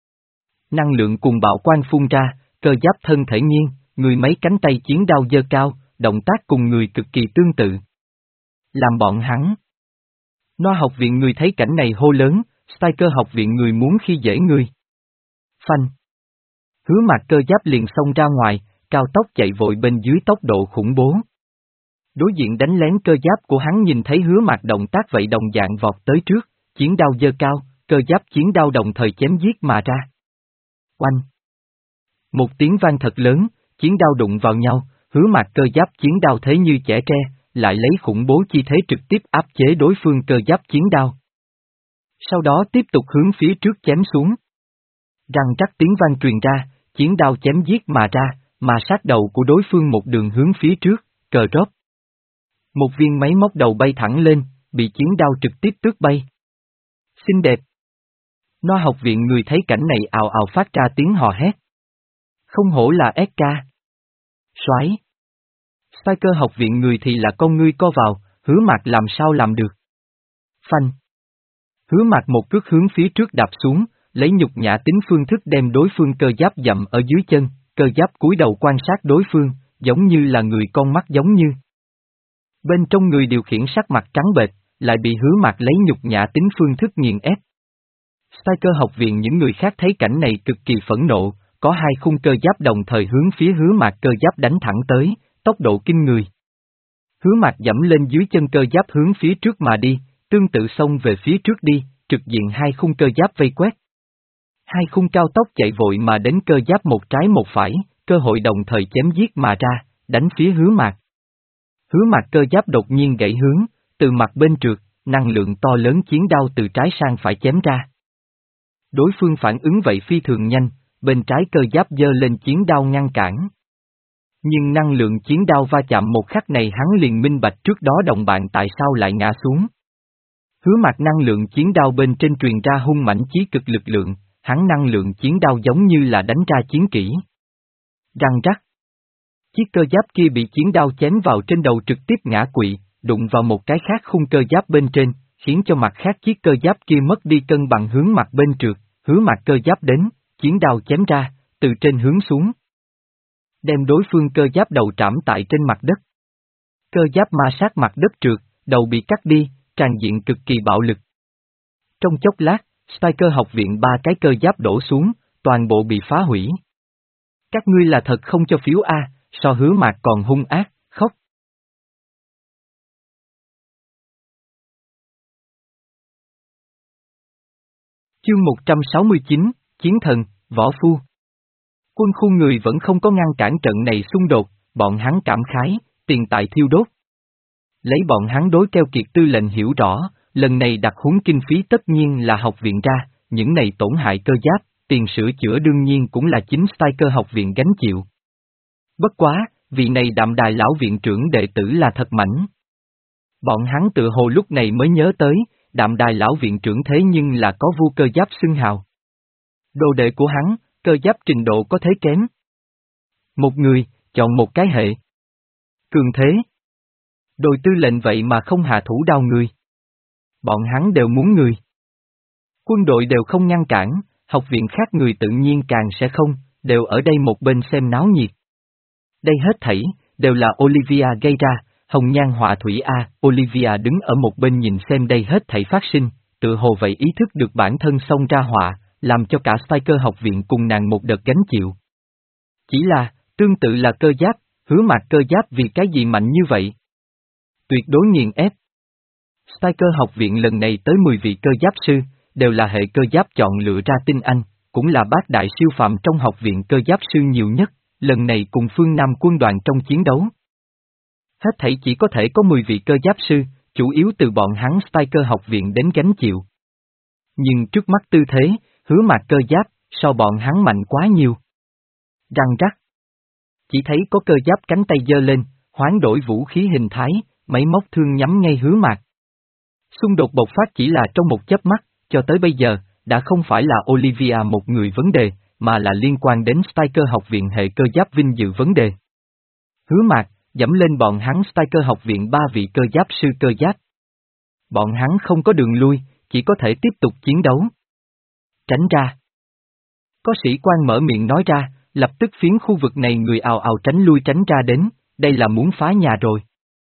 Năng lượng cùng bạo quang phun ra, cơ giáp thân thể nghiêng, người mấy cánh tay chiến đao giơ cao, động tác cùng người cực kỳ tương tự. Làm bọn hắn. Noa học viện người thấy cảnh này hô lớn, Spiker học viện người muốn khi dễ người. Phanh. Hứa Mạc cơ giáp liền xông ra ngoài, cao tốc chạy vội bên dưới tốc độ khủng bố. Đối diện đánh lén cơ giáp của hắn nhìn thấy Hứa Mạc động tác vậy đồng dạng vọt tới trước, chiến đao giơ cao, cơ giáp chiến đao đồng thời chém giết mà ra. Oanh! Một tiếng vang thật lớn, chiến đao đụng vào nhau, Hứa Mạc cơ giáp chiến đao thế như chẻ tre, lại lấy khủng bố chi thế trực tiếp áp chế đối phương cơ giáp chiến đao. Sau đó tiếp tục hướng phía trước chém xuống. Răng rắc tiếng vang truyền ra, chiến đao chém giết mà ra, mà sát đầu của đối phương một đường hướng phía trước, cờ rốt. Một viên máy móc đầu bay thẳng lên, bị chiến đao trực tiếp tước bay. Xinh đẹp. Noa học viện người thấy cảnh này ào ào phát ra tiếng hò hét. Không hổ là ét ca. Soái. Spiker học viện người thì là con ngươi co vào, Hứa Mạc làm sao làm được. Phanh. Hứa Mạc một cước hướng phía trước đạp xuống, lấy nhục nhã tính phương thức đem đối phương cơ giáp dậm ở dưới chân, cơ giáp cúi đầu quan sát đối phương, giống như là người con mắt giống như. Bên trong người điều khiển sắc mặt trắng bệch, lại bị Hứa Mạc lấy nhục nhã tính phương thức nghiền ép. Spiker học viện những người khác thấy cảnh này cực kỳ phẫn nộ, có hai khung cơ giáp đồng thời hướng phía Hứa Mạc cơ giáp đánh thẳng tới, tốc độ kinh người. Hứa Mạc dẫm lên dưới chân cơ giáp hướng phía trước mà đi, tương tự xông về phía trước đi, trực diện hai khung cơ giáp vây quét. Hai khung cao tốc chạy vội mà đến cơ giáp một trái một phải, cơ hội đồng thời chém giết mà ra, đánh phía Hứa Mạc. Hứa Mạc cơ giáp đột nhiên gãy hướng, từ mặt bên trượt, năng lượng to lớn chiến đao từ trái sang phải chém ra. Đối phương phản ứng vậy phi thường nhanh, bên trái cơ giáp giơ lên chiến đao ngăn cản. Nhưng năng lượng chiến đao va chạm một khắc này hắn liền minh bạch trước đó đồng bạn tại sao lại ngã xuống. Hứa Mạc năng lượng chiến đao bên trên truyền ra hung mãnh chí cực lực lượng, hắn năng lượng chiến đao giống như là đánh ra chiến kỹ. Răng rắc. Chiếc cơ giáp kia bị chiến đao chém vào trên đầu trực tiếp ngã quỵ, đụng vào một cái khác khung cơ giáp bên trên, khiến cho mặt khác chiếc cơ giáp kia mất đi cân bằng hướng mặt bên trượt, Hứa Mạc cơ giáp đến, chiến đao chém ra, từ trên hướng xuống. Đem đối phương cơ giáp đầu trảm tại trên mặt đất. Cơ giáp ma sát mặt đất trượt, đầu bị cắt đi, tràn diện cực kỳ bạo lực. Trong chốc lát, Spiker học viện ba cái cơ giáp đổ xuống, toàn bộ bị phá hủy. Các ngươi là thật không cho phiếu A, so Hứa Mạc còn hung ác, khóc. Chương một trăm sáu mươi chín, Chiến thần, Võ Phu. Quân khu người vẫn không có ngăn cản trận này xung đột, bọn hắn cảm khái, tiền tài thiêu đốt. Lấy bọn hắn đối keo kiệt tư lệnh hiểu rõ, lần này đặt huấn kinh phí tất nhiên là học viện ra, những này tổn hại cơ giáp, tiền sửa chữa đương nhiên cũng là chính Spiker học viện gánh chịu. Bất quá, vị này Đạm Đài lão viện trưởng đệ tử là thật mảnh. Bọn hắn tự hồ lúc này mới nhớ tới, Đạm Đài lão viện trưởng thế nhưng là có vua cơ giáp xưng hào. Đồ đệ của hắn, cơ giáp trình độ có thế kém. Một người, chọn một cái hệ. Cường thế. Đồi tư lệnh vậy mà không hạ thủ đao người. Bọn hắn đều muốn người. Quân đội đều không ngăn cản, học viện khác người tự nhiên càng sẽ không, đều ở đây một bên xem náo nhiệt. Đây hết thảy, đều là Olivia gây ra, hồng nhan họa thủy A, Olivia đứng ở một bên nhìn xem đây hết thảy phát sinh, tự hồ vậy ý thức được bản thân xông ra họa, làm cho cả Spiker học viện cùng nàng một đợt gánh chịu. Chỉ là, tương tự là cơ giáp, Hứa Mạc cơ giáp vì cái gì mạnh như vậy? Tuyệt đối nghiền ép. Spiker học viện lần này tới mười vị cơ giáp sư, đều là hệ cơ giáp chọn lựa ra tinh anh, cũng là bát đại siêu phàm trong học viện cơ giáp sư nhiều nhất, lần này cùng phương Nam quân đoàn trong chiến đấu. Hết thảy chỉ có thể có mười vị cơ giáp sư, chủ yếu từ bọn hắn Spiker học viện đến gánh chịu. Nhưng trước mắt tư thế, Hứa Mạc cơ giáp, so bọn hắn mạnh quá nhiều. Răng rắc. Chỉ thấy có cơ giáp cánh tay giơ lên, hoán đổi vũ khí hình thái, máy móc thương nhắm ngay Hứa Mạc. Xung đột bộc phát chỉ là trong một chớp mắt, cho tới bây giờ, đã không phải là Olivia một người vấn đề, mà là liên quan đến Spiker học viện hệ cơ giáp vinh dự vấn đề. Hứa Mạc, dẫm lên bọn hắn Spiker học viện ba vị cơ giáp sư cơ giáp. Bọn hắn không có đường lui, chỉ có thể tiếp tục chiến đấu. Tránh ra. Có sĩ quan mở miệng nói ra, lập tức phiến khu vực này người ào ào tránh lui tránh ra đến, đây là muốn phá nhà rồi.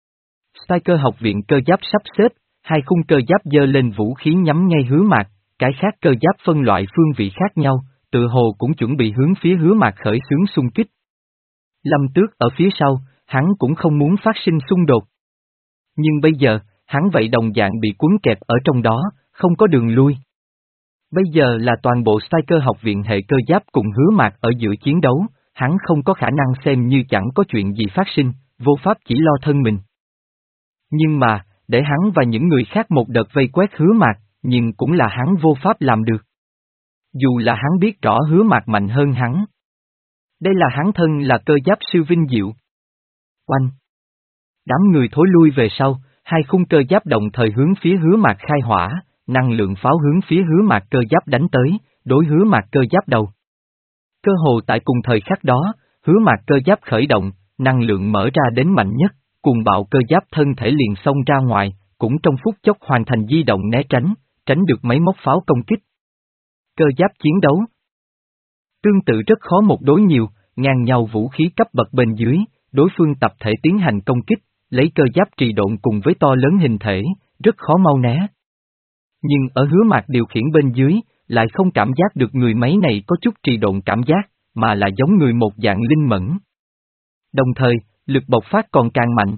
Spiker học viện cơ giáp sắp xếp, hai khung cơ giáp giơ lên vũ khí nhắm ngay Hứa Mạc, cái khác cơ giáp phân loại phương vị khác nhau, tự hồ cũng chuẩn bị hướng phía Hứa Mạc khởi xướng xung kích. Lâm Tước ở phía sau, hắn cũng không muốn phát sinh xung đột. Nhưng bây giờ, hắn vậy đồng dạng bị cuốn kẹp ở trong đó, không có đường lui. Bây giờ là toàn bộ Spiker học viện hệ cơ giáp cùng Hứa Mạc ở giữa chiến đấu, hắn không có khả năng xem như chẳng có chuyện gì phát sinh, vô pháp chỉ lo thân mình. Nhưng mà, để hắn và những người khác một đợt vây quét Hứa Mạc, nhưng cũng là hắn vô pháp làm được. Dù là hắn biết rõ Hứa Mạc mạnh hơn hắn. Đây là hắn thân là cơ giáp sư vinh diệu. Oanh! Đám người thối lui về sau, hai khung cơ giáp đồng thời hướng phía Hứa Mạc khai hỏa, năng lượng pháo hướng phía Hứa Mạc cơ giáp đánh tới, đối Hứa Mạc cơ giáp đầu. Cơ hồ tại cùng thời khắc đó, Hứa Mạc cơ giáp khởi động, năng lượng mở ra đến mạnh nhất, cuồng bạo cơ giáp thân thể liền xông ra ngoài, cũng trong phút chốc hoàn thành di động né tránh, tránh được máy móc pháo công kích. Cơ giáp chiến đấu. Tương tự rất khó một đối nhiều, ngang nhau vũ khí cấp bậc bên dưới, đối phương tập thể tiến hành công kích, lấy cơ giáp trì độn cùng với to lớn hình thể, rất khó mau né. Nhưng ở Hứa Mạc điều khiển bên dưới, lại không cảm giác được người máy này có chút trì độn cảm giác, mà là giống người một dạng linh mẫn. Đồng thời, lực bộc phát còn càng mạnh.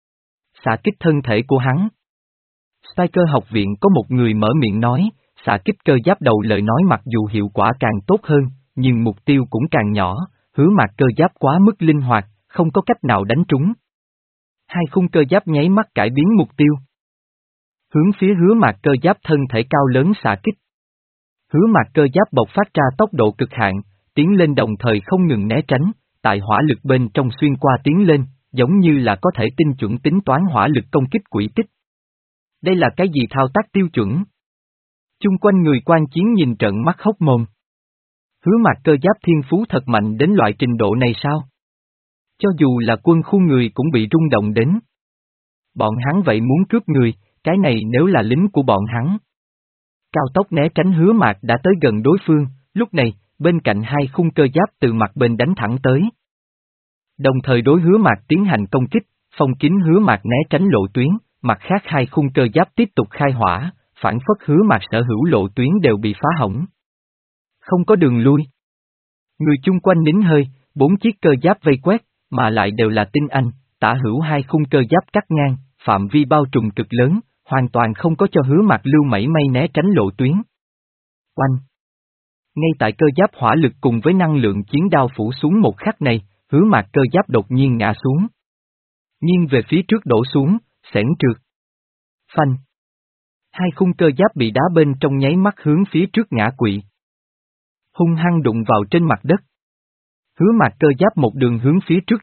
Xạ kích thân thể của hắn. Spiker học viện có một người mở miệng nói, xạ kích cơ giáp đầu lời nói mặc dù hiệu quả càng tốt hơn, nhưng mục tiêu cũng càng nhỏ, Hứa Mạc cơ giáp quá mức linh hoạt, không có cách nào đánh trúng. Hai khung cơ giáp nháy mắt cải biến mục tiêu. Hướng phía Hứa Mạc cơ giáp thân thể cao lớn xạ kích. Hứa Mạc cơ giáp bộc phát ra tốc độ cực hạn, tiến lên đồng thời không ngừng né tránh, tại hỏa lực bên trong xuyên qua tiến lên, giống như là có thể tinh chuẩn tính toán hỏa lực công kích quỹ tích. Đây là cái gì thao tác tiêu chuẩn? Chung quanh người quan chiến nhìn trợn mắt hốc mồm. Hứa Mạc cơ giáp thiên phú thật mạnh đến loại trình độ này sao? Cho dù là quân khu người cũng bị rung động đến. Bọn hắn vậy muốn cướp người, cái này nếu là lính của bọn hắn. Cao tốc né tránh Hứa Mạc đã tới gần đối phương, lúc này, bên cạnh hai khung cơ giáp từ mặt bên đánh thẳng tới. Đồng thời đối Hứa Mạc tiến hành công kích, phong kín Hứa Mạc né tránh lộ tuyến, mặt khác hai khung cơ giáp tiếp tục khai hỏa, phản phất Hứa Mạc sở hữu lộ tuyến đều bị phá hỏng. Không có đường lui. Người chung quanh nín hơi, bốn chiếc cơ giáp vây quét, mà lại đều là tinh anh, tả hữu hai khung cơ giáp cắt ngang, phạm vi bao trùm cực lớn, hoàn toàn không có cho Hứa Mạc lưu mảy may né tránh lộ tuyến. Oanh! Ngay tại cơ giáp hỏa lực cùng với năng lượng chiến đao phủ xuống một khắc này, Hứa Mạc cơ giáp đột nhiên ngã xuống. Nghiêng về phía trước đổ xuống, xẻng trượt. Phanh! Hai khung cơ giáp bị đá bên trong nháy mắt hướng phía trước ngã quỵ. Hung hăng đụng vào trên mặt đất. Hứa Mạc cơ giáp một đường hướng phía trước trượt,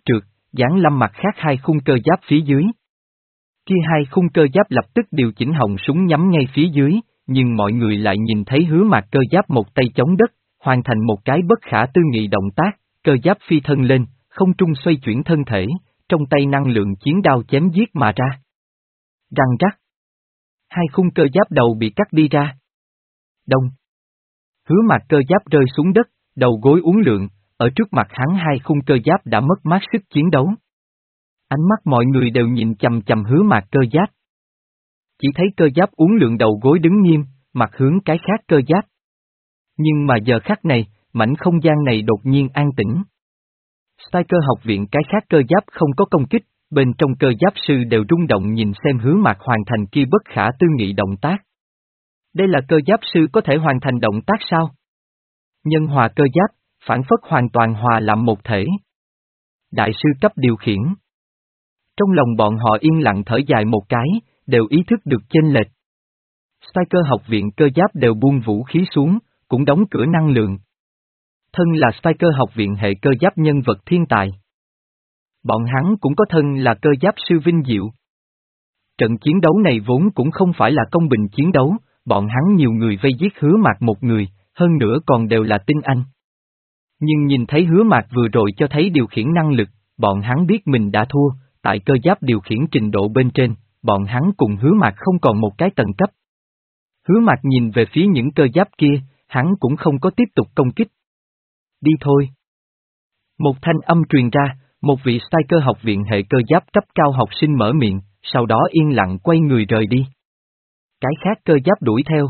dán lâm mặt khác hai khung cơ giáp phía dưới. Kia hai khung cơ giáp lập tức điều chỉnh họng súng nhắm ngay phía dưới, nhưng mọi người lại nhìn thấy Hứa Mạc cơ giáp một tay chống đất, hoàn thành một cái bất khả tư nghị động tác, cơ giáp phi thân lên, không trung xoay chuyển thân thể, trong tay năng lượng chiến đao chém giết mà ra. Răng rắc. Hai khung cơ giáp đầu bị cắt đi ra. Đông. Hứa Mạc cơ giáp rơi xuống đất, đầu gối uốn lượn, ở trước mặt hắn hai khung cơ giáp đã mất mát sức chiến đấu. Ánh mắt mọi người đều nhìn chằm chằm Hứa Mạc cơ giáp. Chỉ thấy cơ giáp uốn lượn đầu gối đứng nghiêm, mặt hướng cái khác cơ giáp. Nhưng mà giờ khắc này, mảnh không gian này đột nhiên an tĩnh. Striker học viện cái khác cơ giáp không có công kích, bên trong cơ giáp sư đều rung động nhìn xem Hứa Mạc hoàn thành kia bất khả tư nghị động tác. Đây là cơ giáp sư có thể hoàn thành động tác sao? Nhân hòa cơ giáp, phản phất hoàn toàn hòa làm một thể. Đại sư cấp điều khiển. Trong lòng bọn họ yên lặng thở dài một cái, đều ý thức được chênh lệch. Striker học viện cơ giáp đều buông vũ khí xuống, cũng đóng cửa năng lượng. Thân là Striker học viện hệ cơ giáp nhân vật thiên tài. Bọn hắn cũng có thân là cơ giáp sư vinh diệu. Trận chiến đấu này vốn cũng không phải là công bình chiến đấu, bọn hắn nhiều người vây giết Hứa Mạc một người, hơn nữa còn đều là tinh anh. Nhưng nhìn thấy Hứa Mạc vừa rồi cho thấy điều khiển năng lực, bọn hắn biết mình đã thua, tại cơ giáp điều khiển trình độ bên trên, bọn hắn cùng Hứa Mạc không còn một cái tầng cấp. Hứa Mạc nhìn về phía những cơ giáp kia, hắn cũng không có tiếp tục công kích. Đi thôi. Một thanh âm truyền ra, một vị Striker học viện hệ cơ giáp cấp cao học sinh mở miệng, sau đó yên lặng quay người rời đi. Cái khác cơ giáp đuổi theo.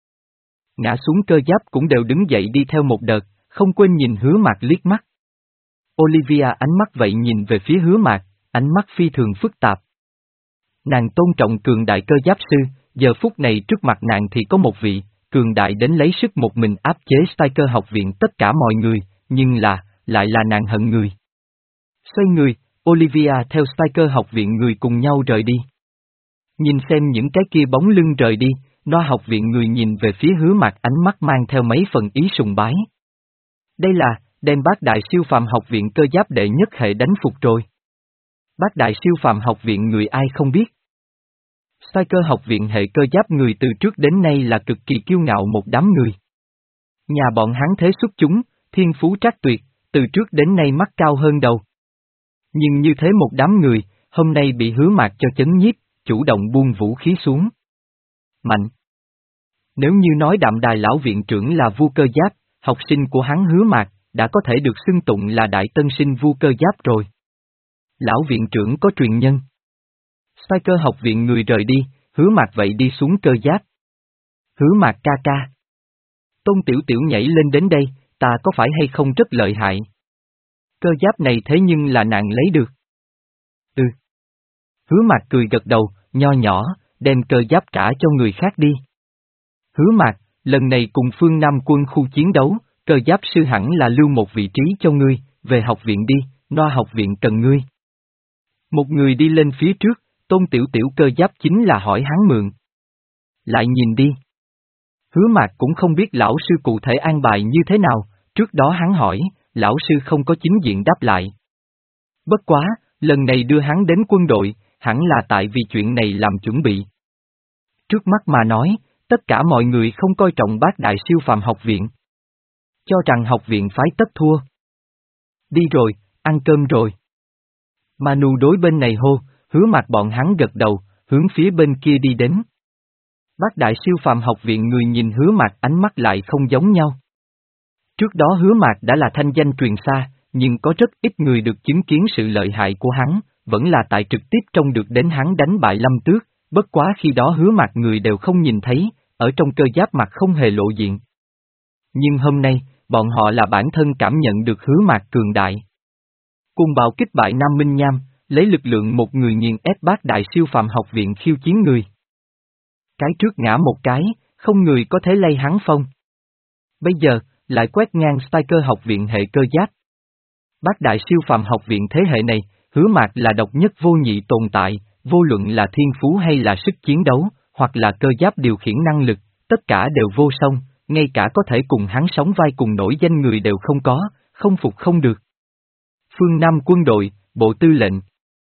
Ngã xuống cơ giáp cũng đều đứng dậy đi theo một đợt, không quên nhìn Hứa Mạc liếc mắt. Olivia ánh mắt vậy nhìn về phía Hứa Mạc, ánh mắt phi thường phức tạp. Nàng tôn trọng cường đại cơ giáp sư, giờ phút này trước mặt nàng thì có một vị, cường đại đến lấy sức một mình áp chế Striker học viện tất cả mọi người, nhưng là, lại là nàng hận người. Xoay người, Olivia theo Striker học viện người cùng nhau rời đi. Nhìn xem những cái kia bóng lưng rời đi, Noa học viện người nhìn về phía Hứa Mạc ánh mắt mang theo mấy phần ý sùng bái. Đây là, đem bác đại siêu phàm học viện cơ giáp đệ nhất hệ đánh phục rồi. Bác đại siêu phàm học viện người ai không biết. Striker học viện hệ cơ giáp người từ trước đến nay là cực kỳ kiêu ngạo một đám người. Nhà bọn hắn thế xuất chúng, thiên phú trác tuyệt, từ trước đến nay mắt cao hơn đầu. Nhưng như thế một đám người, hôm nay bị Hứa Mạc cho chấn nhiếp, chủ động buông vũ khí xuống. Mạnh. Nếu như nói Đạm Đài lão viện trưởng là vua cơ giáp, học sinh của hắn Hứa Mạc, đã có thể được xưng tụng là đại tân sinh vua cơ giáp rồi. Lão viện trưởng có truyền nhân. Striker học viện người rời đi, Hứa Mạc vậy đi xuống cơ giáp. Hứa Mạc ca ca. Tôn Tiểu Tiểu nhảy lên đến đây, ta có phải hay không rất lợi hại? Cơ giáp này thế nhưng là nàng lấy được. Ừ. Hứa Mạc cười gật đầu, nho nhỏ, đem cơ giáp trả cho người khác đi. Hứa Mạc, lần này cùng phương Nam quân khu chiến đấu, cơ giáp sư hẳn là lưu một vị trí cho ngươi, về học viện đi, Noa học viện cần ngươi. Một người đi lên phía trước, Tôn Tiểu Tiểu cơ giáp chính là hỏi hắn mượn. Lại nhìn đi. Hứa Mạc cũng không biết lão sư cụ thể an bài như thế nào, trước đó hắn hỏi, lão sư không có chính diện đáp lại. Bất quá, lần này đưa hắn đến quân đội, hẳn là tại vì chuyện này làm chuẩn bị. Trước mắt mà nói, tất cả mọi người không coi trọng bác đại siêu phàm học viện. Cho rằng học viện phái tất thua. Đi rồi, ăn cơm rồi. Manu đối bên này hô, Hứa Mạc bọn hắn gật đầu, hướng phía bên kia đi đến. Bác đại siêu phàm học viện người nhìn Hứa Mạc ánh mắt lại không giống nhau. Trước đó Hứa Mạc đã là thanh danh truyền xa, nhưng có rất ít người được chứng kiến sự lợi hại của hắn, vẫn là tại trực tiếp trông được đến hắn đánh bại Lâm Tước, bất quá khi đó Hứa Mạc người đều không nhìn thấy, ở trong cơ giáp mặt không hề lộ diện. Nhưng hôm nay, bọn họ là bản thân cảm nhận được Hứa Mạc cường đại. Cùng bạo kích bại Nam Minh Nham, lấy lực lượng một người nghiền ép bác đại siêu phàm học viện khiêu chiến người. Cái trước ngã một cái, không người có thể lay hắn phong. Bây giờ, lại quét ngang Striker học viện hệ cơ giáp. Bác đại siêu phàm học viện thế hệ này, Hứa Mạc là độc nhất vô nhị tồn tại, vô luận là thiên phú hay là sức chiến đấu, hoặc là cơ giáp điều khiển năng lực, tất cả đều vô song, ngay cả có thể cùng hắn sóng vai cùng nổi danh người đều không có, không phục không được. Phương Nam quân đội, bộ tư lệnh.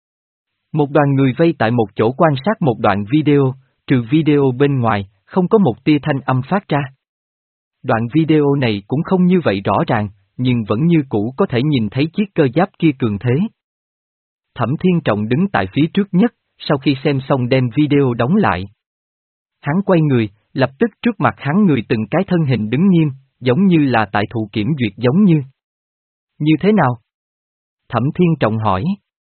Một đoàn người vây tại một chỗ quan sát một đoạn video, trừ video bên ngoài, không có một tia thanh âm phát ra. Đoạn video này cũng không như vậy rõ ràng, nhưng vẫn như cũ có thể nhìn thấy chiếc cơ giáp kia cường thế. Thẩm Thiên Trọng đứng tại phía trước nhất, sau khi xem xong đem video đóng lại. Hắn quay người, lập tức trước mặt hắn người từng cái thân hình đứng nghiêm, giống như là tại thụ kiểm duyệt giống như. Như thế nào? Thẩm Thiên Trọng hỏi.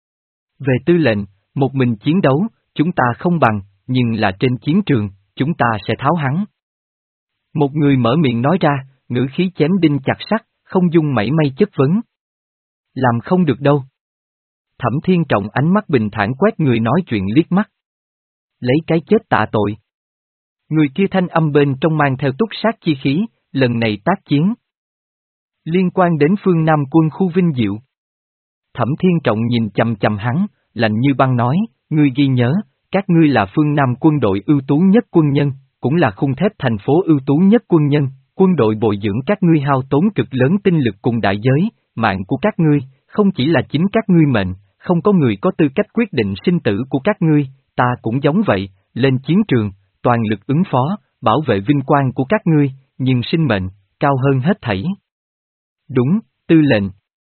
Về tư lệnh, một mình chiến đấu, chúng ta không bằng, nhưng là trên chiến trường, chúng ta sẽ tháo hắn. Một người mở miệng nói ra, ngữ khí chém đinh chặt sắt, không dung mảy may chất vấn. Làm không được đâu. Thẩm Thiên Trọng ánh mắt bình thản quét người nói chuyện liếc mắt. Lấy cái chết tạ tội. Người kia thanh âm bên trong mang theo túc sát chi khí, lần này tác chiến. Liên quan đến phương Nam quân khu Vinh Diệu. Thẩm Thiên Trọng nhìn chầm chầm hắn, lạnh như băng nói, ngươi ghi nhớ, các ngươi là phương Nam quân đội ưu tú nhất quân nhân, cũng là khung thép thành phố ưu tú nhất quân nhân, quân đội bồi dưỡng các ngươi hao tốn cực lớn tinh lực cùng đại giới, mạng của các ngươi, không chỉ là chính các ngươi mệnh, không có người có tư cách quyết định sinh tử của các ngươi, ta cũng giống vậy, lên chiến trường, toàn lực ứng phó, bảo vệ vinh quang của các ngươi, nhưng sinh mệnh, cao hơn hết thảy. Đúng, tư lệnh.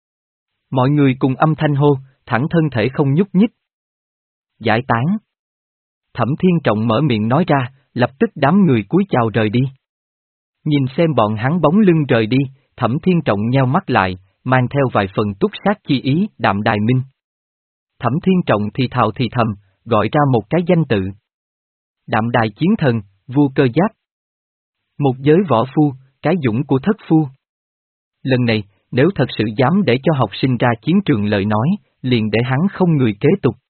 Mọi người cùng âm thanh hô, thẳng thân thể không nhúc nhích. Giải tán. Thẩm Thiên Trọng mở miệng nói ra, lập tức đám người cúi chào rời đi. Nhìn xem bọn hắn bóng lưng rời đi, Thẩm Thiên Trọng nheo mắt lại, mang theo vài phần túc sát chi ý, Đạm Đài Minh. Thẩm Thiên Trọng thì thào thì thầm, gọi ra một cái danh tự. Đạm Đài Chiến Thần, vua cơ giáp. Một giới võ phu, cái dũng của thất phu. Lần này, nếu thật sự dám để cho học sinh ra chiến trường lời nói, liền để hắn không người kế tục.